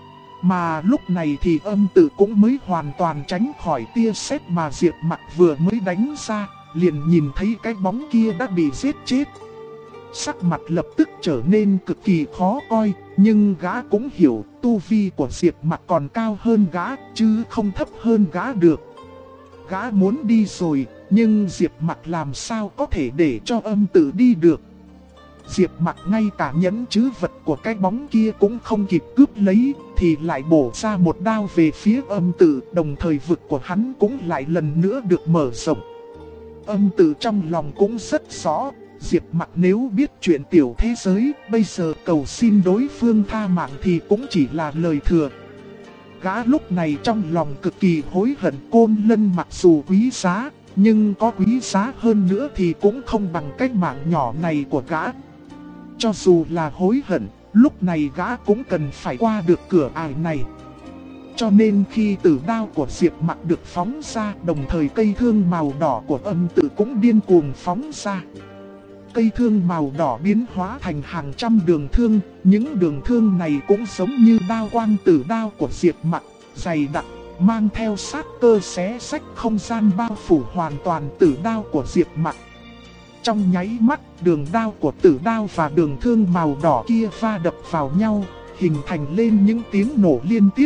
Mà lúc này thì âm tử cũng mới hoàn toàn tránh khỏi tia sét mà Diệp Mặc vừa mới đánh ra, liền nhìn thấy cái bóng kia đã bị giết chết. Sắc mặt lập tức trở nên cực kỳ khó coi, nhưng gã cũng hiểu tu vi của Diệp Mặc còn cao hơn gã, chứ không thấp hơn gã được. Gã muốn đi rồi, nhưng Diệp Mặc làm sao có thể để cho âm tử đi được. Diệp Mặc ngay cả nhẫn trữ vật của cái bóng kia cũng không kịp cướp lấy, thì lại bổ ra một đao về phía âm tử, đồng thời vực của hắn cũng lại lần nữa được mở rộng. Âm tử trong lòng cũng rất rõ, Diệp Mặc nếu biết chuyện tiểu thế giới, bây giờ cầu xin đối phương tha mạng thì cũng chỉ là lời thừa. Gã lúc này trong lòng cực kỳ hối hận, côn lân mặc dù quý giá, nhưng có quý giá hơn nữa thì cũng không bằng cái mạng nhỏ này của gã. Cho dù là hối hận, lúc này gã cũng cần phải qua được cửa ải này. Cho nên khi tử đao của Diệp Mặc được phóng ra, đồng thời cây thương màu đỏ của âm tử cũng điên cuồng phóng ra. Cây thương màu đỏ biến hóa thành hàng trăm đường thương, những đường thương này cũng giống như đao quang tử đao của Diệp Mặc, dày đặc, mang theo sát cơ xé rách không gian bao phủ hoàn toàn tử đao của Diệp Mặc. Trong nháy mắt, đường đao của tử đao và đường thương màu đỏ kia va đập vào nhau, hình thành lên những tiếng nổ liên tiếp.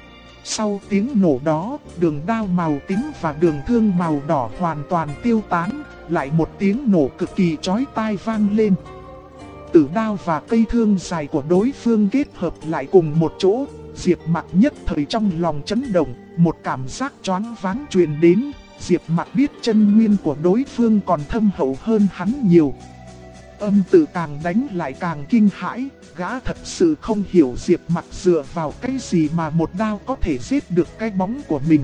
Sau tiếng nổ đó, đường đao màu tím và đường thương màu đỏ hoàn toàn tiêu tán, lại một tiếng nổ cực kỳ chói tai vang lên. Tử đao và cây thương dài của đối phương kết hợp lại cùng một chỗ, Diệp Mặc nhất thời trong lòng chấn động, một cảm giác choáng váng truyền đến. Diệp Mặc biết chân nguyên của đối phương còn thâm hậu hơn hắn nhiều. Âm tử càng đánh lại càng kinh hãi, gã thật sự không hiểu Diệp Mặc dựa vào cái gì mà một đao có thể giết được cái bóng của mình.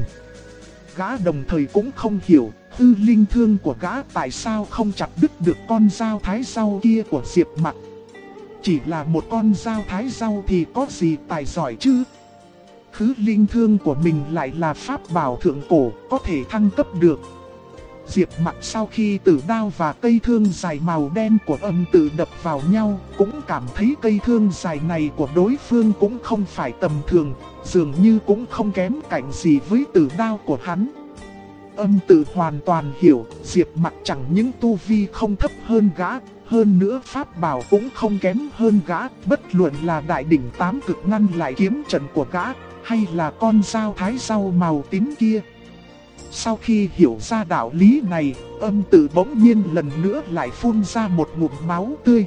Gã đồng thời cũng không hiểu, tư linh thương của gã tại sao không chặt đứt được con dao thái rau kia của Diệp Mặc. Chỉ là một con dao thái rau thì có gì tài giỏi chứ. Khứ linh thương của mình lại là pháp bảo thượng cổ, có thể thăng cấp được. Diệp Mặc sau khi tử đao và cây thương dài màu đen của âm tử đập vào nhau, cũng cảm thấy cây thương dài này của đối phương cũng không phải tầm thường, dường như cũng không kém cạnh gì với tử đao của hắn. Âm tử hoàn toàn hiểu, Diệp Mặc chẳng những tu vi không thấp hơn gã, hơn nữa pháp bảo cũng không kém hơn gã, bất luận là đại đỉnh tám cực ngăn lại kiếm trận của gã, hay là con dao thái rau màu tím kia. Sau khi hiểu ra đạo lý này, âm tử bỗng nhiên lần nữa lại phun ra một ngụm máu tươi.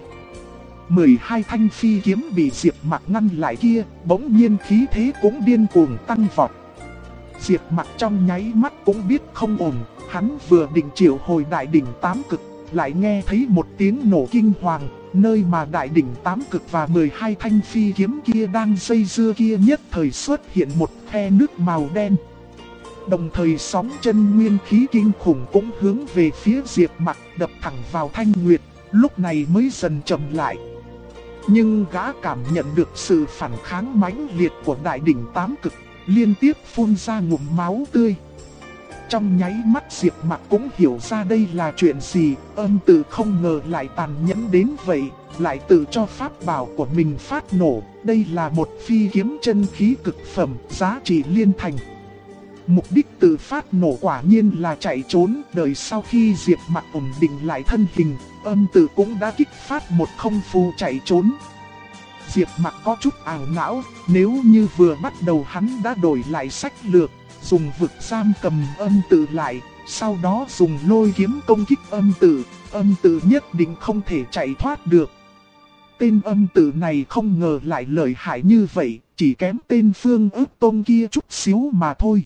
12 thanh phi kiếm bị Diệp Mặc ngăn lại kia, bỗng nhiên khí thế cũng điên cuồng tăng vọt. Diệp Mặc trong nháy mắt cũng biết không ổn, hắn vừa định triệu hồi đại đỉnh tám cực, lại nghe thấy một tiếng nổ kinh hoàng, nơi mà đại đỉnh tám cực và 12 thanh phi kiếm kia đang dây dưa kia nhất thời xuất hiện một khe nước màu đen. Đồng thời sóng chân nguyên khí kinh khủng cũng hướng về phía Diệp Mặc đập thẳng vào Thanh Nguyệt, lúc này mới dần chậm lại. Nhưng gã cảm nhận được sự phản kháng mãnh liệt của đại đỉnh tám cực, liên tiếp phun ra ngụm máu tươi. Trong nháy mắt Diệp Mặc cũng hiểu ra đây là chuyện gì, Âm Tự không ngờ lại tàn nhẫn đến vậy, lại tự cho pháp bảo của mình phát nổ. Đây là một phi kiếm chân khí cực phẩm, giá trị liên thành. Mục đích tự phát nổ quả nhiên là chạy trốn. Đợi sau khi Diệp Mặc ổn định lại thân hình, Âm Tự cũng đã kích phát một không phù chạy trốn. Diệp Mặc có chút ảo não, nếu như vừa bắt đầu hắn đã đổi lại sách lược, dùng vực giam cầm Âm Tự lại, sau đó dùng lôi kiếm công kích Âm Tự nhất định không thể chạy thoát được. Tên Âm Tự này không ngờ lại lợi hại như vậy, chỉ kém tên Phương Ước Tôn kia chút xíu mà thôi.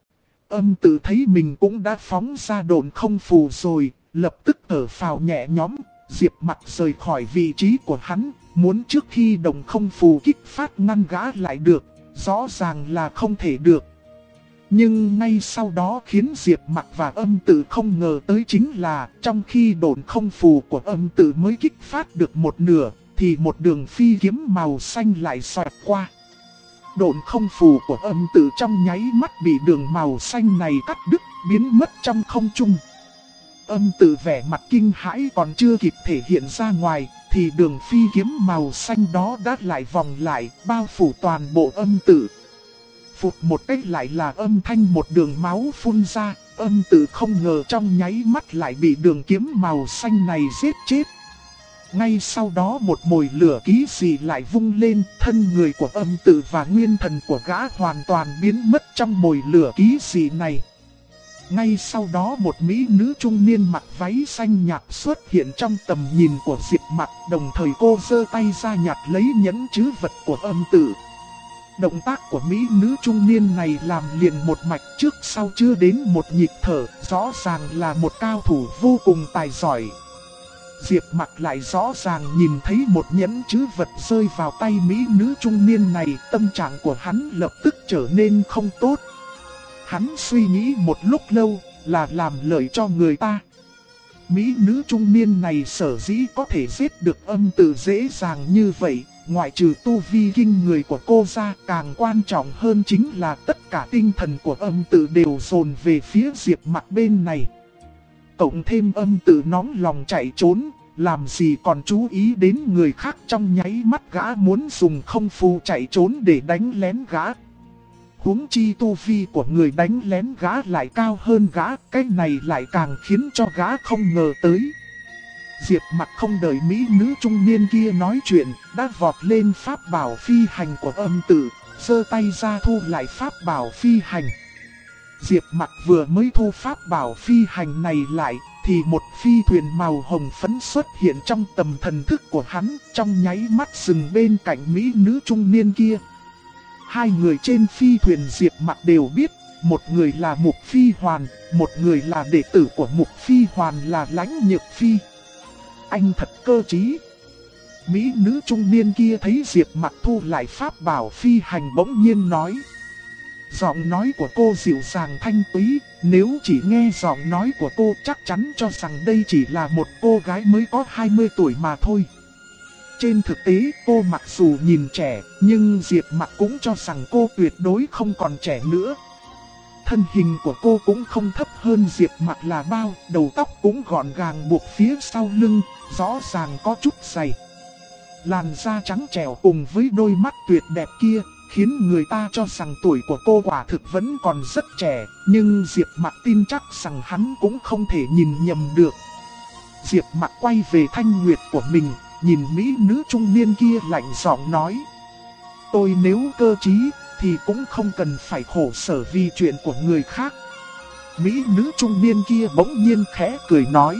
Âm Tự thấy mình cũng đã phóng ra độn không phù rồi, lập tức thở phào nhẹ nhõm. Diệp Mặc rời khỏi vị trí của hắn, muốn trước khi đồng không phù kích phát ngăn gã lại được, rõ ràng là không thể được. Nhưng ngay sau đó khiến Diệp Mặc và Âm Tự không ngờ tới chính là, trong khi độn không phù của Âm Tự mới kích phát được một nửa, thì một đường phi kiếm màu xanh lại xoẹt qua. Độn không phù của Âm Tự trong nháy mắt bị đường màu xanh này cắt đứt, biến mất trong không trung. Âm Tự vẻ mặt kinh hãi còn chưa kịp thể hiện ra ngoài, thì đường phi kiếm màu xanh đó đã lại vòng lại, bao phủ toàn bộ Âm Tự. Phụt một cách lại là âm thanh một đường máu phun ra, Âm Tự không ngờ trong nháy mắt lại bị đường kiếm màu xanh này giết chết. Ngay sau đó một mồi lửa ký dị lại vung lên, thân người của Âm Tự và nguyên thần của gã hoàn toàn biến mất trong mồi lửa ký dị này. Ngay sau đó một mỹ nữ trung niên mặc váy xanh nhạt xuất hiện trong tầm nhìn của Diệp Mặc, đồng thời cô giơ tay ra nhặt lấy nhẫn trữ vật của Âm Tự. Động tác của mỹ nữ trung niên này làm liền một mạch trước sau chưa đến một nhịp thở, rõ ràng là một cao thủ vô cùng tài giỏi. Diệp Mặc lại rõ ràng nhìn thấy một nhẫn trữ vật rơi vào tay mỹ nữ trung niên này, tâm trạng của hắn lập tức trở nên không tốt. Hắn suy nghĩ một lúc lâu, là làm lợi cho người ta. Mỹ nữ trung niên này sở dĩ có thể giết được Âm Tự dễ dàng như vậy, ngoại trừ tu vi kinh người của cô ra, càng quan trọng hơn chính là tất cả tinh thần của Âm Tự đều dồn về phía Diệp Mặc bên này. Cộng thêm Âm Tự nóng lòng chạy trốn, làm gì còn chú ý đến người khác, trong nháy mắt gã muốn dùng không phù chạy trốn để đánh lén gã. Huống chi tu vi của người đánh lén gã lại cao hơn gã, cái này lại càng khiến cho gã không ngờ tới. Diệp Mặc không đợi mỹ nữ trung niên kia nói chuyện, đã vọt lên pháp bảo phi hành của Âm Tự, giơ tay ra thu lại pháp bảo phi hành. Diệp Mặc vừa mới thu pháp bảo phi hành này lại, thì một phi thuyền màu hồng phấn xuất hiện trong tầm thần thức của hắn, trong nháy mắt dừng bên cạnh mỹ nữ trung niên kia. Hai người trên phi thuyền Diệp Mặc đều biết, một người là Mục Phi Hoàn, một người là đệ tử của Mục Phi Hoàn là Lãnh Nhược Phi. Anh thật cơ trí. Mỹ nữ trung niên kia thấy Diệp Mặc thu lại pháp bảo phi hành bỗng nhiên nói. Giọng nói của cô dịu dàng thanh túy, nếu chỉ nghe giọng nói của cô chắc chắn cho rằng đây chỉ là một cô gái mới có 20 tuổi mà thôi. Trên thực tế cô mặc dù nhìn trẻ, nhưng Diệp Mặc cũng cho rằng cô tuyệt đối không còn trẻ nữa. Thân hình của cô cũng không thấp hơn Diệp Mặc là bao, đầu tóc cũng gọn gàng buộc phía sau lưng, rõ ràng có chút dày. Làn da trắng trẻo cùng với đôi mắt tuyệt đẹp kia, khiến người ta cho rằng tuổi của cô quả thực vẫn còn rất trẻ, nhưng Diệp Mặc tin chắc rằng hắn cũng không thể nhìn nhầm được. Diệp Mặc quay về thanh nguyệt của mình, nhìn mỹ nữ trung niên kia lạnh giọng nói. Tôi nếu cơ trí, thì cũng không cần phải khổ sở vì chuyện của người khác. Mỹ nữ trung niên kia bỗng nhiên khẽ cười nói.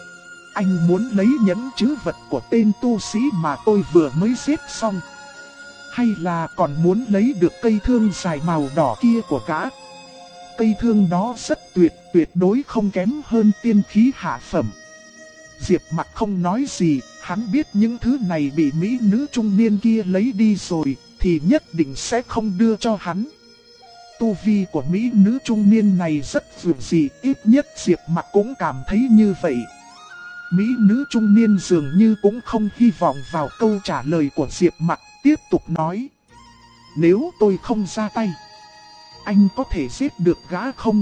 Anh muốn lấy nhẫn trữ vật của tên tu sĩ mà tôi vừa mới giết xong, hay là còn muốn lấy được cây thương dài màu đỏ kia của gã? Cây thương đó rất tuyệt đối không kém hơn tiên khí hạ phẩm. Diệp Mặc không nói gì, hắn biết những thứ này bị mỹ nữ trung niên kia lấy đi rồi, thì nhất định sẽ không đưa cho hắn. Tu vi của mỹ nữ trung niên này rất dường dị, ít nhất Diệp Mặc cũng cảm thấy như vậy. Mỹ nữ trung niên dường như cũng không hy vọng vào câu trả lời của Diệp Mặc, tiếp tục nói. Nếu tôi không ra tay, anh có thể giết được gã không?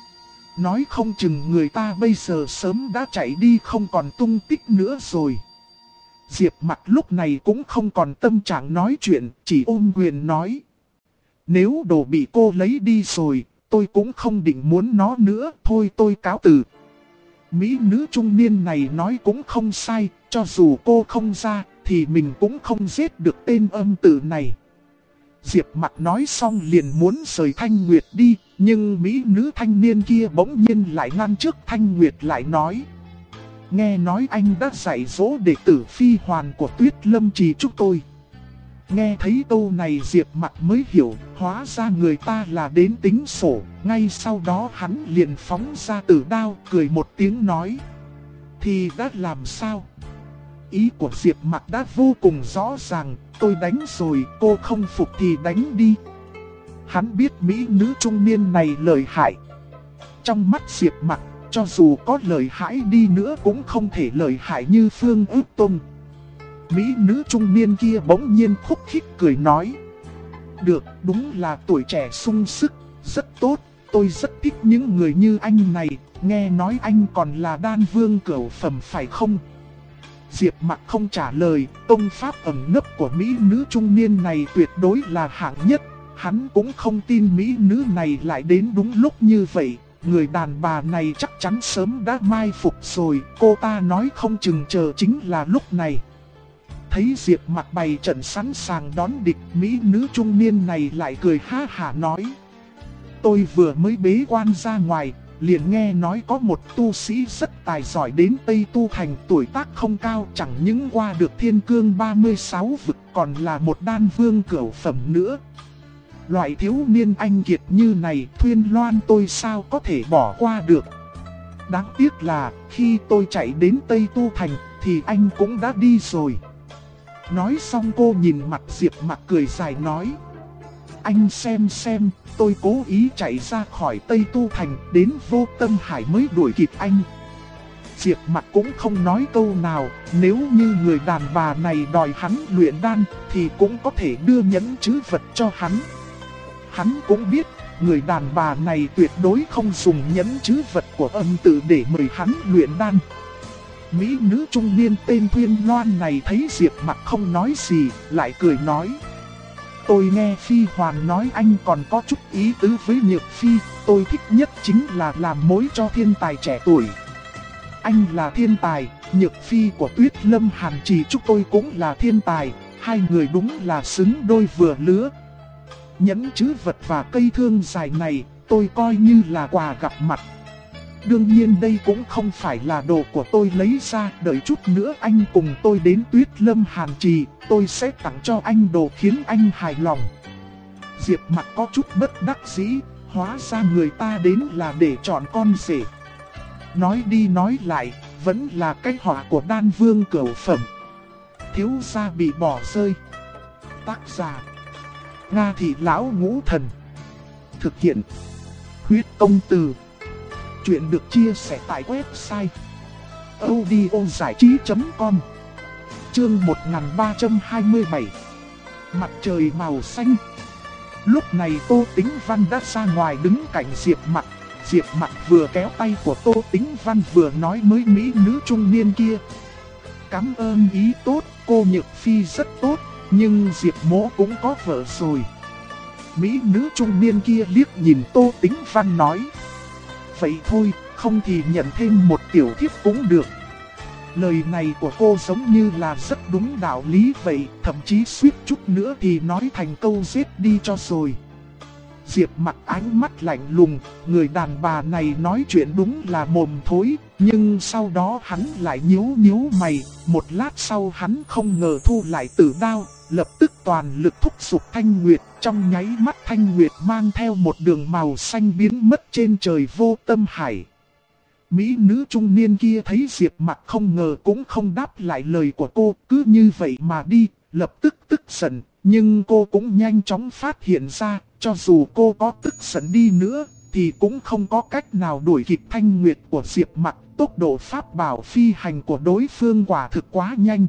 Nói không chừng người ta bây giờ sớm đã chạy đi không còn tung tích nữa rồi. Diệp Mặc lúc này cũng không còn tâm trạng nói chuyện, chỉ ôm quyền nói. Nếu đồ bị cô lấy đi rồi, tôi cũng không định muốn nó nữa, thôi tôi cáo từ. Mỹ nữ trung niên này nói cũng không sai, cho dù cô không ra, thì mình cũng không giết được tên âm tử này. Diệp Mặc nói xong liền muốn rời Thanh Nguyệt đi, nhưng mỹ nữ thanh niên kia bỗng nhiên lại ngăn trước Thanh Nguyệt lại nói. Nghe nói anh đã dạy dỗ đệ tử phi hoàn của Tuyết Lâm Trì chúng tôi. Nghe thấy câu này Diệp Mặc mới hiểu, hóa ra người ta là đến tính sổ. Ngay sau đó hắn liền phóng ra tử đao, cười một tiếng nói. Thì đã làm sao? Ý của Diệp Mặc đã vô cùng rõ ràng, tôi đánh rồi, cô không phục thì đánh đi. Hắn biết mỹ nữ trung niên này lợi hại. Trong mắt Diệp Mặc, cho dù có lợi hại đi nữa cũng không thể lợi hại như Phương Ước Tông. Mỹ nữ trung niên kia bỗng nhiên khúc khích cười nói. Được, đúng là tuổi trẻ sung sức, rất tốt, tôi rất thích những người như anh này, nghe nói anh còn là đan vương cửu phẩm phải không? Diệp Mặc không trả lời, công pháp ẩn nấp của mỹ nữ trung niên này tuyệt đối là hạng nhất. Hắn cũng không tin mỹ nữ này lại đến đúng lúc như vậy. Người đàn bà này chắc chắn sớm đã mai phục rồi, cô ta nói không chừng chờ chính là lúc này. Thấy Diệp Mặc bày trận sẵn sàng đón địch, mỹ nữ trung niên này lại cười ha hả nói. Tôi vừa mới bế quan ra ngoài, liền nghe nói có một tu sĩ rất tài giỏi đến Tây Tu Thành, tuổi tác không cao, chẳng những qua được thiên cương 36 vực còn là một đan vương cửu phẩm nữa. Loại thiếu niên anh kiệt như này, Thuyên Loan tôi sao có thể bỏ qua được. Đáng tiếc là khi tôi chạy đến Tây Tu Thành thì anh cũng đã đi rồi. Nói xong cô nhìn mặt Diệp Mặc cười dài nói. Anh xem, tôi cố ý chạy ra khỏi Tây Tu Thành đến Vô Tâm Hải mới đuổi kịp anh. Diệp Mặc cũng không nói câu nào, nếu như người đàn bà này đòi hắn luyện đan thì cũng có thể đưa nhẫn trữ vật cho hắn. Hắn cũng biết, người đàn bà này tuyệt đối không dùng nhẫn trữ vật của âm tự để mời hắn luyện đan. Mỹ nữ trung niên tên Thuyên Loan này thấy Diệp Mặc không nói gì, lại cười nói. Tôi nghe Phi Hoàn nói anh còn có chút ý tứ với Nhược Phi, tôi thích nhất chính là làm mối cho thiên tài trẻ tuổi. Anh là thiên tài, Nhược Phi của Tuyết Lâm Hàn Trì chúng tôi cũng là thiên tài, hai người đúng là xứng đôi vừa lứa. Nhẫn trữ vật và cây thương dài này, tôi coi như là quà gặp mặt. Đương nhiên đây cũng không phải là đồ của tôi lấy ra, đợi chút nữa anh cùng tôi đến Tuyết Lâm Hàn Trì, tôi sẽ tặng cho anh đồ khiến anh hài lòng. Diệp Mặc có chút bất đắc dĩ, hóa ra người ta đến là để chọn con rể. Nói đi nói lại, vẫn là cái họa của đan vương cửu phẩm. Thiếu gia bị bỏ rơi. Tác giả Nga Thị Lão Ngũ Thần. Thực hiện Huyết Công Từ. Chuyện được chia sẻ tại website audiozảichí.com. Chương 1327. Mặt trời màu xanh. Lúc này Tô Tĩnh Văn đã ra ngoài đứng cạnh Diệp Mặc. Diệp Mặc vừa kéo tay của Tô Tĩnh Văn vừa nói với mỹ nữ trung niên kia. Cảm ơn ý tốt, cô Nhược Phi rất tốt, nhưng Diệp Mỗ cũng có vợ rồi. Mỹ nữ trung niên kia liếc nhìn Tô Tĩnh Văn nói. Vậy thôi, không thì nhận thêm một tiểu thiếp cũng được. Lời này của cô giống như là rất đúng đạo lý vậy, thậm chí suýt chút nữa thì nói thành câu giết đi cho rồi. Diệp Mặc ánh mắt lạnh lùng, người đàn bà này nói chuyện đúng là mồm thối, nhưng sau đó hắn lại nhíu mày, một lát sau hắn không ngờ thu lại tử đao, lập tức toàn lực thúc giục Thanh Nguyệt, trong nháy mắt Thanh Nguyệt mang theo một đường màu xanh biến mất trên trời Vô Tâm Hải. Mỹ nữ trung niên kia thấy Diệp Mặc không ngờ cũng không đáp lại lời của cô, cứ như vậy mà đi, lập tức tức giận, nhưng cô cũng nhanh chóng phát hiện ra, cho dù cô có tức giận đi nữa, thì cũng không có cách nào đuổi kịp Thanh Nguyệt của Diệp Mặc, tốc độ pháp bảo phi hành của đối phương quả thực quá nhanh.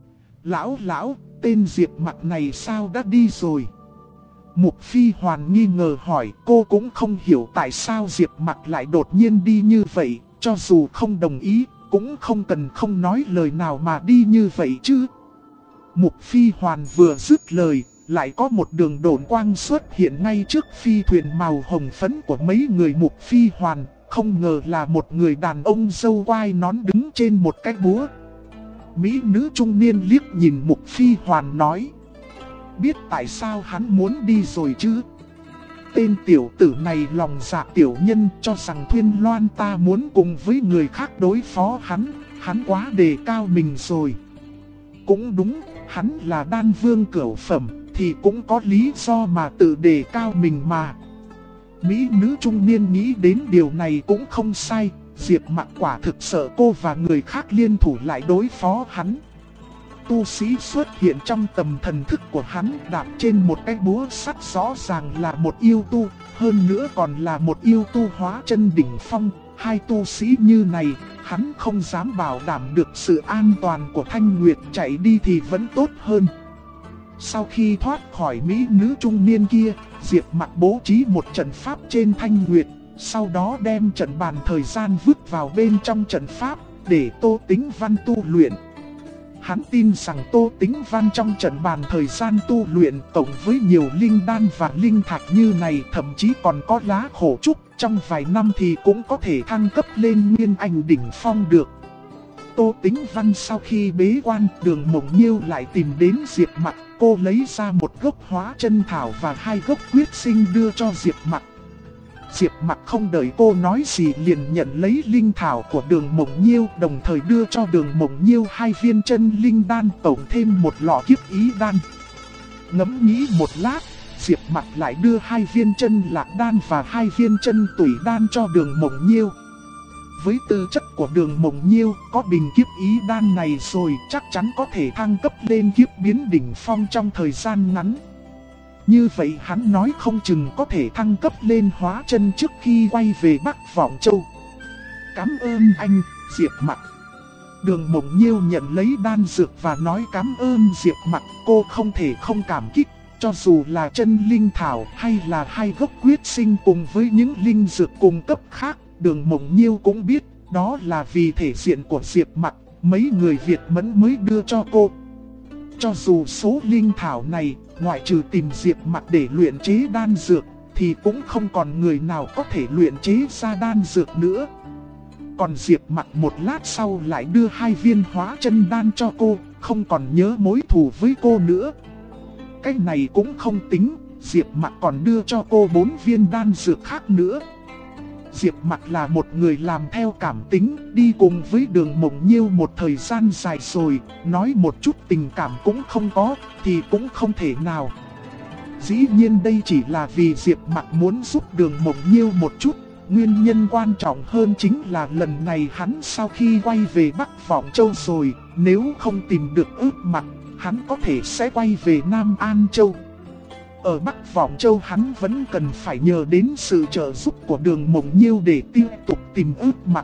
Lão, tên Diệp Mặc này sao đã đi rồi? Mục Phi Hoàn nghi ngờ hỏi, cô cũng không hiểu tại sao Diệp Mặc lại đột nhiên đi như vậy, cho dù không đồng ý, cũng không cần không nói lời nào mà đi như vậy chứ. Mục Phi Hoàn vừa dứt lời, lại có một đường độn quang xuất hiện ngay trước phi thuyền màu hồng phấn của mấy người Mục Phi Hoàn, không ngờ là một người đàn ông râu quai nón đứng trên một cái búa. Mỹ nữ trung niên liếc nhìn Mục Phi Hoàn nói, biết tại sao hắn muốn đi rồi chứ? Tên tiểu tử này lòng dạ tiểu nhân, cho rằng Thuyên Loan ta muốn cùng với người khác đối phó hắn quá đề cao mình rồi. Cũng đúng, hắn là đan vương cửu phẩm, thì cũng có lý do mà tự đề cao mình mà. Mỹ nữ trung niên nghĩ đến điều này cũng không sai, Diệp Mặc quả thực sợ cô và người khác liên thủ lại đối phó hắn. Tu sĩ xuất hiện trong tầm thần thức của hắn, đạp trên một cái búa sắt rõ ràng là một yêu tu, hơn nữa còn là một yêu tu hóa chân đỉnh phong. Hai tu sĩ như này, hắn không dám bảo đảm được sự an toàn của Thanh Nguyệt, chạy đi thì vẫn tốt hơn. Sau khi thoát khỏi mỹ nữ trung niên kia, Diệp Mặc bố trí một trận pháp trên Thanh Nguyệt, sau đó đem trận bàn thời gian vứt vào bên trong trận pháp, để Tô Tĩnh Văn tu luyện. Hắn tin rằng Tô Tĩnh Văn trong trận bàn thời gian tu luyện cộng với nhiều linh đan và linh thạch như này, thậm chí còn có lá khổ trúc, trong vài năm thì cũng có thể thăng cấp lên nguyên anh đỉnh phong được. Tô Tĩnh Văn sau khi bế quan, Đường Mộng Nhiêu lại tìm đến Diệp Mặc, cô lấy ra một gốc hóa chân thảo và 2 gốc quyết sinh đưa cho Diệp Mặc. Diệp Mặc không đợi cô nói gì liền nhận lấy linh thảo của Đường Mộng Nhiêu, đồng thời đưa cho Đường Mộng Nhiêu 2 viên chân linh đan, tổng thêm một lọ kiếp ý đan. Ngẫm nghĩ một lát, Diệp Mặc lại đưa 2 viên chân lạc đan và 2 viên chân tủy đan cho Đường Mộng Nhiêu. Với tư chất của Đường Mộng Nhiêu, có bình kiếp ý đan này rồi chắc chắn có thể thăng cấp lên kiếp biến đỉnh phong trong thời gian ngắn. Như vậy hắn nói không chừng có thể thăng cấp lên hóa chân trước khi quay về Bắc Vọng Châu. Cảm ơn anh, Diệp Mặc. Đường Mộng Nhiêu nhận lấy đan dược và nói cảm ơn Diệp Mặc, cô không thể không cảm kích. Cho dù là chân linh thảo hay là 2 gốc quyết sinh cùng với những linh dược cung cấp khác, Đường Mộng Nhiêu cũng biết đó là vì thể diện của Diệp Mặc, mấy người Việt Mẫn mới đưa cho cô. Cho dù số linh thảo này, ngoại trừ tìm Diệp Mặc để luyện chế đan dược, thì cũng không còn người nào có thể luyện chế ra đan dược nữa. Còn Diệp Mặc một lát sau lại đưa 2 viên hóa chân đan cho cô, không còn nhớ mối thù với cô nữa. Cái này cũng không tính, Diệp Mặc còn đưa cho cô 4 viên đan dược khác nữa. Diệp Mặc là một người làm theo cảm tính, đi cùng với Đường Mộng Nhiêu một thời gian dài rồi, nói một chút tình cảm cũng không có, thì cũng không thể nào. Dĩ nhiên đây chỉ là vì Diệp Mặc muốn giúp Đường Mộng Nhiêu một chút, nguyên nhân quan trọng hơn chính là lần này hắn sau khi quay về Bắc Vọng Châu rồi, nếu không tìm được Ước Mặc, hắn có thể sẽ quay về Nam An Châu. Ở Bắc Vọng Châu hắn vẫn cần phải nhờ đến sự trợ giúp của Đường Mộng Nhiêu để tiếp tục tìm Ước Mặc.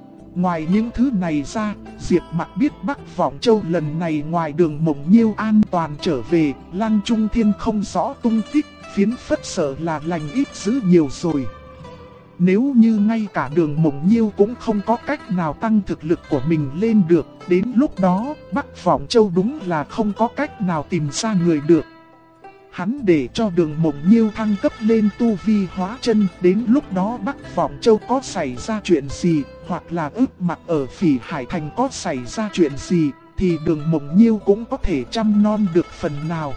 Ngoài những thứ này ra, Diệp Mặc biết Bắc Vọng Châu lần này ngoài Đường Mộng Nhiêu an toàn trở về, Lăng Trung Thiên không rõ tung tích, phiến phất sợ là lành ít dữ nhiều rồi. Nếu như ngay cả Đường Mộng Nhiêu cũng không có cách nào tăng thực lực của mình lên được, đến lúc đó Bắc Vọng Châu đúng là không có cách nào tìm ra người được. Hắn để cho Đường Mộng Nhiêu thăng cấp lên tu vi hóa chân, đến lúc đó Bắc Vọng Châu có xảy ra chuyện gì, hoặc là Ước Mặc ở Phỉ Hải Thành có xảy ra chuyện gì, thì Đường Mộng Nhiêu cũng có thể chăm non được phần nào.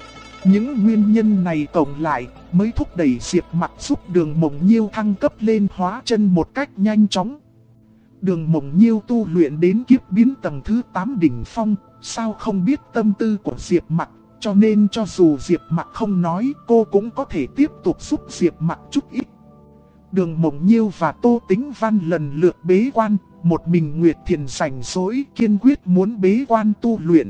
Những nguyên nhân này cộng lại mới thúc đẩy Diệp Mặc giúp Đường Mộng Nhiêu thăng cấp lên hóa chân một cách nhanh chóng. Đường Mộng Nhiêu tu luyện đến kiếp biến tầng thứ 8 đỉnh phong, sao không biết tâm tư của Diệp Mặc. Cho nên cho dù Diệp Mặc không nói, cô cũng có thể tiếp tục giúp Diệp Mặc chút ít. Đường Mộng Nhiêu và Tô Tĩnh Văn lần lượt bế quan, một mình Nguyệt Thiền rảnh rỗi kiên quyết muốn bế quan tu luyện.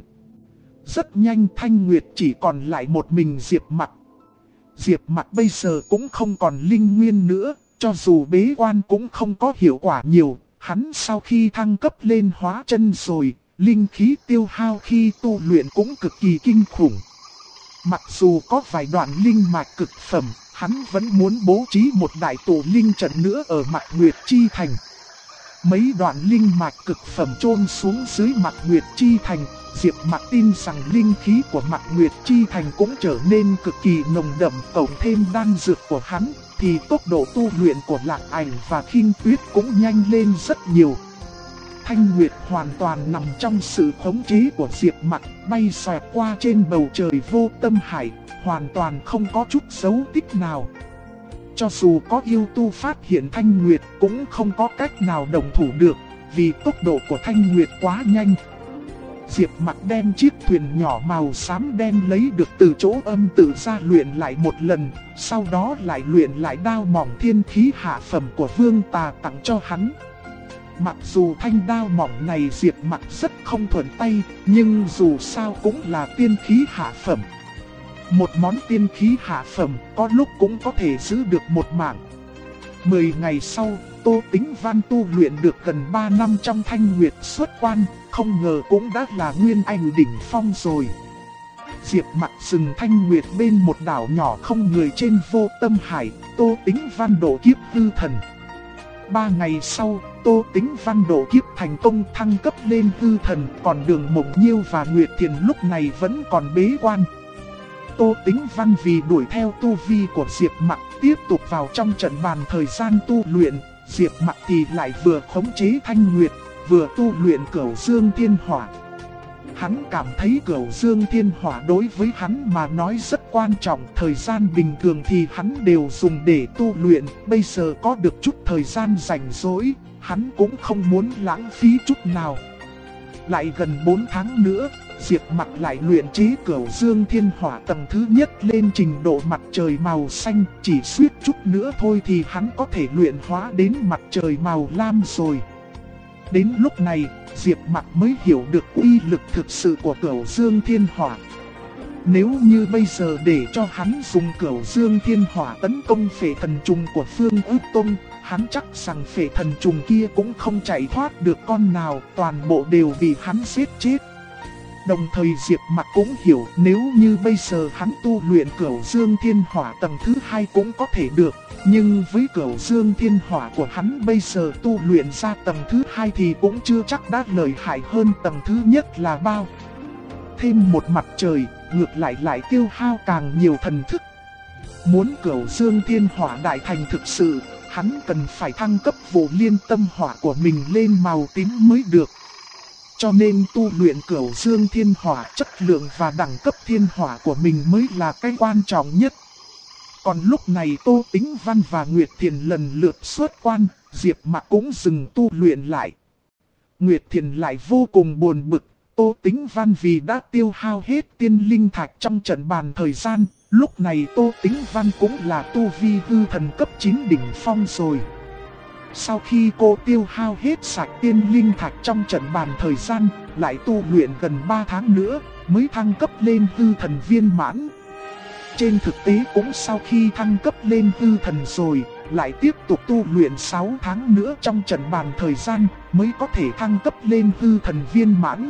Rất nhanh Thanh Nguyệt chỉ còn lại một mình Diệp Mặc. Diệp Mặc bây giờ cũng không còn linh nguyên nữa, cho dù bế quan cũng không có hiệu quả nhiều, hắn sau khi thăng cấp lên hóa chân rồi, linh khí tiêu hao khi tu luyện cũng cực kỳ kinh khủng. Mặc dù có vài đoạn linh mạch cực phẩm, hắn vẫn muốn bố trí một đại tụ linh trận nữa ở mặt Nguyệt Chi Thành. Mấy đoạn linh mạch cực phẩm chôn xuống dưới mặt Nguyệt Chi Thành, Diệp Mặc tin rằng linh khí của mặt Nguyệt Chi Thành cũng trở nên cực kỳ nồng đậm, cộng thêm đan dược của hắn, thì tốc độ tu luyện của Lạc Ảnh và Khinh Tuyết cũng nhanh lên rất nhiều. Thanh Nguyệt hoàn toàn nằm trong sự khống chế của Diệp Mặc, bay xoẹt qua trên bầu trời vô tâm hải, hoàn toàn không có chút dấu tích nào. Cho dù có yêu tu phát hiện Thanh Nguyệt cũng không có cách nào đồng thủ được, vì tốc độ của Thanh Nguyệt quá nhanh. Diệp Mặc đem chiếc thuyền nhỏ màu xám đen lấy được từ chỗ âm tự ra luyện lại một lần, sau đó lại luyện lại đao mỏng thiên khí hạ phẩm của Vương Tà tặng cho hắn. Mặc dù thanh đao mỏng này Diệp Mặc rất không thuận tay, nhưng dù sao cũng là tiên khí hạ phẩm. Một món tiên khí hạ phẩm có lúc cũng có thể giữ được một mạng. 10 ngày sau, Tô Tĩnh Văn tu luyện được gần 3 năm trong Thanh Nguyệt xuất quan, không ngờ cũng đã là nguyên anh đỉnh phong rồi. Diệp Mặc dừng Thanh Nguyệt bên một đảo nhỏ không người trên vô tâm hải, Tô Tĩnh Văn độ kiếp hư thần. 3 ngày sau, Tô Tĩnh Văn độ kiếp thành công thăng cấp lên hư thần, còn Đường Mộng Nhiêu và Nguyệt Thiền lúc này vẫn còn bế quan. Tô Tĩnh Văn vì đuổi theo tu vi của Diệp Mặc tiếp tục vào trong trận bàn thời gian tu luyện, Diệp Mặc thì lại vừa khống chế Thanh Nguyệt, vừa tu luyện Cửu Dương Thiên Hỏa. Hắn cảm thấy Cửu Dương Thiên Hỏa đối với hắn mà nói rất quan trọng, thời gian bình thường thì hắn đều dùng để tu luyện, bây giờ có được chút thời gian rảnh rỗi, hắn cũng không muốn lãng phí chút nào. Lại gần 4 tháng nữa, Diệp Mặc lại luyện chế Cửu Dương Thiên Hỏa tầng thứ nhất lên trình độ mặt trời màu xanh, chỉ suýt chút nữa thôi thì hắn có thể luyện hóa đến mặt trời màu lam rồi. Đến lúc này, Diệp Mặc mới hiểu được uy lực thực sự của Cửu Dương Thiên Hỏa. Nếu như bây giờ để cho hắn dùng Cửu Dương Thiên Hỏa tấn công phệ thần trùng của Phương Ước Tông, hắn chắc rằng phệ thần trùng kia cũng không chạy thoát được con nào, toàn bộ đều bị hắn giết chết. Đồng thời Diệp Mặc cũng hiểu nếu như bây giờ hắn tu luyện Cửu Dương Thiên Hỏa tầng thứ 2 cũng có thể được, nhưng với Cửu Dương Thiên Hỏa của hắn bây giờ tu luyện ra tầng thứ 2 thì cũng chưa chắc đã lợi hại hơn tầng thứ nhất là bao. Thêm một mặt trời, ngược lại tiêu hao càng nhiều thần thức. Muốn Cửu Dương Thiên Hỏa đại thành thực sự, hắn cần phải thăng cấp Vô Liên Tâm Hỏa của mình lên màu tím mới được. Cho nên tu luyện Cửu Dương Thiên Hỏa, chất lượng và đẳng cấp thiên hỏa của mình mới là cái quan trọng nhất. Còn lúc này Tô Tĩnh Văn và Nguyệt Thiền lần lượt xuất quan, Diệp Mặc cũng dừng tu luyện lại. Nguyệt Thiền lại vô cùng buồn bực, Tô Tĩnh Văn vì đã tiêu hao hết tiên linh thạch trong trận bàn thời gian, lúc này Tô Tĩnh Văn cũng là tu vi hư thần cấp 9 đỉnh phong rồi. Sau khi cô tiêu hao hết sạch tiên linh thạch trong trận bàn thời gian, lại tu luyện gần 3 tháng nữa, mới thăng cấp lên hư thần viên mãn. Trên thực tế cũng sau khi thăng cấp lên hư thần rồi, lại tiếp tục tu luyện 6 tháng nữa trong trận bàn thời gian, mới có thể thăng cấp lên hư thần viên mãn.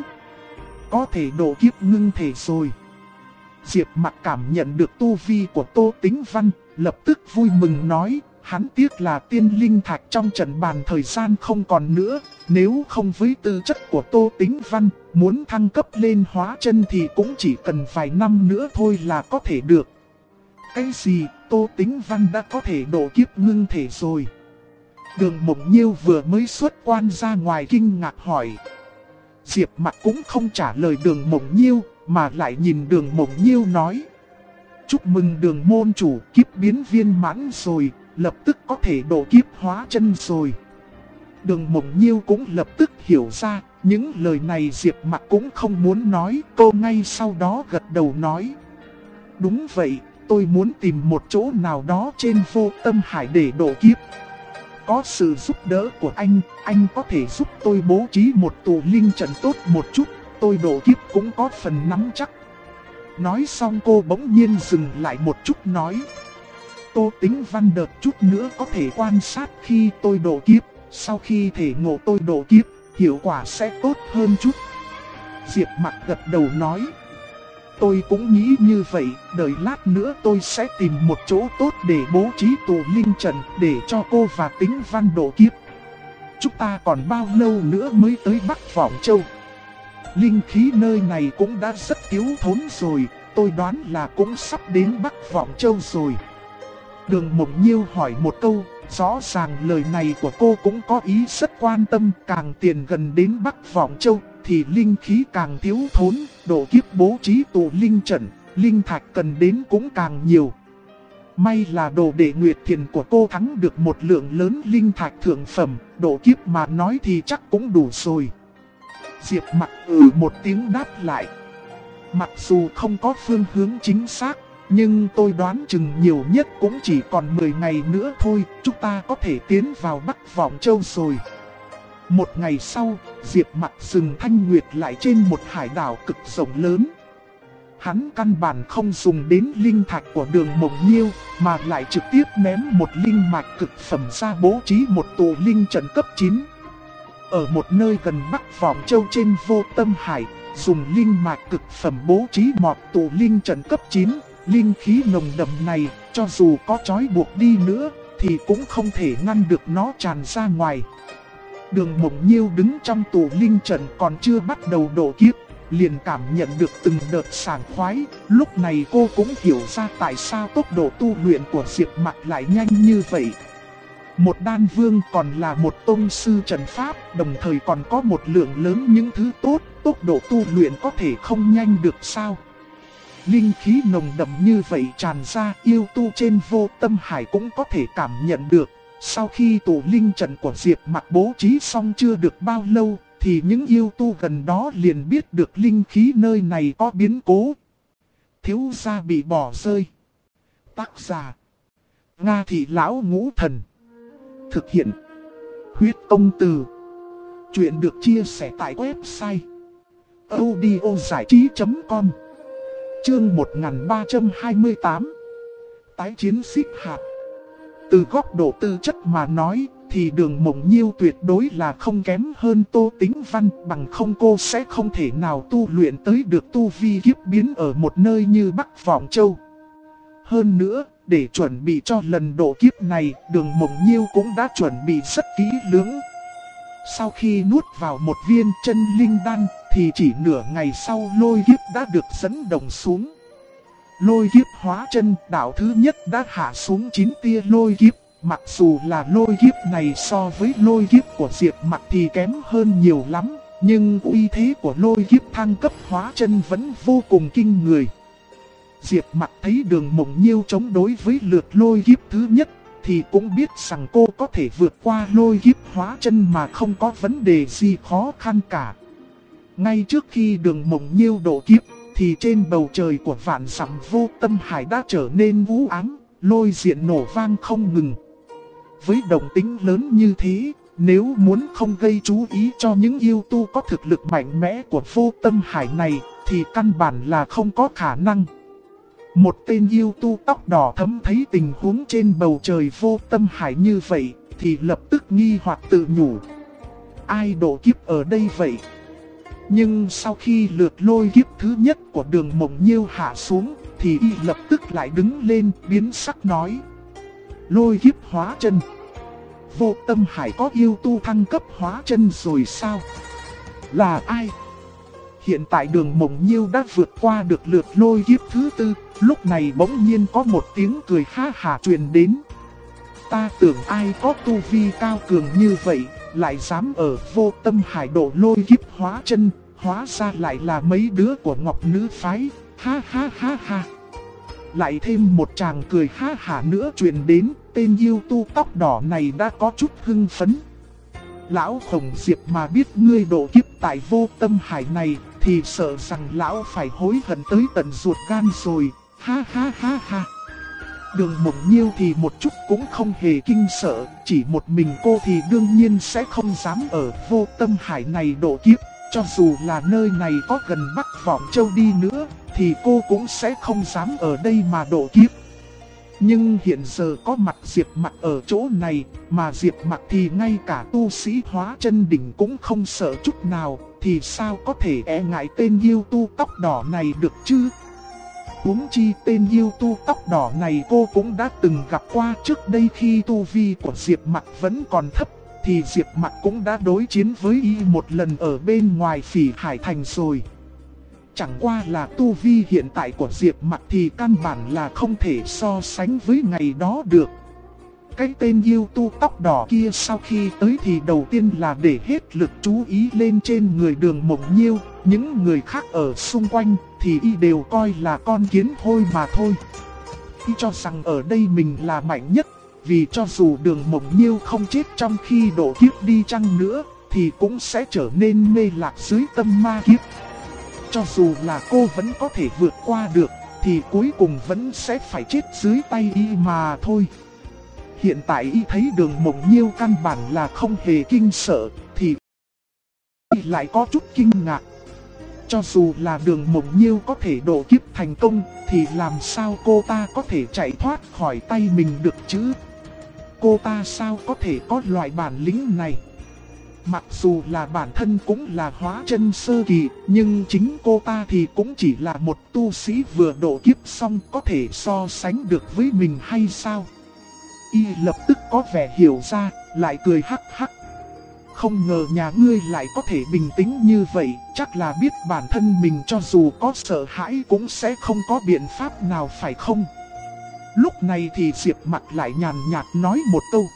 Có thể độ kiếp ngưng thể rồi. Diệp Mặc cảm nhận được tu vi của Tô Tĩnh Văn, lập tức vui mừng nói, hắn tiếc là tiên linh thạch trong trận bàn thời gian không còn nữa, nếu không với tư chất của Tô Tĩnh Văn, muốn thăng cấp lên hóa chân thì cũng chỉ cần vài năm nữa thôi là có thể được. Cái gì, Tô Tĩnh Văn đã có thể độ kiếp ngưng thể rồi? Đường Mộng Nhiêu vừa mới xuất quan ra ngoài kinh ngạc hỏi. Diệp Mặc cũng không trả lời Đường Mộng Nhiêu, mà lại nhìn Đường Mộng Nhiêu nói. Chúc mừng Đường môn chủ, kiếp biến viên mãn rồi, lập tức có thể độ kiếp hóa chân rồi. Đường Mộng Nhiêu cũng lập tức hiểu ra, những lời này Diệp Mặc cũng không muốn nói, cô ngay sau đó gật đầu nói. Đúng vậy, tôi muốn tìm một chỗ nào đó trên vô tâm hải để độ kiếp. Có sự giúp đỡ của anh có thể giúp tôi bố trí một tụ linh trận tốt một chút, tôi độ kiếp cũng có phần nắm chắc. Nói xong cô bỗng nhiên dừng lại một chút nói. Tô Tĩnh Văn đợt chút nữa có thể quan sát khi tôi độ kiếp, Sau khi thể ngộ tôi độ kiếp, hiệu quả sẽ tốt hơn chút. Diệp Mặc gật đầu nói. Tôi cũng nghĩ như vậy, đợi lát nữa tôi sẽ tìm một chỗ tốt để bố trí tụ linh trận để cho cô và Tĩnh Văn độ kiếp. Chúng ta còn bao lâu nữa mới tới Bắc Vọng Châu? Linh khí nơi này cũng đã rất thiếu thốn rồi, tôi đoán là cũng sắp đến Bắc Vọng Châu rồi. Đường Mộng Nhiêu hỏi một câu, rõ ràng lời này của cô cũng có ý rất quan tâm, càng tiền gần đến Bắc Vọng Châu thì linh khí càng thiếu thốn, độ kiếp bố trí tụ linh trận, linh thạch cần đến cũng càng nhiều. May là đồ đệ Nguyệt Thiền của cô thắng được một lượng lớn linh thạch thượng phẩm, độ kiếp mà nói thì chắc cũng đủ rồi. Diệp Mặc một tiếng đáp lại. Mặc dù không có phương hướng chính xác, nhưng tôi đoán chừng nhiều nhất cũng chỉ còn 10 ngày nữa thôi, chúng ta có thể tiến vào Bắc Vọng Châu rồi. Một ngày sau, Diệp Mặc dừng Thanh Nguyệt lại trên một hải đảo cực rộng lớn. Hắn căn bản không dùng đến linh thạch của Đường Mộng Nhiêu, mà lại trực tiếp ném một linh mạch cực phẩm ra bố trí một tụ linh trận cấp 9. Ở một nơi gần Bắc Vọng Châu trên Vô Tâm Hải, dùng linh mạch cực phẩm bố trí một tụ linh trận cấp 9, linh khí nồng đậm này, cho dù có trói buộc đi nữa, thì cũng không thể ngăn được nó tràn ra ngoài. Đường Mộng Nhiêu đứng trong tụ linh trận còn chưa bắt đầu độ kiếp, liền cảm nhận được từng đợt sảng khoái. Lúc này cô cũng hiểu ra tại sao tốc độ tu luyện của Diệp Mặc lại nhanh như vậy. Một đan vương còn là một tông sư trận pháp, đồng thời còn có một lượng lớn những thứ tốt, tốc độ tu luyện có thể không nhanh được sao? Linh khí nồng đậm như vậy tràn ra, yêu tu trên Vô Tâm Hải cũng có thể cảm nhận được. Sau khi tụ linh trận của Diệp Mặc bố trí xong chưa được bao lâu, thì những yêu tu gần đó liền biết được linh khí nơi này có biến cố. Thiếu gia bị bỏ rơi. Tác giả: Nga Thị Lão Ngũ Thần. Thực hiện: Huyết Công Từ. Chuyện được chia sẻ tại website audiozảichí.com. Chương 1328. Tái chiến xích hạt. Từ góc độ tư chất mà nói, thì Đường Mộng Nhiêu tuyệt đối là không kém hơn Tô Tĩnh Văn, bằng không cô sẽ không thể nào tu luyện tới được tu vi kiếp biến ở một nơi như Bắc Vọng Châu. Hơn nữa, để chuẩn bị cho lần độ kiếp này, Đường Mộng Nhiêu cũng đã chuẩn bị rất kỹ lưỡng. Sau khi nuốt vào một viên chân linh đan, thì chỉ nửa ngày sau lôi kiếp đã được dẫn động xuống. Lôi kiếp hóa chân đạo thứ nhất đã hạ xuống 9 tia lôi kiếp. Mặc dù là lôi kiếp này so với lôi kiếp của Diệp Mặc thì kém hơn nhiều lắm, nhưng uy thế của lôi kiếp thăng cấp hóa chân vẫn vô cùng kinh người. Diệp Mặc thấy Đường Mộng Nhiêu chống đối với lượt lôi kiếp thứ nhất, thì cũng biết rằng cô có thể vượt qua lôi kiếp hóa chân mà không có vấn đề gì khó khăn cả. Ngay trước khi Đường Mộng Nhiêu độ kiếp, thì trên bầu trời của vạn dặm Vô Tâm Hải đã trở nên u ám, lôi diện nổ vang không ngừng. Với động tĩnh lớn như thế, nếu muốn không gây chú ý cho những yêu tu có thực lực mạnh mẽ của Vô Tâm Hải này, thì căn bản là không có khả năng. Một tên yêu tu tóc đỏ thẫm thấy tình huống trên bầu trời Vô Tâm Hải như vậy, thì lập tức nghi hoặc tự nhủ: ai độ kiếp ở đây vậy? Nhưng sau khi lượt lôi kiếp thứ nhất của Đường Mộng Nhiêu hạ xuống, thì y lập tức lại đứng lên biến sắc nói: lôi kiếp hóa chân. Vô Tâm Hải có yêu tu thăng cấp hóa chân rồi sao? Là ai? Hiện tại Đường Mộng Nhiêu đã vượt qua được lượt lôi kiếp thứ tư, lúc này bỗng nhiên có một tiếng cười ha hả truyền đến. Ta tưởng ai có tu vi cao cường như vậy, lại dám ở Vô Tâm Hải độ lôi kiếp hóa chân, hóa ra lại là mấy đứa của Ngọc Nữ Phái, ha ha ha ha. Lại thêm một tràng cười ha hả nữa truyền đến, tên yêu tu tóc đỏ này đã có chút hưng phấn. Lão Khổng Diệp mà biết ngươi độ kiếp tại Vô Tâm Hải này, thì sợ rằng lão phải hối hận tới tận ruột gan rồi, ha ha ha ha. Đường Mộng Nhiêu thì một chút cũng không hề kinh sợ, chỉ một mình cô thì đương nhiên sẽ không dám ở Vô Tâm Hải này độ kiếp. Cho dù là nơi này có gần Bắc Vọng Châu đi nữa, thì cô cũng sẽ không dám ở đây mà độ kiếp. Nhưng hiện giờ có mặt Diệp Mặc ở chỗ này, mà Diệp Mặc thì ngay cả tu sĩ hóa chân đỉnh cũng không sợ chút nào, thì sao có thể e ngại tên yêu tu tóc đỏ này được chứ? Huống chi tên yêu tu tóc đỏ này cô cũng đã từng gặp qua trước đây khi tu vi của Diệp Mặc vẫn còn thấp, thì Diệp Mặc cũng đã đối chiến với y một lần ở bên ngoài Phỉ Hải Thành rồi. Chẳng qua là tu vi hiện tại của Diệp Mặc thì căn bản là không thể so sánh với ngày đó được. Cái tên yêu tu tóc đỏ kia sau khi tới thì đầu tiên là để hết lực chú ý lên trên người Đường Mộng Nhiêu. Những người khác ở xung quanh thì y đều coi là con kiến hôi mà thôi. Y cho rằng ở đây mình là mạnh nhất, vì cho dù Đường Mộng Nhiêu không chết trong khi độ kiếp đi chăng nữa thì cũng sẽ trở nên mê lạc dưới tâm ma kiếp. Cho dù là cô vẫn có thể vượt qua được thì cuối cùng vẫn sẽ phải chết dưới tay y mà thôi. Hiện tại y thấy Đường Mộng Nhiêu căn bản là không hề kinh sợ thì y lại có chút kinh ngạc. Cho dù là Đường Mộng Nhiêu có thể độ kiếp thành công thì làm sao cô ta có thể chạy thoát khỏi tay mình được chứ? Cô ta sao có thể có loại bản lĩnh này? Mặc dù là bản thân cũng là hóa chân sơ kỳ, nhưng chính cô ta thì cũng chỉ là một tu sĩ vừa độ kiếp xong, có thể so sánh được với mình hay sao? Y lập tức có vẻ hiểu ra, lại cười hắc hắc. Không ngờ nhà ngươi lại có thể bình tĩnh như vậy, chắc là biết bản thân mình cho dù có sợ hãi cũng sẽ không có biện pháp nào phải không? Lúc này thì Diệp Mặc lại nhàn nhạt nói một câu.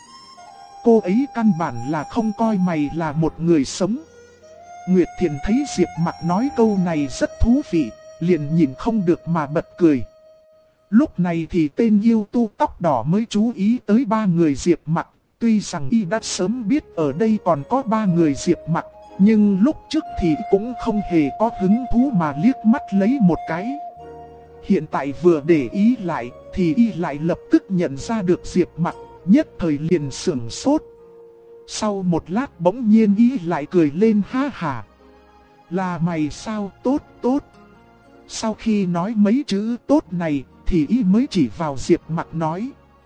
Cô ấy căn bản là không coi mày là một người sống. Nguyệt Thiền thấy Diệp Mặc nói câu này rất thú vị, liền nhìn không được mà bật cười. Lúc này thì tên yêu tu tóc đỏ mới chú ý tới ba người Diệp Mặc. Tuy rằng y đã sớm biết ở đây còn có ba người Diệp Mặc, nhưng lúc trước thì cũng không hề có hứng thú mà liếc mắt lấy một cái. Hiện tại vừa để ý lại thì y lại lập tức nhận ra được Diệp Mặc, nhất thời liền sửng sốt. Sau một lát bỗng nhiên y lại cười lên ha hả. Là mày sao? Tốt tốt. Sau khi nói mấy chữ tốt này thì y mới chỉ vào Diệp Mặc nói.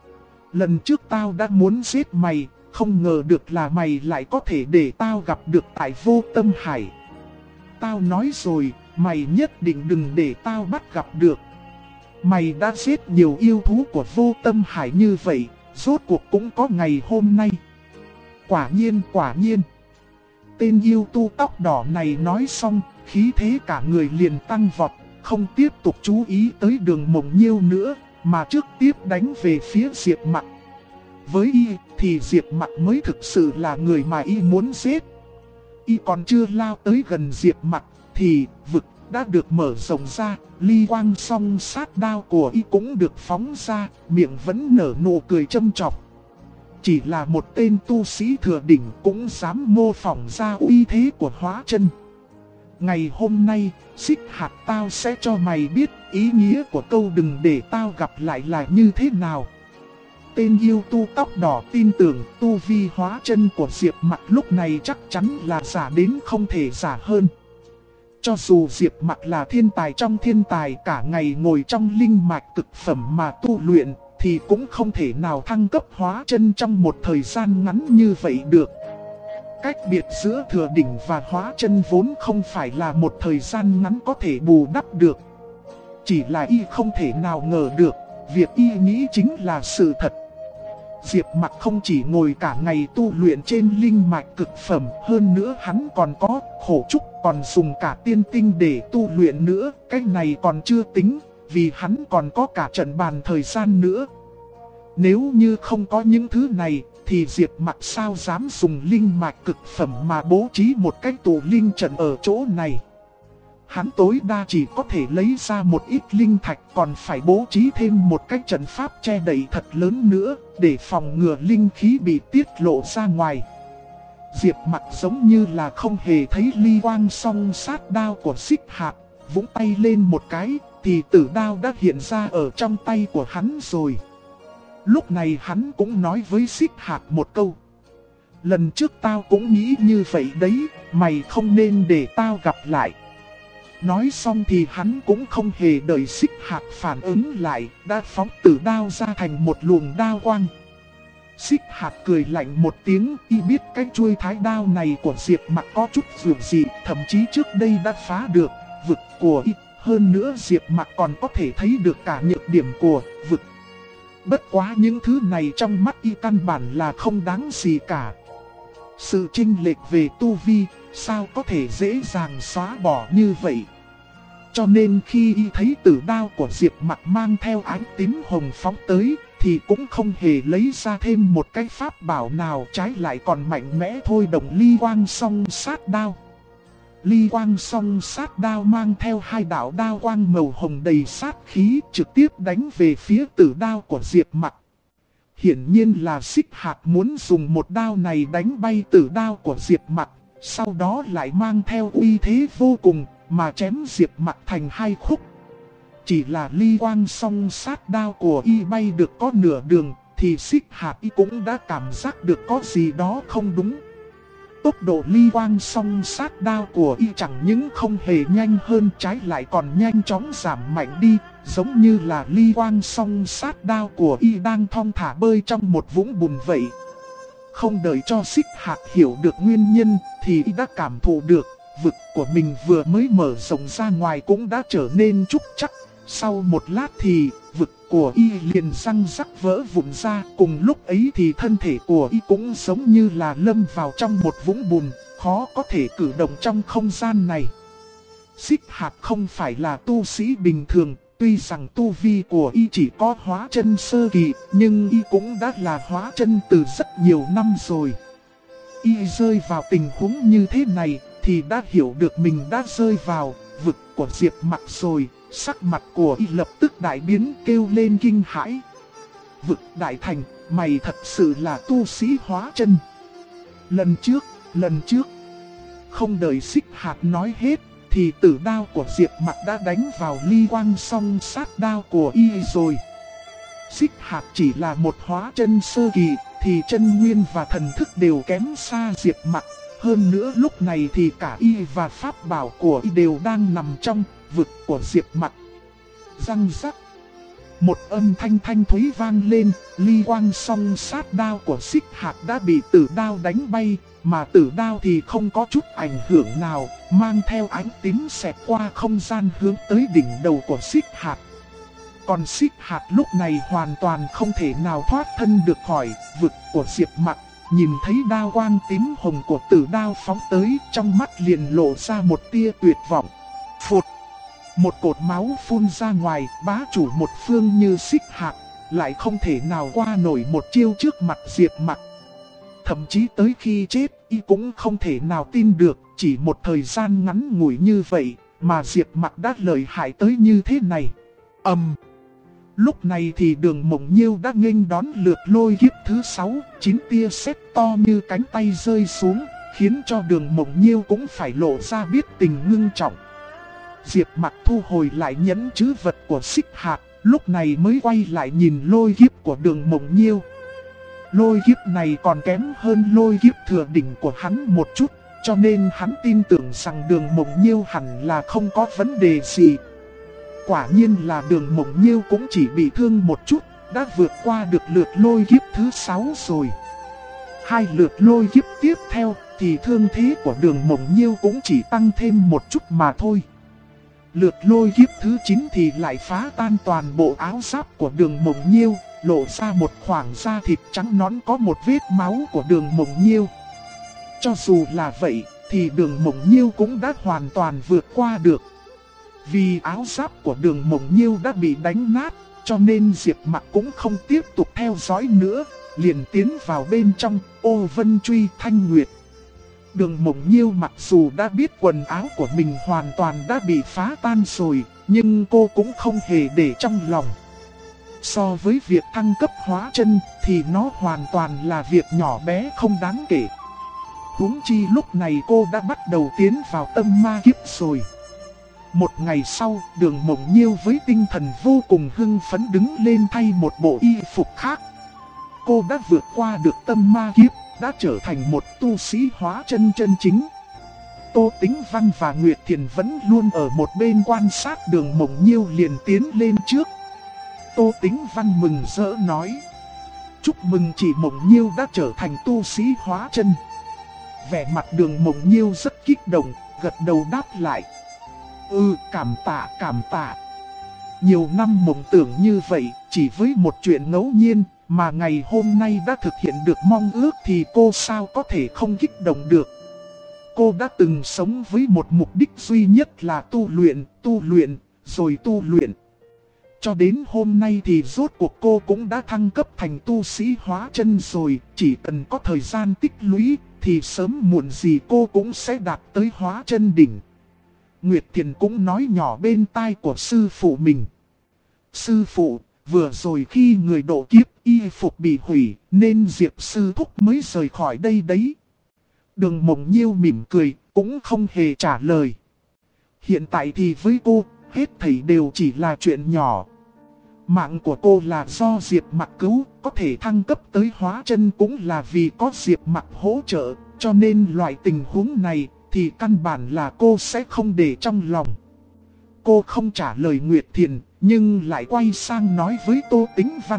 Lần trước tao đã muốn giết mày, không ngờ được là mày lại có thể để tao gặp được tại Vô Tâm Hải. Tao nói rồi, mày nhất định đừng để tao bắt gặp được. Mày đã giết nhiều yêu thú của Vô Tâm Hải như vậy, rốt cuộc cũng có ngày hôm nay. Quả nhiên. Tên yêu tu tóc đỏ này nói xong, khí thế cả người liền tăng vọt, không tiếp tục chú ý tới Đường Mộng Nhiêu nữa, mà trước tiếp đánh về phía Diệp Mặc. Với y thì Diệp Mặc mới thực sự là người mà y muốn giết. Y còn chưa lao tới gần Diệp Mặc thì vực đã được mở rộng ra, ly quang song sát đao của y cũng được phóng ra, miệng vẫn nở nụ cười châm chọc. Chỉ là một tên tu sĩ thừa đỉnh cũng dám mô phỏng ra uy thế của hóa chân. Ngày hôm nay, Xích Hạt tao sẽ cho mày biết ý nghĩa của câu đừng để tao gặp lại là như thế nào. Tên yêu tu tóc đỏ tin tưởng tu vi hóa chân của Diệp Mặc lúc này chắc chắn là giả đến không thể giả hơn. Cho dù Diệp Mặc là thiên tài trong thiên tài, cả ngày ngồi trong linh mạch cực phẩm mà tu luyện, thì cũng không thể nào thăng cấp hóa chân trong một thời gian ngắn như vậy được. Cách biệt giữa thừa đỉnh và hóa chân vốn không phải là một thời gian ngắn có thể bù đắp được. Chỉ là y không thể nào ngờ được, việc y nghĩ chính là sự thật. Diệp Mặc không chỉ ngồi cả ngày tu luyện trên linh mạch cực phẩm, hơn nữa hắn còn có khổ trúc, còn dùng cả tiên tinh để tu luyện nữa. Cái này còn chưa tính, vì hắn còn có cả trận bàn thời gian nữa. Nếu như không có những thứ này thì Diệp Mặc sao dám dùng linh mạch cực phẩm mà bố trí một cái tụ linh trận ở chỗ này. Hắn tối đa chỉ có thể lấy ra một ít linh thạch, còn phải bố trí thêm một cái trận pháp che đậy thật lớn nữa, để phòng ngừa linh khí bị tiết lộ ra ngoài. Diệp Mặc giống như là không hề thấy ly quang song sát đao của Xích Hạt, vung tay lên một cái, thì tử đao đã hiện ra ở trong tay của hắn rồi. Lúc này hắn cũng nói với Xích Hạt một câu. Lần trước tao cũng nghĩ như vậy đấy, mày không nên để tao gặp lại. Nói xong thì hắn cũng không hề đợi Xích Hạt phản ứng lại, đã phóng tử đao ra thành một luồng đao quang. Xích Hạt cười lạnh một tiếng, y biết cái chuôi thái đao này của Diệp Mặc có chút dường dị, thậm chí trước đây đã phá được vực của y. Hơn nữa Diệp Mặc còn có thể thấy được cả nhược điểm của vực. Bất quá những thứ này trong mắt y căn bản là không đáng gì cả. Sự chênh lệch về tu vi, sao có thể dễ dàng xóa bỏ như vậy. Cho nên khi y thấy tử đao của Diệp Mặc mang theo ánh tím hồng phóng tới, thì cũng không hề lấy ra thêm một cái pháp bảo nào, trái lại còn mạnh mẽ thôi động ly quang song sát đao. Ly quang song sát đao mang theo hai đạo đao quang màu hồng đầy sát khí, trực tiếp đánh về phía tử đao của Diệp Mặc. Hiển nhiên là Xích Hạt muốn dùng một đao này đánh bay tử đao của Diệp Mặc, sau đó lại mang theo uy thế vô cùng mà chém Diệp Mặc thành hai khúc. Chỉ là ly quang song sát đao của y bay được có nửa đường, thì Xích Hạt y cũng đã cảm giác được có gì đó không đúng. Tốc độ ly quang song sát đao của y chẳng những không hề nhanh hơn, trái lại còn nhanh chóng giảm mạnh đi, giống như là ly quang song sát đao của y đang thong thả bơi trong một vũng bùn vậy. Không đợi cho Xích Hạt hiểu được nguyên nhân, thì y đã cảm thụ được, vực của mình vừa mới mở rộng ra ngoài cũng đã trở nên trúc chắc. Sau một lát thì vực của y liền răng rắc vỡ vụn ra, cùng lúc ấy thì thân thể của y cũng giống như là lâm vào trong một vũng bùn, khó có thể cử động trong không gian này. Xích Hạt không phải là tu sĩ bình thường, tuy rằng tu vi của y chỉ có hóa chân sơ kỳ, nhưng y cũng đã là hóa chân từ rất nhiều năm rồi. Y rơi vào tình huống như thế này thì đã hiểu được mình đã rơi vào vực của Diệp Mặc rồi. Sắc mặt của y lập tức đại biến, kêu lên kinh hãi. Vực đại thành, mày thật sự là tu sĩ hóa chân. Lần trước, không đợi Xích Hạt nói hết, thì tử đao của Diệp Mặc đã đánh vào ly quang song sát đao của y rồi. Xích Hạt chỉ là một hóa chân sơ kỳ, thì chân nguyên và thần thức đều kém xa Diệp Mặc. Hơn nữa lúc này thì cả y và pháp bảo của y đều đang nằm trong vực của Diệp Mặc. Răng rắc. Một âm thanh thanh thúy vang lên, ly quang song sát đao của Xích Hạt đã bị tử đao đánh bay, mà tử đao thì không có chút ảnh hưởng nào, mang theo ánh tím xẹt qua không gian hướng tới đỉnh đầu của Xích Hạt. Còn Xích Hạt lúc này hoàn toàn không thể nào thoát thân được khỏi vực của Diệp Mặc. Nhìn thấy đao quang tím hồng của tử đao phóng tới, trong mắt liền lộ ra một tia tuyệt vọng. Phụt! Một cột máu phun ra ngoài, bá chủ một phương như Xích Hạt, lại không thể nào qua nổi một chiêu trước mặt Diệp Mặc. Thậm chí tới khi chết, y cũng không thể nào tin được, chỉ một thời gian ngắn ngủi như vậy, mà Diệp Mặc đã lợi hại tới như thế này. Lúc này thì Đường Mộng Nhiêu đã nghênh đón lượt lôi kiếp thứ 6, 9 tia sét to như cánh tay rơi xuống, khiến cho Đường Mộng Nhiêu cũng phải lộ ra biết tình ngưng trọng. Diệp Mặc thu hồi lại nhẫn trữ vật của Xích Hạt, lúc này mới quay lại nhìn lôi kiếp của Đường Mộng Nhiêu. Lôi kiếp này còn kém hơn lôi kiếp thừa đỉnh của hắn một chút, cho nên hắn tin tưởng rằng Đường Mộng Nhiêu hẳn là không có vấn đề gì. Quả nhiên là Đường Mộng Nhiêu cũng chỉ bị thương một chút, đã vượt qua được lượt lôi kiếp thứ 6 rồi. Hai lượt lôi kiếp tiếp theo thì thương thế của Đường Mộng Nhiêu cũng chỉ tăng thêm một chút mà thôi. Lượt lôi kiếp thứ 9 thì lại phá tan toàn bộ áo giáp của Đường Mộng Nhiêu, lộ ra một khoảng da thịt trắng nõn có một vết máu của Đường Mộng Nhiêu. Cho dù là vậy thì Đường Mộng Nhiêu cũng đã hoàn toàn vượt qua được. Vì áo giáp của Đường Mộng Nhiêu đã bị đánh nát, cho nên Diệp Mặc cũng không tiếp tục theo dõi nữa, liền tiến vào bên trong Ô Vân Truy Thanh Nguyệt. Đường Mộng Nhiêu mặc dù đã biết quần áo của mình hoàn toàn đã bị phá tan rồi, nhưng cô cũng không hề để trong lòng. So với việc thăng cấp hóa chân thì nó hoàn toàn là việc nhỏ bé không đáng kể. Huống chi lúc này cô đã bắt đầu tiến vào tâm ma kiếp rồi. Một ngày sau, Đường Mộng Nhiêu với tinh thần vô cùng hưng phấn đứng lên thay một bộ y phục khác. Cô đã vượt qua được tâm ma kiếp, đã trở thành một tu sĩ hóa chân chân chính. Tô Tĩnh Văn và Nguyệt Thiền vẫn luôn ở một bên quan sát Đường Mộng Nhiêu liền tiến lên trước. Tô Tĩnh Văn mừng rỡ nói: chúc mừng chị Mộng Nhiêu đã trở thành tu sĩ hóa chân. Vẻ mặt Đường Mộng Nhiêu rất kích động, gật đầu đáp lại: cảm tạ cảm tạ. Nhiều năm mộng tưởng như vậy, chỉ với một chuyện ngẫu nhiên, mà ngày hôm nay đã thực hiện được mong ước thì cô sao có thể không kích động được. Cô đã từng sống với một mục đích duy nhất là tu luyện, rồi tu luyện. Cho đến hôm nay thì rốt cuộc cô cũng đã thăng cấp thành tu sĩ hóa chân rồi, chỉ cần có thời gian tích lũy thì sớm muộn gì cô cũng sẽ đạt tới hóa chân đỉnh. Nguyệt Thiền cũng nói nhỏ bên tai của sư phụ mình: sư phụ, vừa rồi khi người độ kiếp y phục bị hủy nên Diệp sư thúc mới rời khỏi đây đấy. Đường Mộng Nhiêu mỉm cười, cũng không hề trả lời. Hiện tại thì với cô, hết thảy đều chỉ là chuyện nhỏ. Mạng của cô là do Diệp Mặc cứu, có thể thăng cấp tới hóa chân cũng là vì có Diệp Mặc hỗ trợ, cho nên loại tình huống này thì căn bản là cô sẽ không để trong lòng. Cô không trả lời Nguyệt Thiền, nhưng lại quay sang nói với Tô Tĩnh Văn: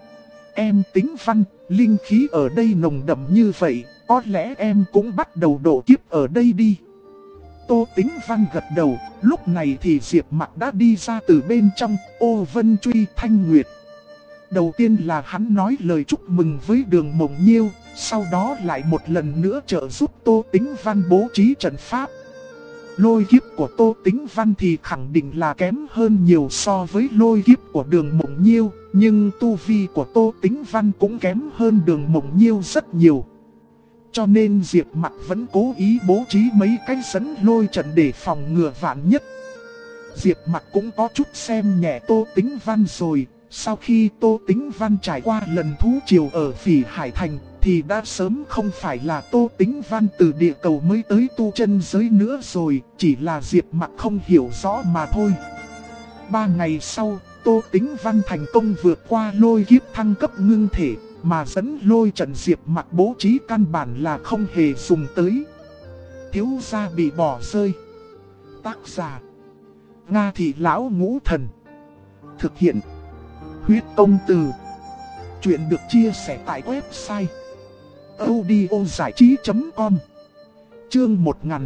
em Tĩnh Văn, linh khí ở đây nồng đậm như vậy, có lẽ em cũng bắt đầu độ kiếp ở đây đi. Tô Tĩnh Văn gật đầu, lúc này thì Diệp Mặc đã đi ra từ bên trong, Ô Vân Truy, Thanh Nguyệt. Đầu tiên là hắn nói lời chúc mừng với Đường Mộng Nhiêu, sau đó lại một lần nữa trợ giúp Tô Tĩnh Văn bố trí trận pháp. Lôi kiếp của Tô Tĩnh Văn thì khẳng định là kém hơn nhiều so với lôi kiếp của Đường Mộng Nhiêu, nhưng tu vi của Tô Tĩnh Văn cũng kém hơn Đường Mộng Nhiêu rất nhiều. Cho nên Diệp Mặc vẫn cố ý bố trí mấy cái dẫn lôi trận để phòng ngừa vạn nhất. Diệp Mặc cũng có chút xem nhẹ Tô Tĩnh Văn rồi. Sau khi Tô Tĩnh Văn trải qua lần thú triều ở Phỉ Hải Thành thì đã sớm không phải là Tô Tĩnh Văn từ địa cầu mới tới tu chân giới nữa rồi, chỉ là Diệp Mặc không hiểu rõ mà thôi. 3 ngày sau, Tô Tĩnh Văn thành công vượt qua lôi kiếp thăng cấp ngưng thể, mà dẫn lôi trận Diệp Mặc bố trí căn bản là không hề dùng tới. Thiếu gia bị bỏ rơi. Tác giả: Nga Thị Lão Ngũ Thần. Thực hiện: Huyết Công Từ. Chuyện được chia sẻ tại website audiozảichí.com. Chương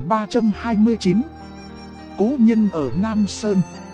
1329. Cố nhân ở Nam Sơn.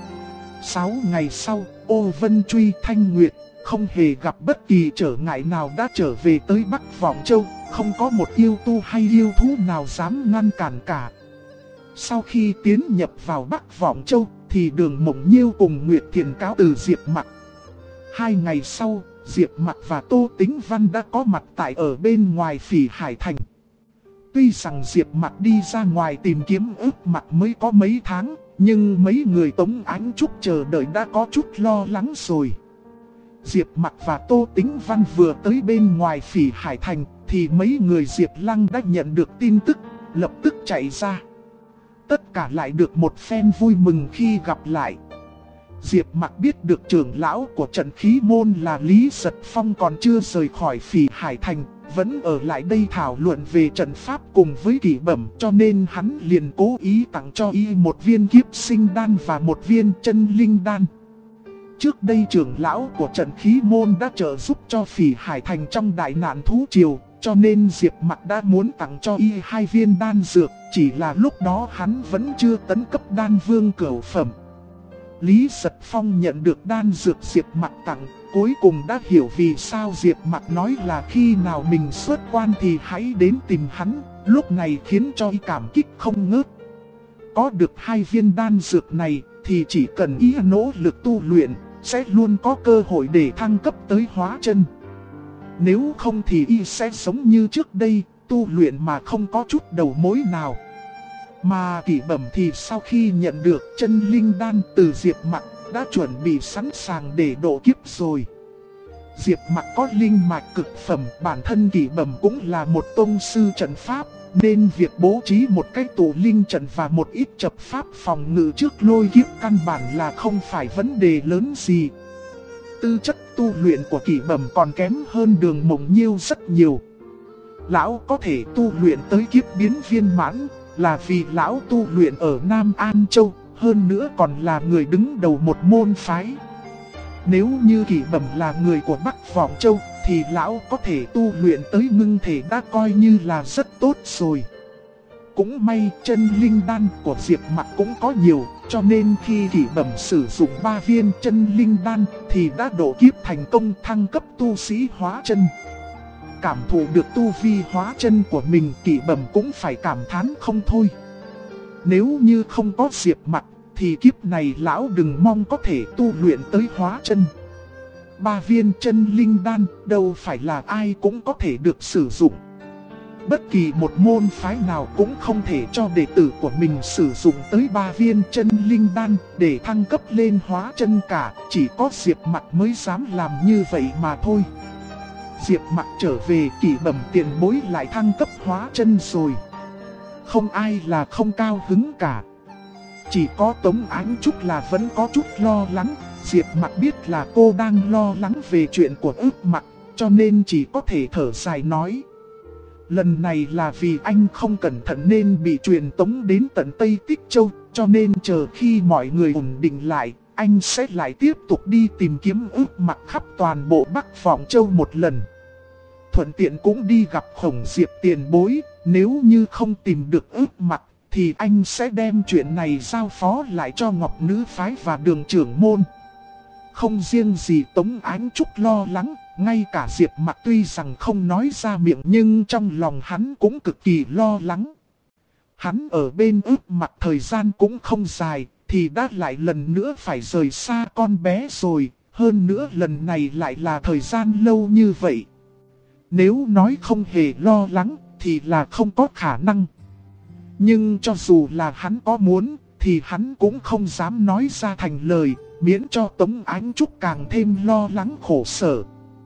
6 ngày sau, Ô Vân Truy, Thanh Nguyệt không hề gặp bất kỳ trở ngại nào đã trở về tới Bắc Vọng Châu, không có một yêu tu hay yêu thú nào dám ngăn cản cả. Sau khi tiến nhập vào Bắc Vọng Châu thì Đường Mộng Nhiêu cùng Nguyệt Thiền cáo từ Diệp Mặc. 2 ngày sau, Diệp Mặc và Tô Tĩnh Văn đã có mặt tại ở bên ngoài Phỉ Hải Thành. Tuy rằng Diệp Mặc đi ra ngoài tìm kiếm ước Mặc mới có mấy tháng, nhưng mấy người Tống Ánh Trúc chờ đợi đã có chút lo lắng rồi. Diệp Mặc và Tô Tĩnh Văn vừa tới bên ngoài Phỉ Hải Thành thì mấy người Diệp Lăng đã nhận được tin tức, lập tức chạy ra. Tất cả lại được một phen vui mừng khi gặp lại. Diệp Mặc biết được trưởng lão của trận khí môn là Lý Giật Phong còn chưa rời khỏi Phỉ Hải Thành, vẫn ở lại đây thảo luận về trận pháp cùng với Kỷ Bẩm, cho nên hắn liền cố ý tặng cho y một viên kiếp sinh đan và một viên chân linh đan. Trước đây trưởng lão của trận khí môn đã trợ giúp cho Phỉ Hải Thành trong đại nạn thú triều, cho nên Diệp Mặc đã muốn tặng cho y 2 viên đan dược, chỉ là lúc đó hắn vẫn chưa tấn cấp đan vương cửu phẩm. Lý Giật Phong nhận được đan dược Diệp Mặc tặng, cuối cùng đã hiểu vì sao Diệp Mặc nói là khi nào mình xuất quan thì hãy đến tìm hắn, lúc này khiến cho y cảm kích không ngớt. Có được 2 viên đan dược này thì chỉ cần y nỗ lực tu luyện, sẽ luôn có cơ hội để thăng cấp tới hóa chân. Nếu không thì y sẽ sống như trước đây, tu luyện mà không có chút đầu mối nào. Mà Kỷ Bẩm thì sau khi nhận được chân linh đan từ Diệp Mặc đã chuẩn bị sẵn sàng để độ kiếp rồi. Diệp Mặc có linh mạch cực phẩm, bản thân Kỷ Bẩm cũng là một tông sư trận pháp, nên việc bố trí một cái tụ linh trận và một ít trận pháp phòng ngự trước lôi kiếp căn bản là không phải vấn đề lớn gì. Tư chất tu luyện của Kỷ Bẩm còn kém hơn Đường Mộng Nhiêu rất nhiều. Lão có thể tu luyện tới kiếp biến viên mãn, là vì lão tu luyện ở Nam An Châu, hơn nữa còn là người đứng đầu một môn phái. Nếu như Kỷ Bẩm là người của Bắc Vọng Châu, thì lão có thể tu luyện tới ngưng thể đã coi như là rất tốt rồi. Cũng may chân linh đan của Diệp Mặc cũng có nhiều, cho nên khi Kỷ Bẩm sử dụng 3 viên chân linh đan thì đã độ kiếp thành công thăng cấp tu sĩ hóa chân. Cảm thụ được tu vi hóa chân của mình, Kỷ Bẩm cũng phải cảm thán không thôi. Nếu như không có Diệp Mặc thì kiếp này lão đừng mong có thể tu luyện tới hóa chân. 3 viên chân linh đan đâu phải là ai cũng có thể được sử dụng. Bất kỳ một môn phái nào cũng không thể cho đệ tử của mình sử dụng tới 3 viên chân linh đan để thăng cấp lên hóa chân cả, chỉ có Diệp Mặc mới dám làm như vậy mà thôi. Diệp Mặc trở về, Kỷ Bẩm tiền bối lại thăng cấp hóa chân rồi. Không ai là không cao hứng cả. Chỉ có Tống Ánh Trúc là vẫn có chút lo lắng. Diệp Mặc biết là cô đang lo lắng về chuyện của Ước Mặc, cho nên chỉ có thể thở dài nói. Lần này là vì anh không cẩn thận nên bị truyền tống đến tận Tây Tích Châu, cho nên chờ khi mọi người ổn định lại, anh sẽ lại tiếp tục đi tìm kiếm Ước Mặc khắp toàn bộ Bắc Vọng Châu một lần. Thuận tiện cũng đi gặp Khổng Diệp tiền bối, nếu như không tìm được Ước Mặc thì anh sẽ đem chuyện này giao phó lại cho Ngọc Nữ Phái và Đường trưởng môn. Không riêng gì Tống Ánh Trúc lo lắng, ngay cả Diệp Mặc tuy rằng không nói ra miệng nhưng trong lòng hắn cũng cực kỳ lo lắng. Hắn ở bên Ước Mặc thời gian cũng không dài, thì đã lại lần nữa phải rời xa con bé rồi, hơn nữa lần này lại là thời gian lâu như vậy. Nếu nói không hề lo lắng thì là không có khả năng. Nhưng cho dù là hắn có muốn thì hắn cũng không dám nói ra thành lời, miễn cho Tống Ánh Trúc càng thêm lo lắng khổ sở.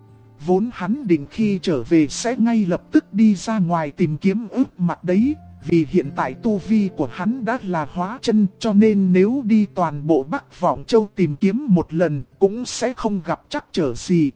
Vốn hắn định khi trở về sẽ ngay lập tức đi ra ngoài tìm kiếm Ước Mặc đấy, vì hiện tại tu vi của hắn đã là hóa chân, cho nên nếu đi toàn bộ Bắc Vọng Châu tìm kiếm một lần cũng sẽ không gặp trắc trở gì.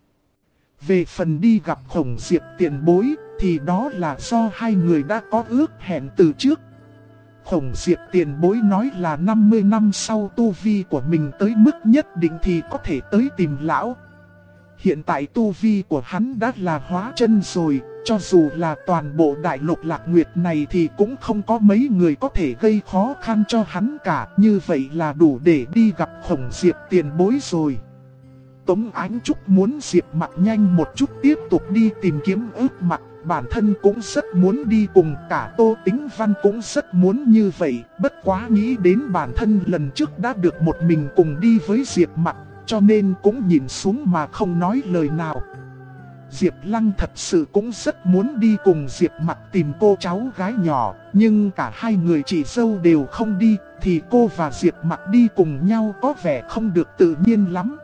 Về phần đi gặp Khổng Diệp tiền bối thì đó là do hai người đã có ước hẹn từ trước. Khổng Diệp tiền bối nói là 50 năm sau tu vi của mình tới mức nhất định thì có thể tới tìm lão. Hiện tại tu vi của hắn đã là hóa chân rồi, cho dù là toàn bộ đại lục Lạc Nguyệt này thì cũng không có mấy người có thể gây khó khăn cho hắn cả. Như vậy là đủ để đi gặp Khổng Diệp tiền bối rồi. Tống Ánh Trúc muốn Diệp Mặc nhanh một chút tiếp tục đi tìm kiếm Ước Mặc. Bản thân cũng rất muốn đi cùng, cả Tô Tĩnh Văn cũng rất muốn như vậy. Bất quá nghĩ đến bản thân lần trước đã được một mình cùng đi với Diệp Mặc, cho nên cũng nhìn xuống mà không nói lời nào. Diệp Lăng thật sự cũng rất muốn đi cùng Diệp Mặc tìm cô cháu gái nhỏ, nhưng cả hai người chị dâu đều không đi, thì cô và Diệp Mặc đi cùng nhau có vẻ không được tự nhiên lắm.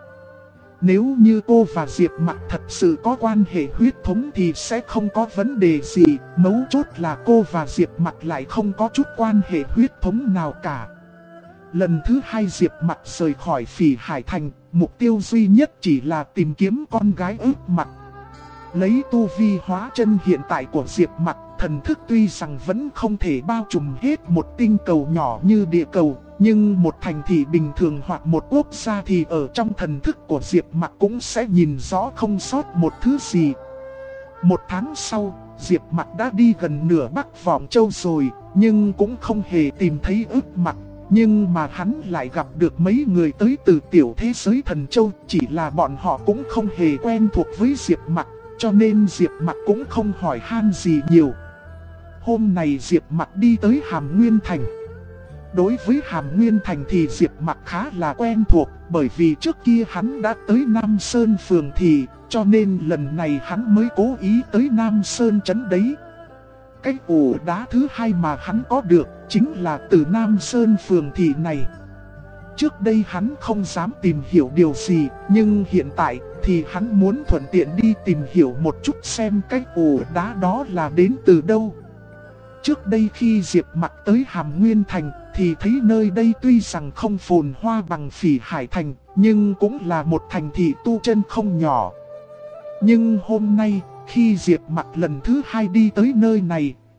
Nếu như cô và Diệp Mặc thật sự có quan hệ huyết thống thì sẽ không có vấn đề gì, mấu chốt là cô và Diệp Mặc lại không có chút quan hệ huyết thống nào cả. Lần thứ hai Diệp Mặc rời khỏi Phỉ Hải Thành, mục tiêu duy nhất chỉ là tìm kiếm con gái Ước Mặc. Lấy tu vi hóa chân hiện tại của Diệp Mặc, thần thức tuy rằng vẫn không thể bao trùm hết một tinh cầu nhỏ như địa cầu, nhưng một thành thị bình thường hoặc một quốc gia thì ở trong thần thức của Diệp Mặc cũng sẽ nhìn rõ không sót một thứ gì. Một tháng sau, Diệp Mặc đã đi gần nửa Bắc Vọng Châu rồi, nhưng cũng không hề tìm thấy Ước Mặc. Nhưng mà hắn lại gặp được mấy người tới từ tiểu thế giới Thần Châu, chỉ là bọn họ cũng không hề quen thuộc với Diệp Mặc, cho nên Diệp Mặc cũng không hỏi han gì nhiều. Hôm này Diệp Mặc đi tới Hàm Nguyên Thành. Đối với Hàm Nguyên Thành thì Diệp Mặc khá là quen thuộc, bởi vì trước kia hắn đã tới Nam Sơn Phường Thị, cho nên lần này hắn mới cố ý tới Nam Sơn Trấn đấy. Cái ổ đá thứ hai mà hắn có được chính là từ Nam Sơn Phường Thị này. Trước đây hắn không dám tìm hiểu điều gì, nhưng hiện tại thì hắn muốn thuận tiện đi tìm hiểu một chút xem cái ổ đá đó là đến từ đâu. Trước đây khi Diệp Mặc tới Hàm Nguyên Thành thì thấy nơi đây tuy rằng không phồn hoa bằng Phỉ Hải Thành, nhưng cũng là một thành thị tu chân không nhỏ. Nhưng hôm nay, khi Diệp Mặc lần thứ hai đi tới nơi này,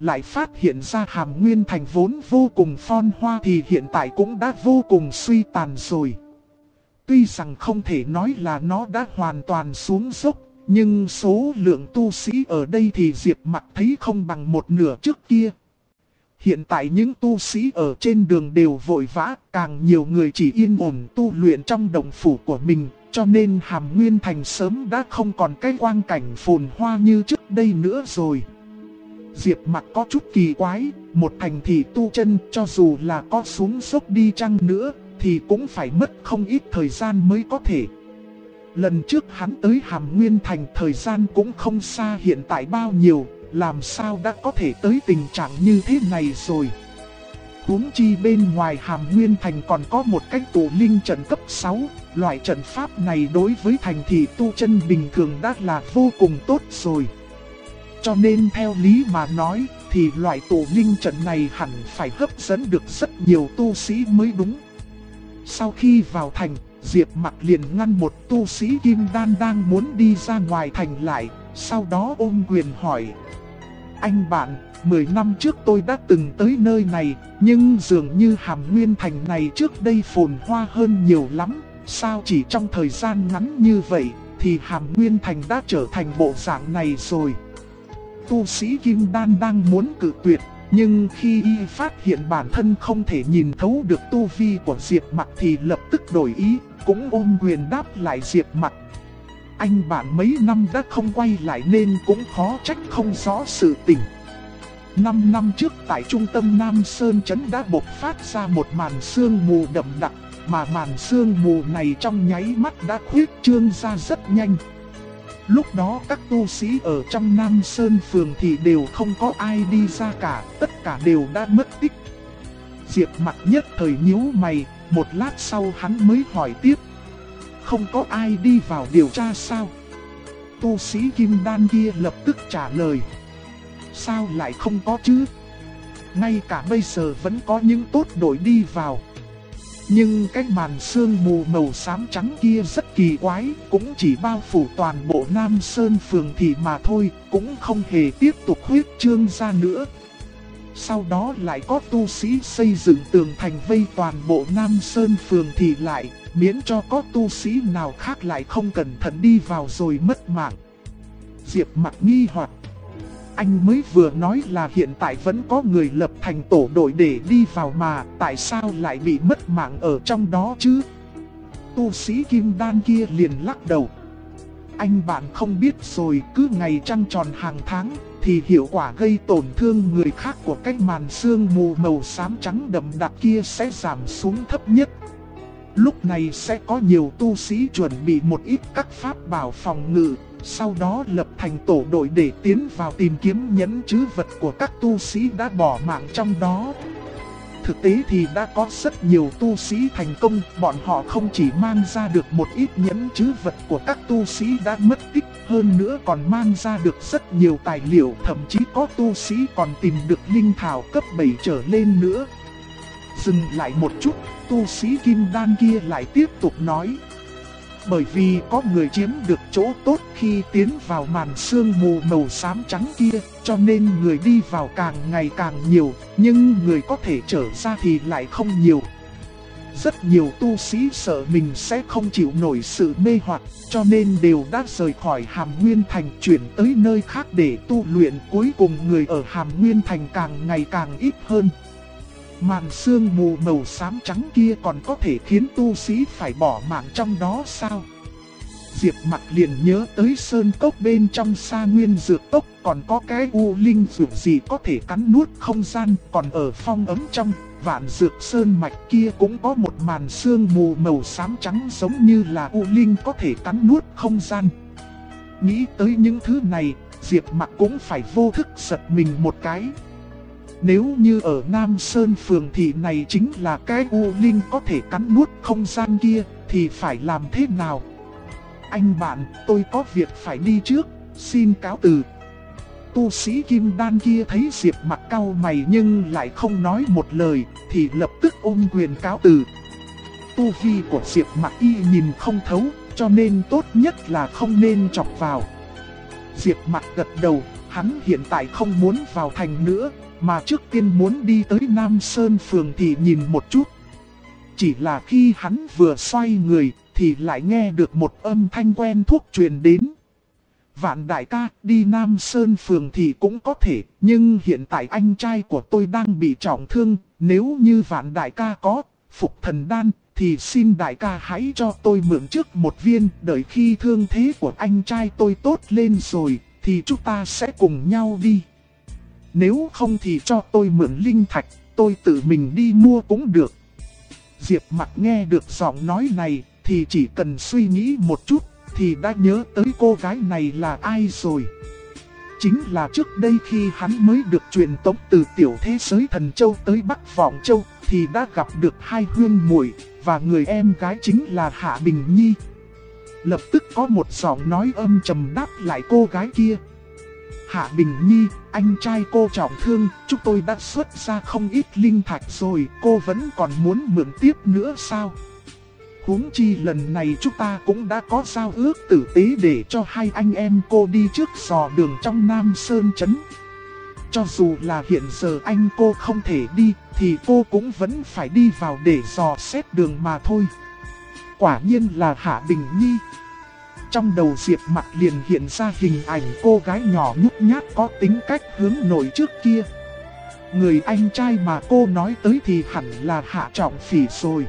lại phát hiện ra Hàm Nguyên Thành vốn vô cùng phồn hoa thì hiện tại cũng đã vô cùng suy tàn rồi. Tuy rằng không thể nói là nó đã hoàn toàn xuống dốc, nhưng số lượng tu sĩ ở đây thì Diệp Mặc thấy không bằng một nửa trước kia. Hiện tại những tu sĩ ở trên đường đều vội vã, càng nhiều người chỉ yên ổn tu luyện trong động phủ của mình, cho nên Hàm Nguyên Thành sớm đã không còn cái quang cảnh phồn hoa như trước đây nữa rồi. Diệp Mặc có chút kỳ quái, một thành thị tu chân cho dù là có xuống dốc đi chăng nữa, thì cũng phải mất không ít thời gian mới có thể. Lần trước hắn tới Hàm Nguyên Thành thời gian cũng không xa hiện tại bao nhiêu, làm sao đã có thể tới tình trạng như thế này rồi. Huống chi bên ngoài Hàm Nguyên Thành còn có một cái tụ linh trận cấp 6, loại trận pháp này đối với thành thị tu chân bình thường đã là vô cùng tốt rồi. Cho nên theo lý mà nói thì loại tụ linh trận này hẳn phải hấp dẫn được rất nhiều tu sĩ mới đúng. Sau khi vào thành, Diệp Mặc liền ngăn một tu sĩ kim đan đang muốn đi ra ngoài thành lại, sau đó ôm quyền hỏi: "Anh bạn, 10 năm trước tôi đã từng tới nơi này, nhưng dường như Hàm Nguyên Thành này trước đây phồn hoa hơn nhiều lắm, sao chỉ trong thời gian ngắn như vậy thì Hàm Nguyên Thành đã trở thành bộ dạng này rồi?" Tu sĩ kim đan đang muốn cự tuyệt, nhưng khi y phát hiện bản thân không thể nhìn thấu được tu vi của Diệp Mặc thì lập tức đổi ý, cũng ôm quyền đáp lại Diệp Mặc: "Anh bạn mấy năm đã không quay lại nên cũng khó trách không rõ sự tình. 5 năm trước tại trung tâm Nam Sơn Trấn đã bộc phát ra một màn sương mù đậm đặc, mà màn sương mù này trong nháy mắt đã khuyết trương ra rất nhanh. Lúc đó các tu sĩ ở trong Nam Sơn Phường thì đều không có ai đi ra cả, tất cả đều đã mất tích." Diệp Mặc nhất thời nhíu mày, một lát sau hắn mới hỏi tiếp: "Không có ai đi vào điều tra sao?" Tu sĩ kim đan kia lập tức trả lời: "Sao lại không có chứ? Ngay cả bây giờ vẫn có những tốt đội đi vào. Nhưng cái màn sương mù màu xám trắng kia rất kỳ quái, cũng chỉ bao phủ toàn bộ Nam Sơn Phường thì mà thôi, cũng không hề tiếp tục huyết trương ra nữa. Sau đó lại có tu sĩ xây dựng tường thành vây toàn bộ Nam Sơn Phường thì lại, miễn cho có tu sĩ nào khác lại không cẩn thận đi vào rồi mất mạng." Diệp Mặc nghi hoặc: "Anh mới vừa nói là hiện tại vẫn có người lập thành tổ đội để đi vào mà, tại sao lại bị mất mạng ở trong đó chứ?" Tu sĩ kim đan kia liền lắc đầu: "Anh bạn không biết rồi, cứ ngày trăng tròn hàng tháng thì hiệu quả gây tổn thương người khác của cái màn sương mù màu xám trắng đậm đặc kia sẽ giảm xuống thấp nhất. Lúc này sẽ có nhiều tu sĩ chuẩn bị một ít các pháp bảo phòng ngự, sau đó lập thành tổ đội để tiến vào tìm kiếm nhẫn trữ vật của các tu sĩ đã bỏ mạng trong đó. Thực tế thì đã có rất nhiều tu sĩ thành công, bọn họ không chỉ mang ra được một ít nhẫn trữ vật của các tu sĩ đã mất tích, hơn nữa còn mang ra được rất nhiều tài liệu, thậm chí có tu sĩ còn tìm được linh thảo cấp 7 trở lên nữa." Dừng lại một chút, tu sĩ kim đan kia lại tiếp tục nói: "Bởi vì có người chiếm được chỗ tốt khi tiến vào màn sương mù màu xám trắng kia, cho nên người đi vào càng ngày càng nhiều, nhưng người có thể trở ra thì lại không nhiều. Rất nhiều tu sĩ sợ mình sẽ không chịu nổi sự mê hoặc, cho nên đều đã rời khỏi Hàm Nguyên Thành chuyển tới nơi khác để tu luyện, cuối cùng người ở Hàm Nguyên Thành càng ngày càng ít hơn. Màn sương mù màu xám trắng kia còn có thể khiến tu sĩ phải bỏ mạng trong đó sao?" Diệp Mặc liền nhớ tới sơn cốc bên trong Sa Nguyên Dược Cốc, còn có cái u linh dược gì có thể cắn nuốt không gian, còn ở phong ấm trong Vạn Dược Sơn mạch kia cũng có một màn sương mù màu xám trắng giống như là u linh có thể cắn nuốt không gian. Nghĩ tới những thứ này, Diệp Mặc cũng phải vô thức giật mình một cái. Nếu như ở Nam Sơn Phường thì này chính là cái u linh có thể cắn nuốt không gian kia, thì phải làm thế nào? "Anh bạn, tôi có việc phải đi trước, xin cáo từ." Tu sĩ kim đan kia thấy Diệp Mặc cau mày nhưng lại không nói một lời, thì lập tức ôm quyền cáo từ. Tu vi của Diệp Mặc y nhìn không thấu, cho nên tốt nhất là không nên chọc vào. Diệp Mặc gật đầu, Hắn hiện tại không muốn vào thành nữa, mà trước tiên muốn đi tới Nam Sơn phường thì nhìn một chút. Chỉ là khi hắn vừa xoay người thì lại nghe được một âm thanh quen thuộc truyền đến. Vạn đại ca, đi Nam Sơn phường thì cũng có thể, nhưng hiện tại anh trai của tôi đang bị trọng thương. Nếu như Vạn đại ca có phục thần đan thì xin đại ca hãy cho tôi mượn trước một viên. Đợi khi thương thế của anh trai tôi tốt lên rồi thì chúng ta sẽ cùng nhau đi. Nếu không thì cho tôi mượn linh thạch, tôi tự mình đi mua cũng được. Diệp Mặc nghe được giọng nói này thì chỉ cần suy nghĩ một chút thì đã nhớ tới cô gái này là ai rồi. Chính là trước đây khi hắn mới được truyền tống từ tiểu thế giới Thần Châu tới Bắc Vọng Châu thì đã gặp được hai huynh muội và người em gái chính là Hạ Bình Nhi. Lập tức có một giọng nói âm trầm đáp lại cô gái kia. Hạ Bình Nhi, anh trai cô trọng thương, chúng tôi đã xuất ra không ít linh thạch rồi, cô vẫn còn muốn mượn tiếp nữa sao? Huống chi lần này chúng ta cũng đã có giao ước tử tế để cho hai anh em cô đi trước dò đường trong Nam Sơn Trấn. Cho dù là hiện giờ anh cô không thể đi, thì cô cũng vẫn phải đi vào để dò xét đường mà thôi. Quả nhiên là Hạ Bình Nhi. Trong đầu Diệp Mặc liền hiện ra hình ảnh cô gái nhỏ nhút nhát có tính cách hướng nội trước kia. Người anh trai mà cô nói tới thì hẳn là Hạ Trọng Phỉ rồi.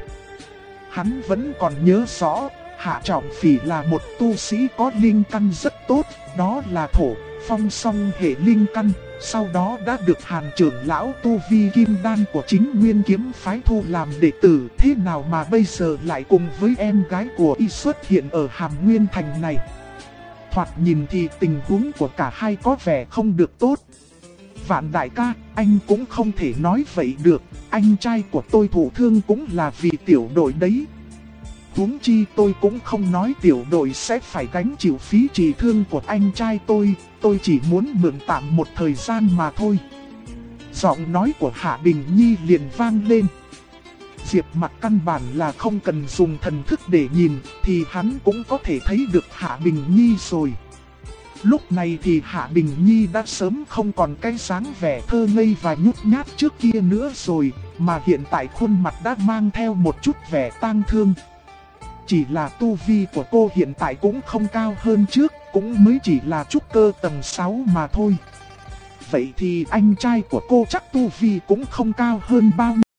Hắn vẫn còn nhớ rõ, Hạ Trọng Phỉ là một tu sĩ có linh căn rất tốt, đó là thổ, phong song hệ linh căn. Sau đó đã được Hàn trưởng lão tu vi kim đan của chính Nguyên Kiếm phái thu làm đệ tử. Thế nào mà bây giờ lại cùng với em gái của y xuất hiện ở Hàm Nguyên Thành này? Thoạt nhìn thì tình huống của cả hai có vẻ không được tốt. Vạn đại ca, anh cũng không thể nói vậy được. Anh trai của tôi thụ thương cũng là vì tiểu đội đấy. Huống chi tôi cũng không nói tiểu đội sẽ phải gánh chịu phí trị thương của anh trai tôi chỉ muốn mượn tạm một thời gian mà thôi. Giọng nói của Hạ Bình Nhi liền vang lên. Diệp Mặc căn bản là không cần dùng thần thức để nhìn, thì hắn cũng có thể thấy được Hạ Bình Nhi rồi. Lúc này thì Hạ Bình Nhi đã sớm không còn cái dáng vẻ thơ ngây và nhút nhát trước kia nữa rồi, mà hiện tại khuôn mặt đã mang theo một chút vẻ tang thương. Chỉ là tu vi của cô hiện tại cũng không cao hơn trước, cũng mới chỉ là trúc cơ tầng 6 mà thôi. Vậy thì anh trai của cô chắc tu vi cũng không cao hơn bao nhiêu.